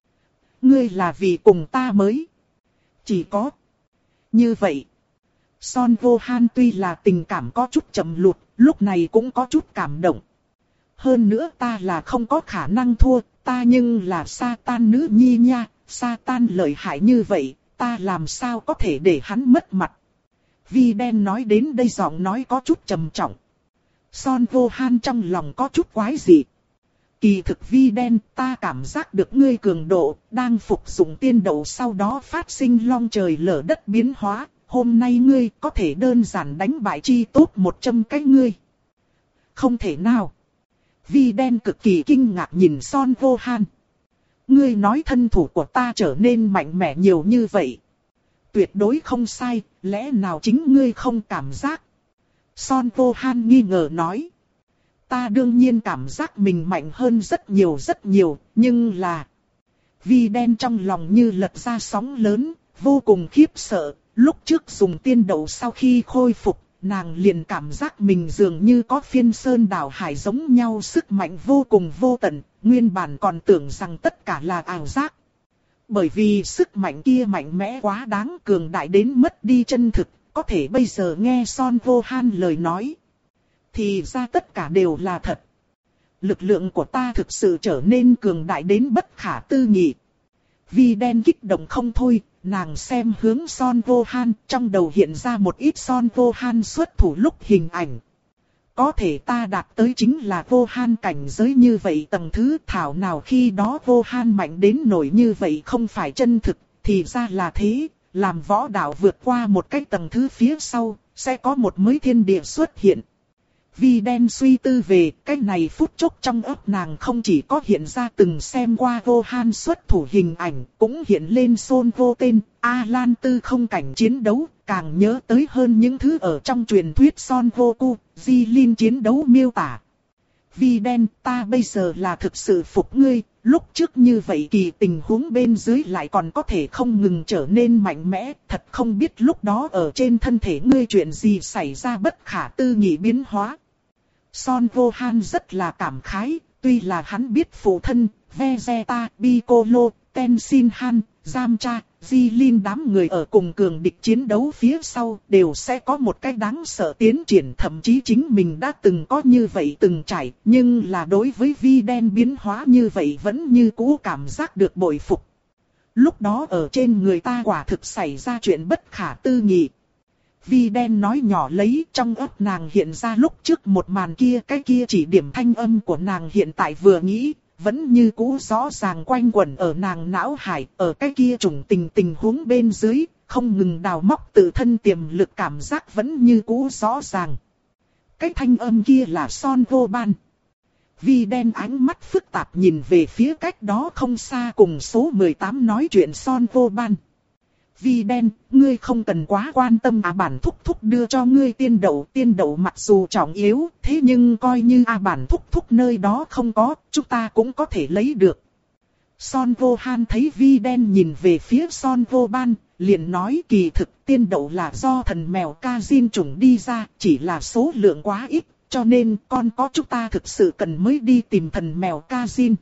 Ngươi là vì cùng ta mới. Chỉ có như vậy. Son Vô Han tuy là tình cảm có chút chậm lụt, lúc này cũng có chút cảm động. Hơn nữa ta là không có khả năng thua, ta nhưng là Satan nữ nhi nha, Satan lợi hại như vậy, ta làm sao có thể để hắn mất mặt. Vi đen nói đến đây giọng nói có chút trầm trọng. Son Vô Han trong lòng có chút quái dị. Kỳ thực Vi đen, ta cảm giác được ngươi cường độ, đang phục dụng tiên đậu sau đó phát sinh long trời lở đất biến hóa. Hôm nay ngươi có thể đơn giản đánh bại chi tốt một trăm cái ngươi. Không thể nào. Vi đen cực kỳ kinh ngạc nhìn Son Vô Han. Ngươi nói thân thủ của ta trở nên mạnh mẽ nhiều như vậy. Tuyệt đối không sai, lẽ nào chính ngươi không cảm giác? Son Vô Han nghi ngờ nói. Ta đương nhiên cảm giác mình mạnh hơn rất nhiều rất nhiều, nhưng là... Vi đen trong lòng như lật ra sóng lớn, vô cùng khiếp sợ. Lúc trước dùng tiên đậu sau khi khôi phục, nàng liền cảm giác mình dường như có phiên sơn đảo hải giống nhau sức mạnh vô cùng vô tận, nguyên bản còn tưởng rằng tất cả là ảo giác. Bởi vì sức mạnh kia mạnh mẽ quá đáng cường đại đến mất đi chân thực, có thể bây giờ nghe Son Vô Han lời nói. Thì ra tất cả đều là thật. Lực lượng của ta thực sự trở nên cường đại đến bất khả tư nghị. Vi đen kích động không thôi. Nàng xem hướng Son Vô Han, trong đầu hiện ra một ít Son Vô Han xuất thủ lúc hình ảnh. Có thể ta đạt tới chính là Vô Han cảnh giới như vậy tầng thứ thảo nào khi đó Vô Han mạnh đến nổi như vậy không phải chân thực, thì ra là thế, làm võ đạo vượt qua một cái tầng thứ phía sau, sẽ có một mới thiên địa xuất hiện. Vi đen suy tư về cái này phút chốc trong ấp nàng không chỉ có hiện ra từng xem qua Vô Han xuất thủ hình ảnh, cũng hiện lên Son Vô tên, A Lan tư không cảnh chiến đấu, càng nhớ tới hơn những thứ ở trong truyền thuyết Son Vô Cu, Di Linh chiến đấu miêu tả. Vi đen, ta bây giờ là thực sự phục ngươi, lúc trước như vậy kỳ tình huống bên dưới lại còn có thể không ngừng trở nên mạnh mẽ, thật không biết lúc đó ở trên thân thể ngươi chuyện gì xảy ra bất khả tư nghị biến hóa. Son Vô Han rất là cảm khái, tuy là hắn biết phụ thân, Vegeta, Piccolo, Tenshin Han, Yamcha, Jilin đám người ở cùng cường địch chiến đấu phía sau đều sẽ có một cái đáng sợ tiến triển, thậm chí chính mình đã từng có như vậy từng trải, nhưng là đối với Vi đen biến hóa như vậy vẫn như cũ cảm giác được bội phục. Lúc đó ở trên người ta quả thực xảy ra chuyện bất khả tư nghị. Vi đen nói nhỏ lấy trong ấp nàng hiện ra lúc trước một màn kia, cái kia chỉ điểm thanh âm của nàng hiện tại vừa nghĩ, vẫn như cũ rõ ràng quanh quẩn ở nàng não hải, ở cái kia trùng tình tình huống bên dưới, không ngừng đào móc tự thân tiềm lực cảm giác vẫn như cũ rõ ràng. Cái thanh âm kia là Son Vô Ban. Vi đen ánh mắt phức tạp nhìn về phía cách đó không xa cùng số mười tám nói chuyện Son Vô Ban. Vi đen, ngươi không cần quá quan tâm à bản thúc thúc đưa cho ngươi tiên đậu. Tiên đậu mặc dù trọng yếu, thế nhưng coi như à bản thúc thúc nơi đó không có, chúng ta cũng có thể lấy được. Son Vô Han thấy Vi đen nhìn về phía Son Vô Ban, liền nói kỳ thực tiên đậu là do thần mèo Kazin trùng đi ra, chỉ là số lượng quá ít, cho nên con có chúng ta thực sự cần mới đi tìm thần mèo Kazin.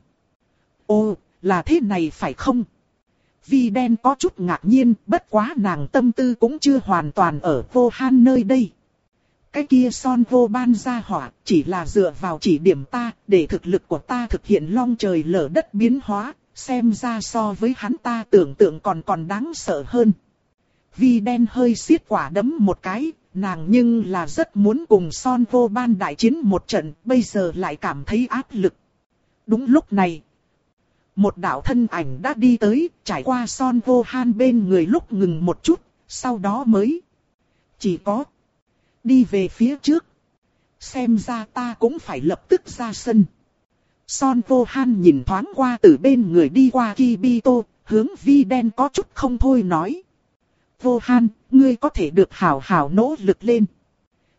Ồ, là thế này phải không? Vi đen có chút ngạc nhiên, bất quá nàng tâm tư cũng chưa hoàn toàn ở Vô Han nơi đây. Cái kia Son Vô Ban ra hỏa, chỉ là dựa vào chỉ điểm ta, để thực lực của ta thực hiện long trời lở đất biến hóa, xem ra so với hắn ta tưởng tượng còn còn đáng sợ hơn. Vi đen hơi siết quả đấm một cái, nàng nhưng là rất muốn cùng Son Vô Ban đại chiến một trận, bây giờ lại cảm thấy áp lực. Đúng lúc này, một đạo thân ảnh đã đi tới, trải qua Son Vô Han bên người lúc ngừng một chút, sau đó mới chỉ có đi về phía trước. Xem ra ta cũng phải lập tức ra sân. Son Vô Han nhìn thoáng qua từ bên người đi qua Kibito, hướng Vi đen có chút không thôi nói. Vô Han, ngươi có thể được hảo hảo nỗ lực lên.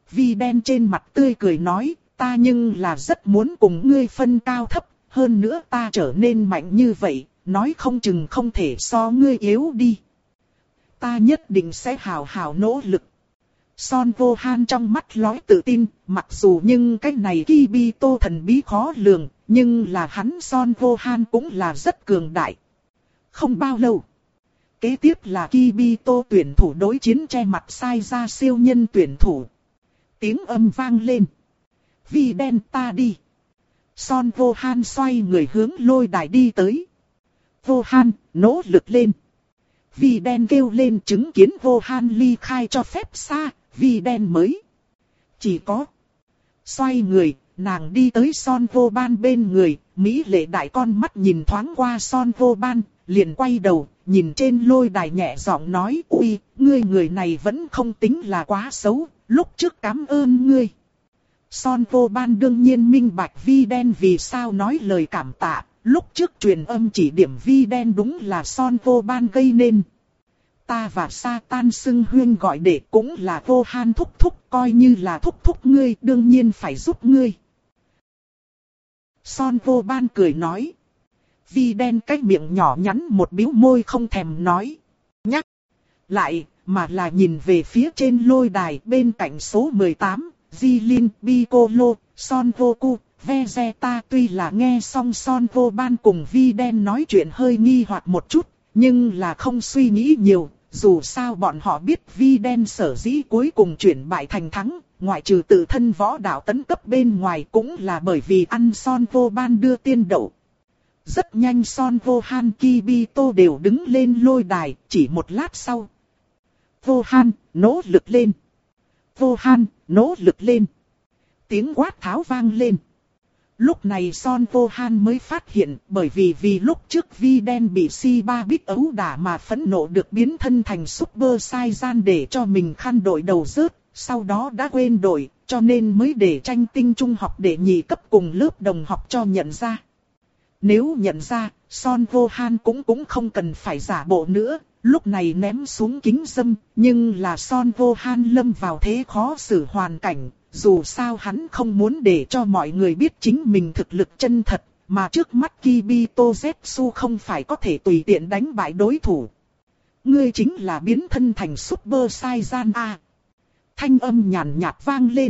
Vi đen trên mặt tươi cười nói, ta nhưng là rất muốn cùng ngươi phân cao thấp, hơn nữa ta trở nên mạnh như vậy, nói không chừng không thể so ngươi yếu đi. Ta nhất định sẽ hào hào nỗ lực. Son Vô Han trong mắt lóe tự tin, mặc dù nhưng cái này Kibito thần bí khó lường, nhưng là hắn Son Vô Han cũng là rất cường đại. Không bao lâu, kế tiếp là Kibito tuyển thủ đối chiến che mặt sai ra siêu nhân tuyển thủ. Tiếng âm vang lên. Vi đen ta đi. Son Vô Han xoay người hướng lôi đài đi tới. Vô Han, nỗ lực lên. Vi đen kêu lên chứng kiến Vô Han ly khai cho phép xa, Vi đen mới. Chỉ có. Xoay người, nàng đi tới Son Vô Ban bên người, mỹ lệ đại con mắt nhìn thoáng qua Son Vô Ban, liền quay đầu, nhìn trên lôi đài nhẹ giọng nói, ui, ngươi người này vẫn không tính là quá xấu, lúc trước cảm ơn ngươi. Son Vô Ban đương nhiên minh bạch Vi đen vì sao nói lời cảm tạ, lúc trước truyền âm chỉ điểm Vi đen đúng là Son Vô Ban gây nên. Ta và Satan xưng huyên gọi đệ cũng là Vô Han thúc thúc, coi như là thúc thúc ngươi, đương nhiên phải giúp ngươi. Son Vô Ban cười nói. Vi đen cái miệng nhỏ nhắn một biếu môi không thèm nói. Nhắc lại, mà là nhìn về phía trên lôi đài bên cạnh số mười tám, Jilin, Piccolo, Son Goku, Vegeta. Tuy là nghe xong Son Vô Ban cùng Vi đen nói chuyện hơi nghi hoặc một chút, nhưng là không suy nghĩ nhiều. Dù sao bọn họ biết Vi đen sở dĩ cuối cùng chuyển bại thành thắng, ngoại trừ tự thân võ đạo tấn cấp bên ngoài cũng là bởi vì ăn Son Vô Ban đưa tiên đậu. Rất nhanh Son Vô Han, Kibito đều đứng lên lôi đài, chỉ một lát sau. Vô Han, nỗ lực lên. Vô Han, nỗ lực lên. Tiếng quát tháo vang lên. Lúc này Son Vô Han mới phát hiện, bởi vì vì lúc trước Vi đen bị si ba bit ấu đả mà phẫn nộ được biến thân thành Super Saiyan để cho mình khăn đội đầu rớt, sau đó đã quên đổi, cho nên mới để tranh tinh trung học để nhị cấp cùng lớp đồng học cho nhận ra. Nếu nhận ra, Son Vô Han cũng cũng không cần phải giả bộ nữa, lúc này ném xuống kính dâm, nhưng là Son Vô Han lâm vào thế khó xử hoàn cảnh. Dù sao hắn không muốn để cho mọi người biết chính mình thực lực chân thật, mà trước mắt Kibito Zetsu không phải có thể tùy tiện đánh bại đối thủ. Ngươi chính là biến thân thành Super Saiyan A. Thanh âm nhàn nhạt vang lên.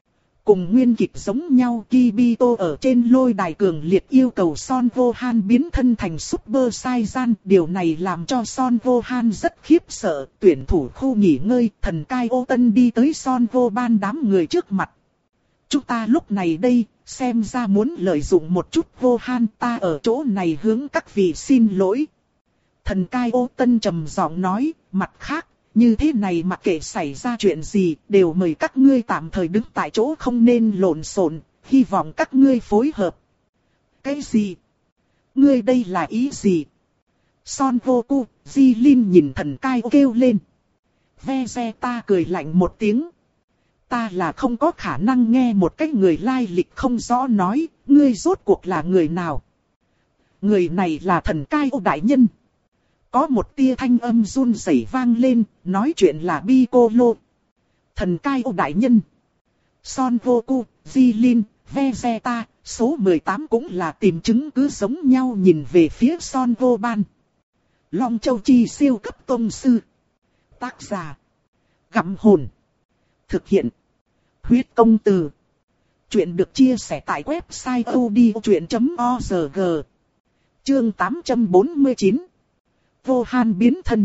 Cùng nguyên kịch giống nhau, Kibito ở trên lôi đài cường liệt yêu cầu Son Vô Han biến thân thành Super Saiyan. Điều này làm cho Son Vô Han rất khiếp sợ. Tuyển thủ khu nghỉ ngơi, thần cai ô tân đi tới Son Vô Ban đám người trước mặt. Chúng ta lúc này đây, xem ra muốn lợi dụng một chút Vô Han, ta ở chỗ này hướng các vị xin lỗi. Thần cai ô tân trầm giọng nói, mặt khác. Như thế này mặc kệ xảy ra chuyện gì, đều mời các ngươi tạm thời đứng tại chỗ không nên lộn xộn, hy vọng các ngươi phối hợp. Cái gì? Ngươi đây là ý gì? Son Goku, Jilin nhìn thần cai kêu lên. Vegeta cười lạnh một tiếng. Ta là không có khả năng nghe một cái người lai lịch không rõ nói, ngươi rốt cuộc là người nào? Người này là thần cai đại nhân. Có một tia thanh âm run rẩy vang lên, nói chuyện là Piccolo. Thần cai ô đại nhân. Son Goku, Jilin, Vegeta, số mười tám cũng là tìm chứng cứ giống nhau nhìn về phía Son Vô Ban. Long Châu Chi siêu cấp tông sư. Tác giả. Gặm hồn. Thực hiện. Huyết công từ. Chuyện được chia sẻ tại website odchuyện chấm org. Chương tám trăm bốn mươi chín. Vô Han biến thân.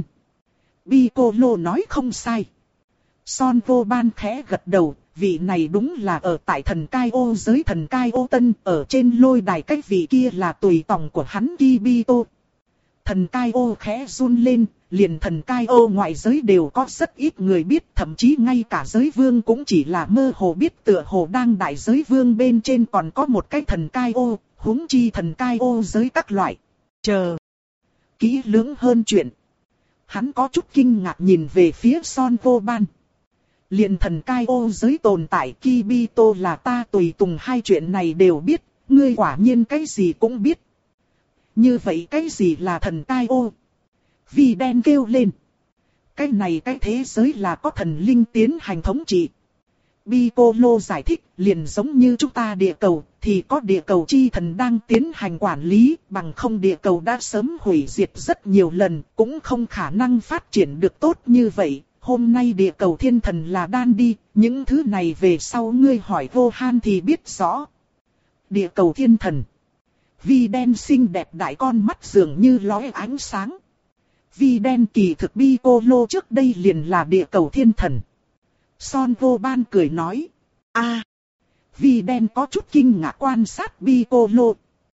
Piccolo nói không sai. Son Vô Ban khẽ gật đầu, vị này đúng là ở tại thần cai ô giới thần cai ô tân, ở trên lôi đài cái vị kia là tùy tòng của hắn Kibito. Thần cai ô khẽ run lên, liền thần cai ô ngoại giới đều có rất ít người biết, thậm chí ngay cả giới vương cũng chỉ là mơ hồ biết tựa hồ đang đại giới vương bên trên còn có một cái thần cai ô, huống chi thần cai ô giới các loại. Chờ. Kỹ lưỡng hơn chuyện. Hắn có chút kinh ngạc nhìn về phía Son Vô Ban. Liền thần cai ô giới tồn tại Kibito là ta tùy tùng hai chuyện này đều biết, ngươi quả nhiên cái gì cũng biết. Như vậy cái gì là thần cai ô? Vi đen kêu lên. Cái này cái thế giới là có thần linh tiến hành thống trị. Piccolo giải thích, liền giống như chúng ta địa cầu, thì có địa cầu chi thần đang tiến hành quản lý, bằng không địa cầu đã sớm hủy diệt rất nhiều lần, cũng không khả năng phát triển được tốt như vậy. Hôm nay địa cầu thiên thần là đan đi, những thứ này về sau ngươi hỏi Vô-han thì biết rõ. Địa cầu thiên thần. Vi đen xinh đẹp đại con mắt dường như lóe ánh sáng. Vi đen kỳ thực Piccolo trước đây liền là địa cầu thiên thần. Son vô ban cười nói. a Vi đen có chút kinh ngạc quan sát Piccolo.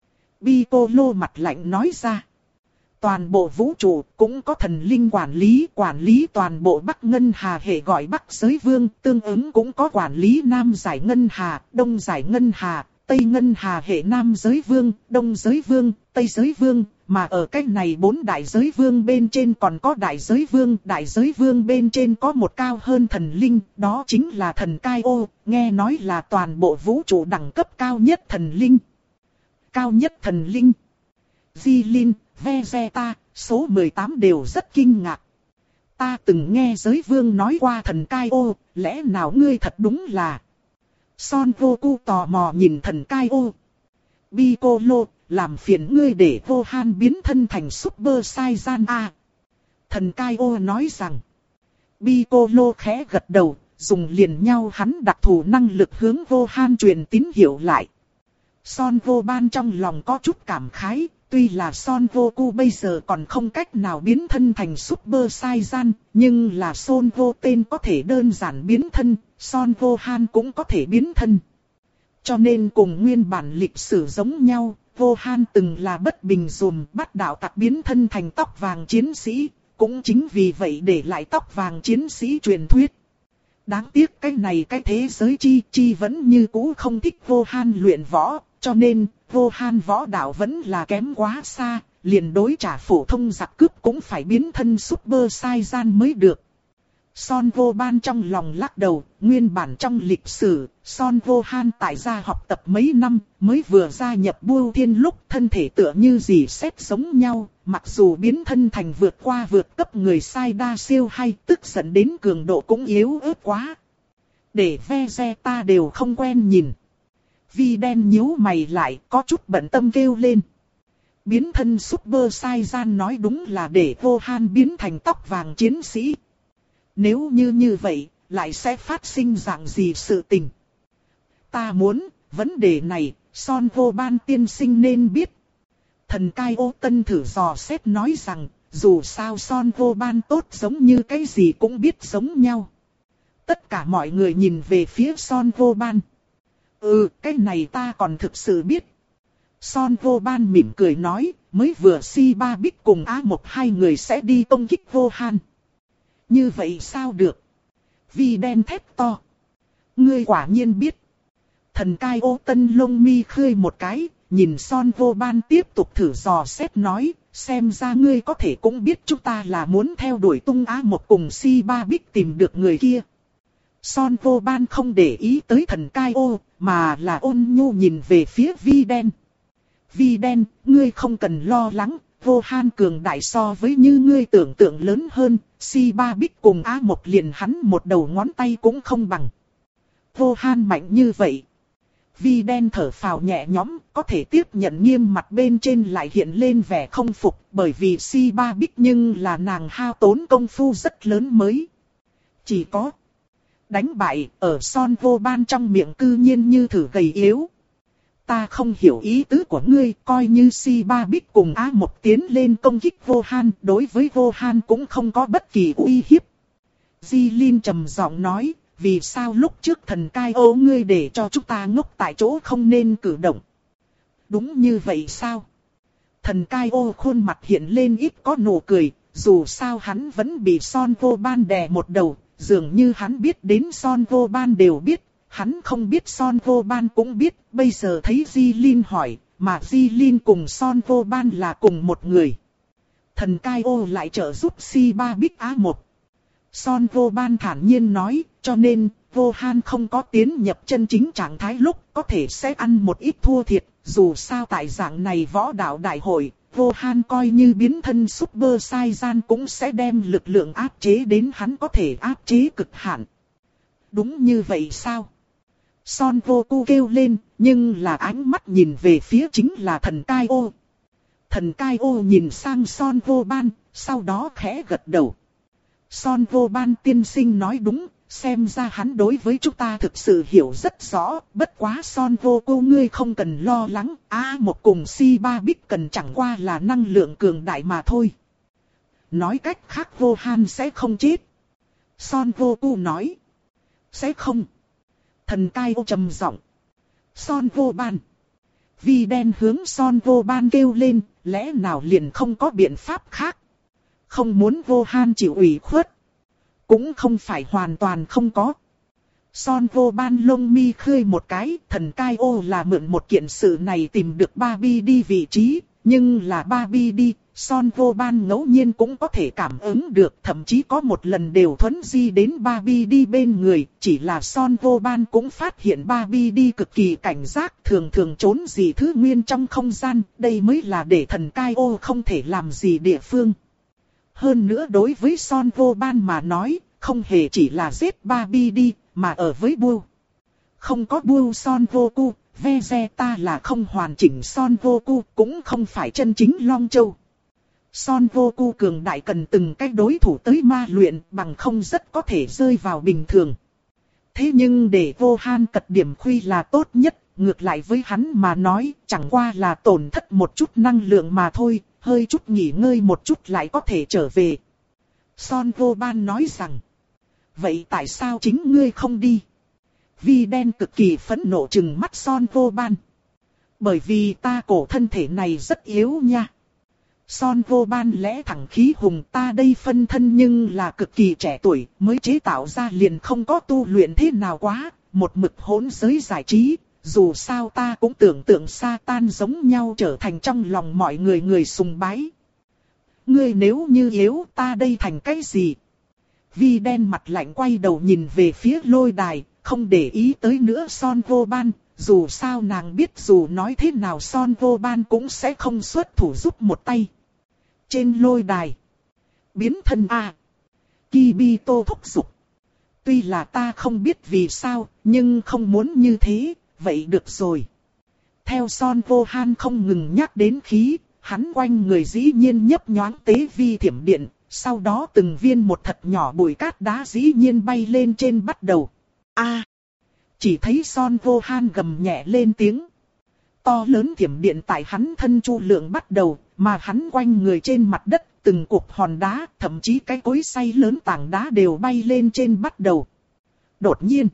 Piccolo mặt lạnh nói ra. Toàn bộ vũ trụ cũng có thần linh quản lý, quản lý toàn bộ Bắc Ngân Hà hệ gọi Bắc Giới Vương, tương ứng cũng có quản lý Nam Giải Ngân Hà, Đông Giải Ngân Hà, Tây Ngân Hà hệ Nam Giới Vương, Đông Giới Vương, Tây Giới Vương, mà ở cách này bốn đại giới vương bên trên còn có đại giới vương, đại giới vương bên trên có một cao hơn thần linh, đó chính là thần Cai Ô, nghe nói là toàn bộ vũ trụ đẳng cấp cao nhất thần linh. Cao nhất thần linh. Di Linh, Vegeta, số mười tám đều rất kinh ngạc. Ta từng nghe giới vương nói qua thần Cai Ô, lẽ nào ngươi thật đúng là... Son Goku tò mò nhìn thần Cai Ô. Piccolo, làm phiền ngươi để Vô-han biến thân thành Super Saiyan A. Thần Cai Ô nói rằng. Piccolo khẽ gật đầu, dùng liền nhau hắn đặc thù năng lực hướng Vô-han truyền tín hiệu lại. Son Vô-ban trong lòng có chút cảm khái, tuy là Son Goku bây giờ còn không cách nào biến thân thành Super Saiyan, nhưng là Son Vô tên có thể đơn giản biến thân, Son Vô-han cũng có thể biến thân. Cho nên cùng nguyên bản lịch sử giống nhau, Vô-han từng là bất bình dùm bắt đạo tặc biến thân thành tóc vàng chiến sĩ, cũng chính vì vậy để lại tóc vàng chiến sĩ truyền thuyết. Đáng tiếc cái này cái thế giới chi chi vẫn như cũ không thích Vô-han luyện võ, cho nên Vô-han võ đạo vẫn là kém quá xa, liền đối trả phổ thông giặc cướp cũng phải biến thân Super Saiyan mới được. Son Vô-ban trong lòng lắc đầu, nguyên bản trong lịch sử, Son Vô-han tại gia học tập mấy năm, mới vừa gia nhập Bưu Thiên lúc thân thể tựa như gì xét giống nhau, mặc dù biến thân thành vượt qua vượt cấp người sai đa siêu hay tức giận đến cường độ cũng yếu ớt quá. Để Vegeta đều không quen nhìn. Vi đen nhíu mày lại, có chút bận tâm kêu lên. Biến thân Super Saiyan nói đúng là để Vô-han biến thành tóc vàng chiến sĩ. Nếu như như vậy, lại sẽ phát sinh dạng gì sự tình? Ta muốn, vấn đề này, Son Vô-ban tiên sinh nên biết. Thần Cai Ô tân thử dò xét nói rằng, dù sao Son Vô-ban tốt giống như cái gì cũng biết giống nhau. Tất cả mọi người nhìn về phía Son Vô-ban. Ừ, cái này ta còn thực sự biết. Son Vô-ban mỉm cười nói, mới vừa Si Ba Bích cùng Á Một hai người sẽ đi công kích Vô-han. Như vậy sao được? Vi đen thét to. Ngươi quả nhiên biết. Thần Cai Ô tân lông mi khơi một cái, nhìn Son Vô-ban tiếp tục thử dò xét nói, xem ra ngươi có thể cũng biết chúng ta là muốn theo đuổi tung Á Một cùng Si Ba Bích tìm được người kia. Son Vô-ban không để ý tới thần Cai Ô, mà là ôn nhu nhìn về phía Vi đen. Vi đen, ngươi không cần lo lắng, Vô-han cường đại so với như ngươi tưởng tượng lớn hơn, Si Ba Bích cùng Á Một liền hắn một đầu ngón tay cũng không bằng. Vô-han mạnh như vậy. Vi đen thở phào nhẹ nhõm, có thể tiếp nhận nghiêm mặt bên trên lại hiện lên vẻ không phục, bởi vì Si Ba Bích nhưng là nàng hao tốn công phu rất lớn mới. Chỉ có đánh bại ở Son Vô-ban trong miệng cư nhiên như thử gầy yếu. Ta không hiểu ý tứ của ngươi, coi như Si Ba Bích cùng Á Một tiến lên công kích Vô-han, đối với Vô-han cũng không có bất kỳ uy hiếp. Di Linh trầm giọng nói, vì sao lúc trước thần Cai Ô ngươi để cho chúng ta ngốc tại chỗ không nên cử động? Đúng như vậy sao? Thần Cai Ô khuôn mặt hiện lên ít có nụ cười, dù sao hắn vẫn bị Son Vô-ban đè một đầu, dường như hắn biết đến Son Vô-ban đều biết. Hắn không biết Son Vô-ban cũng biết, bây giờ thấy Di Linh hỏi, mà Di Linh cùng Son Vô-ban là cùng một người. Thần Cai Ô lại trợ giúp Si Ba Bích Á Một. Son Vô-ban thản nhiên nói, cho nên, Vô-han không có tiến nhập chân chính trạng thái lúc, có thể sẽ ăn một ít thua thiệt, dù sao tại dạng này võ đạo đại hội, Vô-han coi như biến thân Super Saiyan cũng sẽ đem lực lượng áp chế đến hắn có thể áp chế cực hạn. Đúng như vậy sao? Son Goku kêu lên, nhưng là ánh mắt nhìn về phía chính là thần Kai ô. Thần Kai ô nhìn sang Son Goban, sau đó khẽ gật đầu. Son Goban tiên sinh nói đúng, xem ra hắn đối với chúng ta thực sự hiểu rất rõ, bất quá Son Goku ngươi không cần lo lắng, A một cùng Si ba Bích cần chẳng qua là năng lượng cường đại mà thôi. Nói cách khác Gohan sẽ không chết. Son Goku nói. Sẽ không. Thần Kai ô trầm giọng. Son Goban. Vi đen hướng Son Goban kêu lên, lẽ nào liền không có biện pháp khác. Không muốn Gohan chịu ủy khuất. Cũng không phải hoàn toàn không có. Son Goban lông mi khơi một cái, thần Kai ô là mượn một kiện sự này tìm được Barbie đi vị trí, nhưng là Barbie đi, Son Goban ngẫu nhiên cũng có thể cảm ứng được, thậm chí có một lần đều thuấn di đến Barbie đi bên người, chỉ là Son Goban cũng phát hiện Barbie đi cực kỳ cảnh giác, thường thường trốn gì thứ nguyên trong không gian, đây mới là để thần Kai ô không thể làm gì địa phương. Hơn nữa đối với Son Goban mà nói, không hề chỉ là giết Barbie đi, mà ở với Buu. Không có Buu Son Goku, Vegeta là không hoàn chỉnh Son Goku, cũng không phải chân chính Long Châu. Son Goku cường đại cần từng cái đối thủ tới ma luyện, bằng không rất có thể rơi vào bình thường. Thế nhưng để Gohan cật điểm khuy là tốt nhất, ngược lại với hắn mà nói, chẳng qua là tổn thất một chút năng lượng mà thôi, hơi chút nghỉ ngơi một chút lại có thể trở về. Son Goban nói rằng, vậy tại sao chính ngươi không đi? Vi đen cực kỳ phẫn nộ trừng mắt Son Goban. Bởi vì ta cổ thân thể này rất yếu nha. Son Goban lẽ thẳng khí hùng, ta đây phân thân nhưng là cực kỳ trẻ tuổi, mới chế tạo ra liền không có tu luyện thế nào quá, một mực hỗn giới giải trí, dù sao ta cũng tưởng tượng Satan giống nhau trở thành trong lòng mọi người người sùng bái. Ngươi nếu như yếu ta đây thành cái gì? Vi đen mặt lạnh quay đầu nhìn về phía lôi đài, không để ý tới nữa Son Goban, dù sao nàng biết dù nói thế nào Son Goban cũng sẽ không xuất thủ giúp một tay. Trên lôi đài, biến thân A. Kibito thúc giục. Tuy là ta không biết vì sao, nhưng không muốn như thế, vậy được rồi. Theo Son Gohan không ngừng nhắc đến khí, hắn quanh người dĩ nhiên nhấp nhoáng tế vi thiểm điện, sau đó từng viên một thật nhỏ bụi cát đá dĩ nhiên bay lên trên bắt đầu. A. Chỉ thấy Son Gohan gầm nhẹ lên tiếng. To lớn thiểm điện tại hắn thân chu lượng bắt đầu, mà hắn quanh người trên mặt đất, từng cục hòn đá, thậm chí cái cối xay lớn tảng đá đều bay lên trên bắt đầu. Đột nhiên,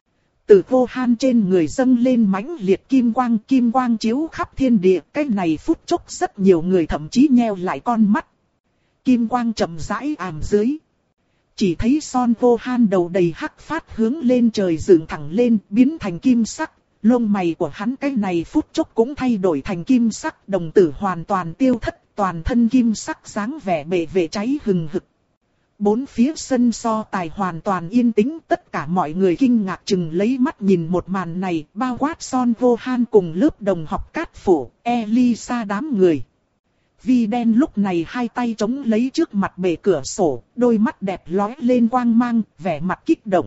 từ Gohan trên người dâng lên mãnh liệt kim quang, kim quang chiếu khắp thiên địa, cái này phút chốc rất nhiều người thậm chí nheo lại con mắt. Kim quang chậm rãi ảm dưới. Chỉ thấy Son Gohan đầu đầy hắc phát hướng lên trời dựng thẳng lên, biến thành kim sắc. Lông mày của hắn cái này phút chốc cũng thay đổi thành kim sắc, đồng tử hoàn toàn tiêu thất, toàn thân kim sắc dáng vẻ bệ vệ cháy hừng hực. Bốn phía sân so tài hoàn toàn yên tĩnh, tất cả mọi người kinh ngạc chừng lấy mắt nhìn một màn này, bao quát Son Gohan cùng lớp đồng học Cát Phổ, Elisa đám người. Vi đen lúc này hai tay chống lấy trước mặt bề cửa sổ, đôi mắt đẹp lóe lên quang mang, vẻ mặt kích động.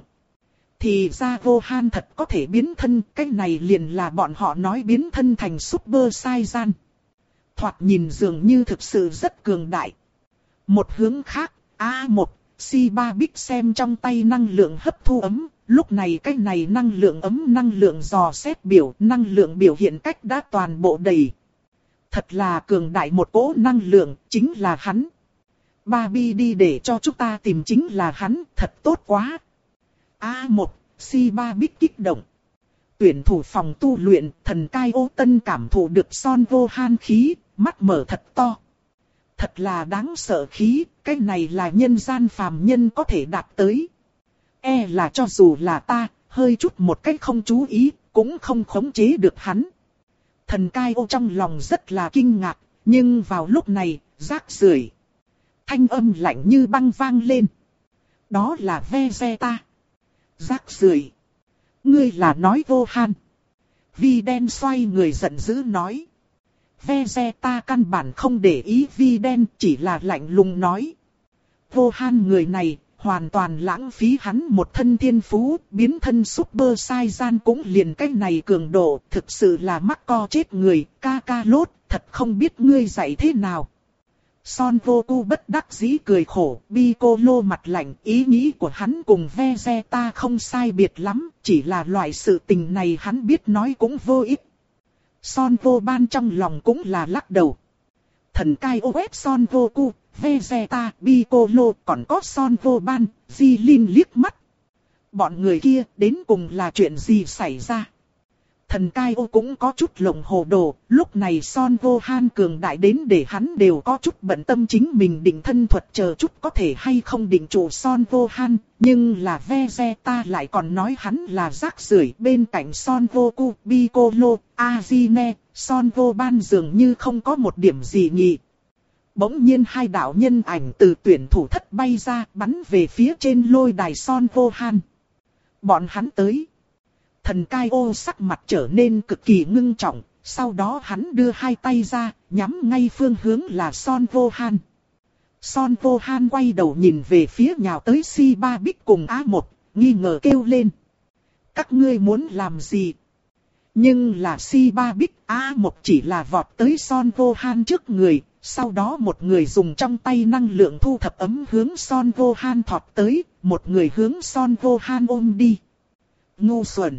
Thì ra Gohan thật có thể biến thân, cái này liền là bọn họ nói biến thân thành Super Saiyan. Thoạt nhìn dường như thực sự rất cường đại. Một hướng khác, A một, Si ba Bích xem trong tay năng lượng hấp thu ấm, lúc này cái này năng lượng ấm năng lượng dò xét biểu, năng lượng biểu hiện cách đã toàn bộ đầy. Thật là cường đại một cỗ năng lượng, chính là hắn. Barbie đi để cho chúng ta tìm chính là hắn, thật tốt quá. A một, Si ba Bích kích động. Tuyển thủ phòng tu luyện, thần Kai ô tân cảm thụ được Son Gohan khí, mắt mở thật to. Thật là đáng sợ khí, cái này là nhân gian phàm nhân có thể đạt tới. E là cho dù là ta, hơi chút một cách không chú ý, cũng không khống chế được hắn. Thần Kai ô trong lòng rất là kinh ngạc, nhưng vào lúc này, rác rưởi. Thanh âm lạnh như băng vang lên. Đó là Vegeta. Rác rưởi. Ngươi là nói Gohan. Vi đen xoay người giận dữ nói. Vegeta căn bản không để ý Vi đen, chỉ là lạnh lùng nói. Gohan người này, hoàn toàn lãng phí hắn một thân thiên phú, biến thân Super Saiyan cũng liền cái này cường độ, thực sự là mắc co chết người, ca ca lốt, thật không biết ngươi dạy thế nào. Son Goku bất đắc dĩ cười khổ, Piccolo mặt lạnh, ý nghĩ của hắn cùng Vegeta không sai biệt lắm, chỉ là loại sự tình này hắn biết nói cũng vô ích. Son Goban trong lòng cũng là lắc đầu. Thần cai ô quét Son Goku, Vegeta, Piccolo, còn có Son Goban, Jilin liếc mắt. Bọn người kia đến cùng là chuyện gì xảy ra? Thần cai ô cũng có chút lồng hồ đồ, lúc này Son Gohan cường đại đến để hắn đều có chút bận tâm chính mình định thân thuật chờ chút có thể hay không định chủ Son Gohan, nhưng là Vegeta lại còn nói hắn là rác rưởi. Bên cạnh Son Goku, Piccolo, Azine, Son Goban dường như không có một điểm gì nhỉ. Bỗng nhiên hai đạo nhân ảnh từ tuyển thủ thất bay ra, bắn về phía trên lôi đài Son Gohan. Bọn hắn tới. Thần cai ô sắc mặt trở nên cực kỳ ngưng trọng, sau đó hắn đưa hai tay ra, nhắm ngay phương hướng là Son Gohan. Son Gohan quay đầu nhìn về phía nhào tới Si Ba Bích cùng A một, nghi ngờ kêu lên. Các ngươi muốn làm gì? Nhưng là Si Ba Bích, A một chỉ là vọt tới Son Gohan trước người, sau đó một người dùng trong tay năng lượng thu thập ấm hướng Son Gohan thọt tới, một người hướng Son Gohan ôm đi. Ngu xuẩn!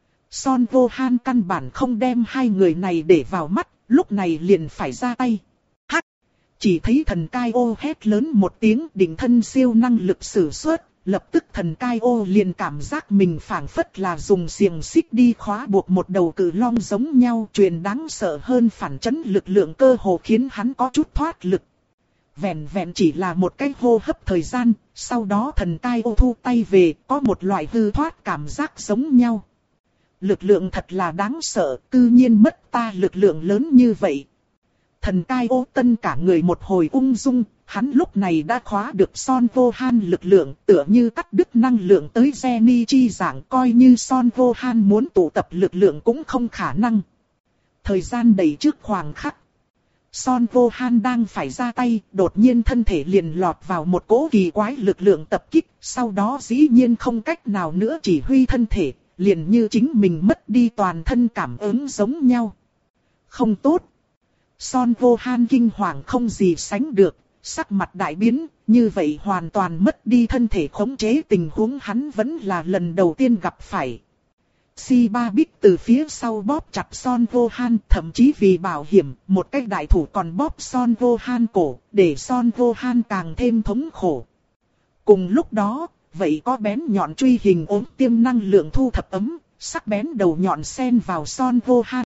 Son Gohan căn bản không đem hai người này để vào mắt, lúc này liền phải ra tay. Hắc! Chỉ thấy thần cai ô hét lớn một tiếng, đỉnh thân siêu năng lực sử xuất, lập tức thần cai ô liền cảm giác mình phảng phất là dùng xiềng xích đi khóa buộc một đầu cự long giống nhau, truyền đáng sợ hơn phản chấn lực lượng cơ hồ khiến hắn có chút thoát lực. Vẹn vẹn chỉ là một cái hô hấp thời gian, sau đó thần cai ô thu tay về, có một loại hư thoát cảm giác giống nhau. Lực lượng thật là đáng sợ, cư nhiên mất ta lực lượng lớn như vậy. Thần cai ô tân cả người một hồi ung dung, hắn lúc này đã khóa được Son Gohan lực lượng, tựa như cắt đứt năng lượng tới Genichi dạng, coi như Son Gohan muốn tụ tập lực lượng cũng không khả năng. Thời gian đầy trước khoảng khắc. Son Gohan đang phải ra tay, đột nhiên thân thể liền lọt vào một cỗ kỳ quái lực lượng tập kích, sau đó dĩ nhiên không cách nào nữa chỉ huy thân thể, liền như chính mình mất đi toàn thân cảm ứng giống nhau. Không tốt. Son Gohan kinh hoàng không gì sánh được, sắc mặt đại biến, như vậy hoàn toàn mất đi thân thể khống chế tình huống hắn vẫn là lần đầu tiên gặp phải. Si Ba Bích từ phía sau bóp chặt Son Gohan, thậm chí vì bảo hiểm, một cái đại thủ còn bóp Son Gohan cổ, để Son Gohan càng thêm thống khổ. Cùng lúc đó, vậy có bén nhọn truy hình ốm tiêm năng lượng thu thập ấm, sắc bén đầu nhọn xen vào Son Gohan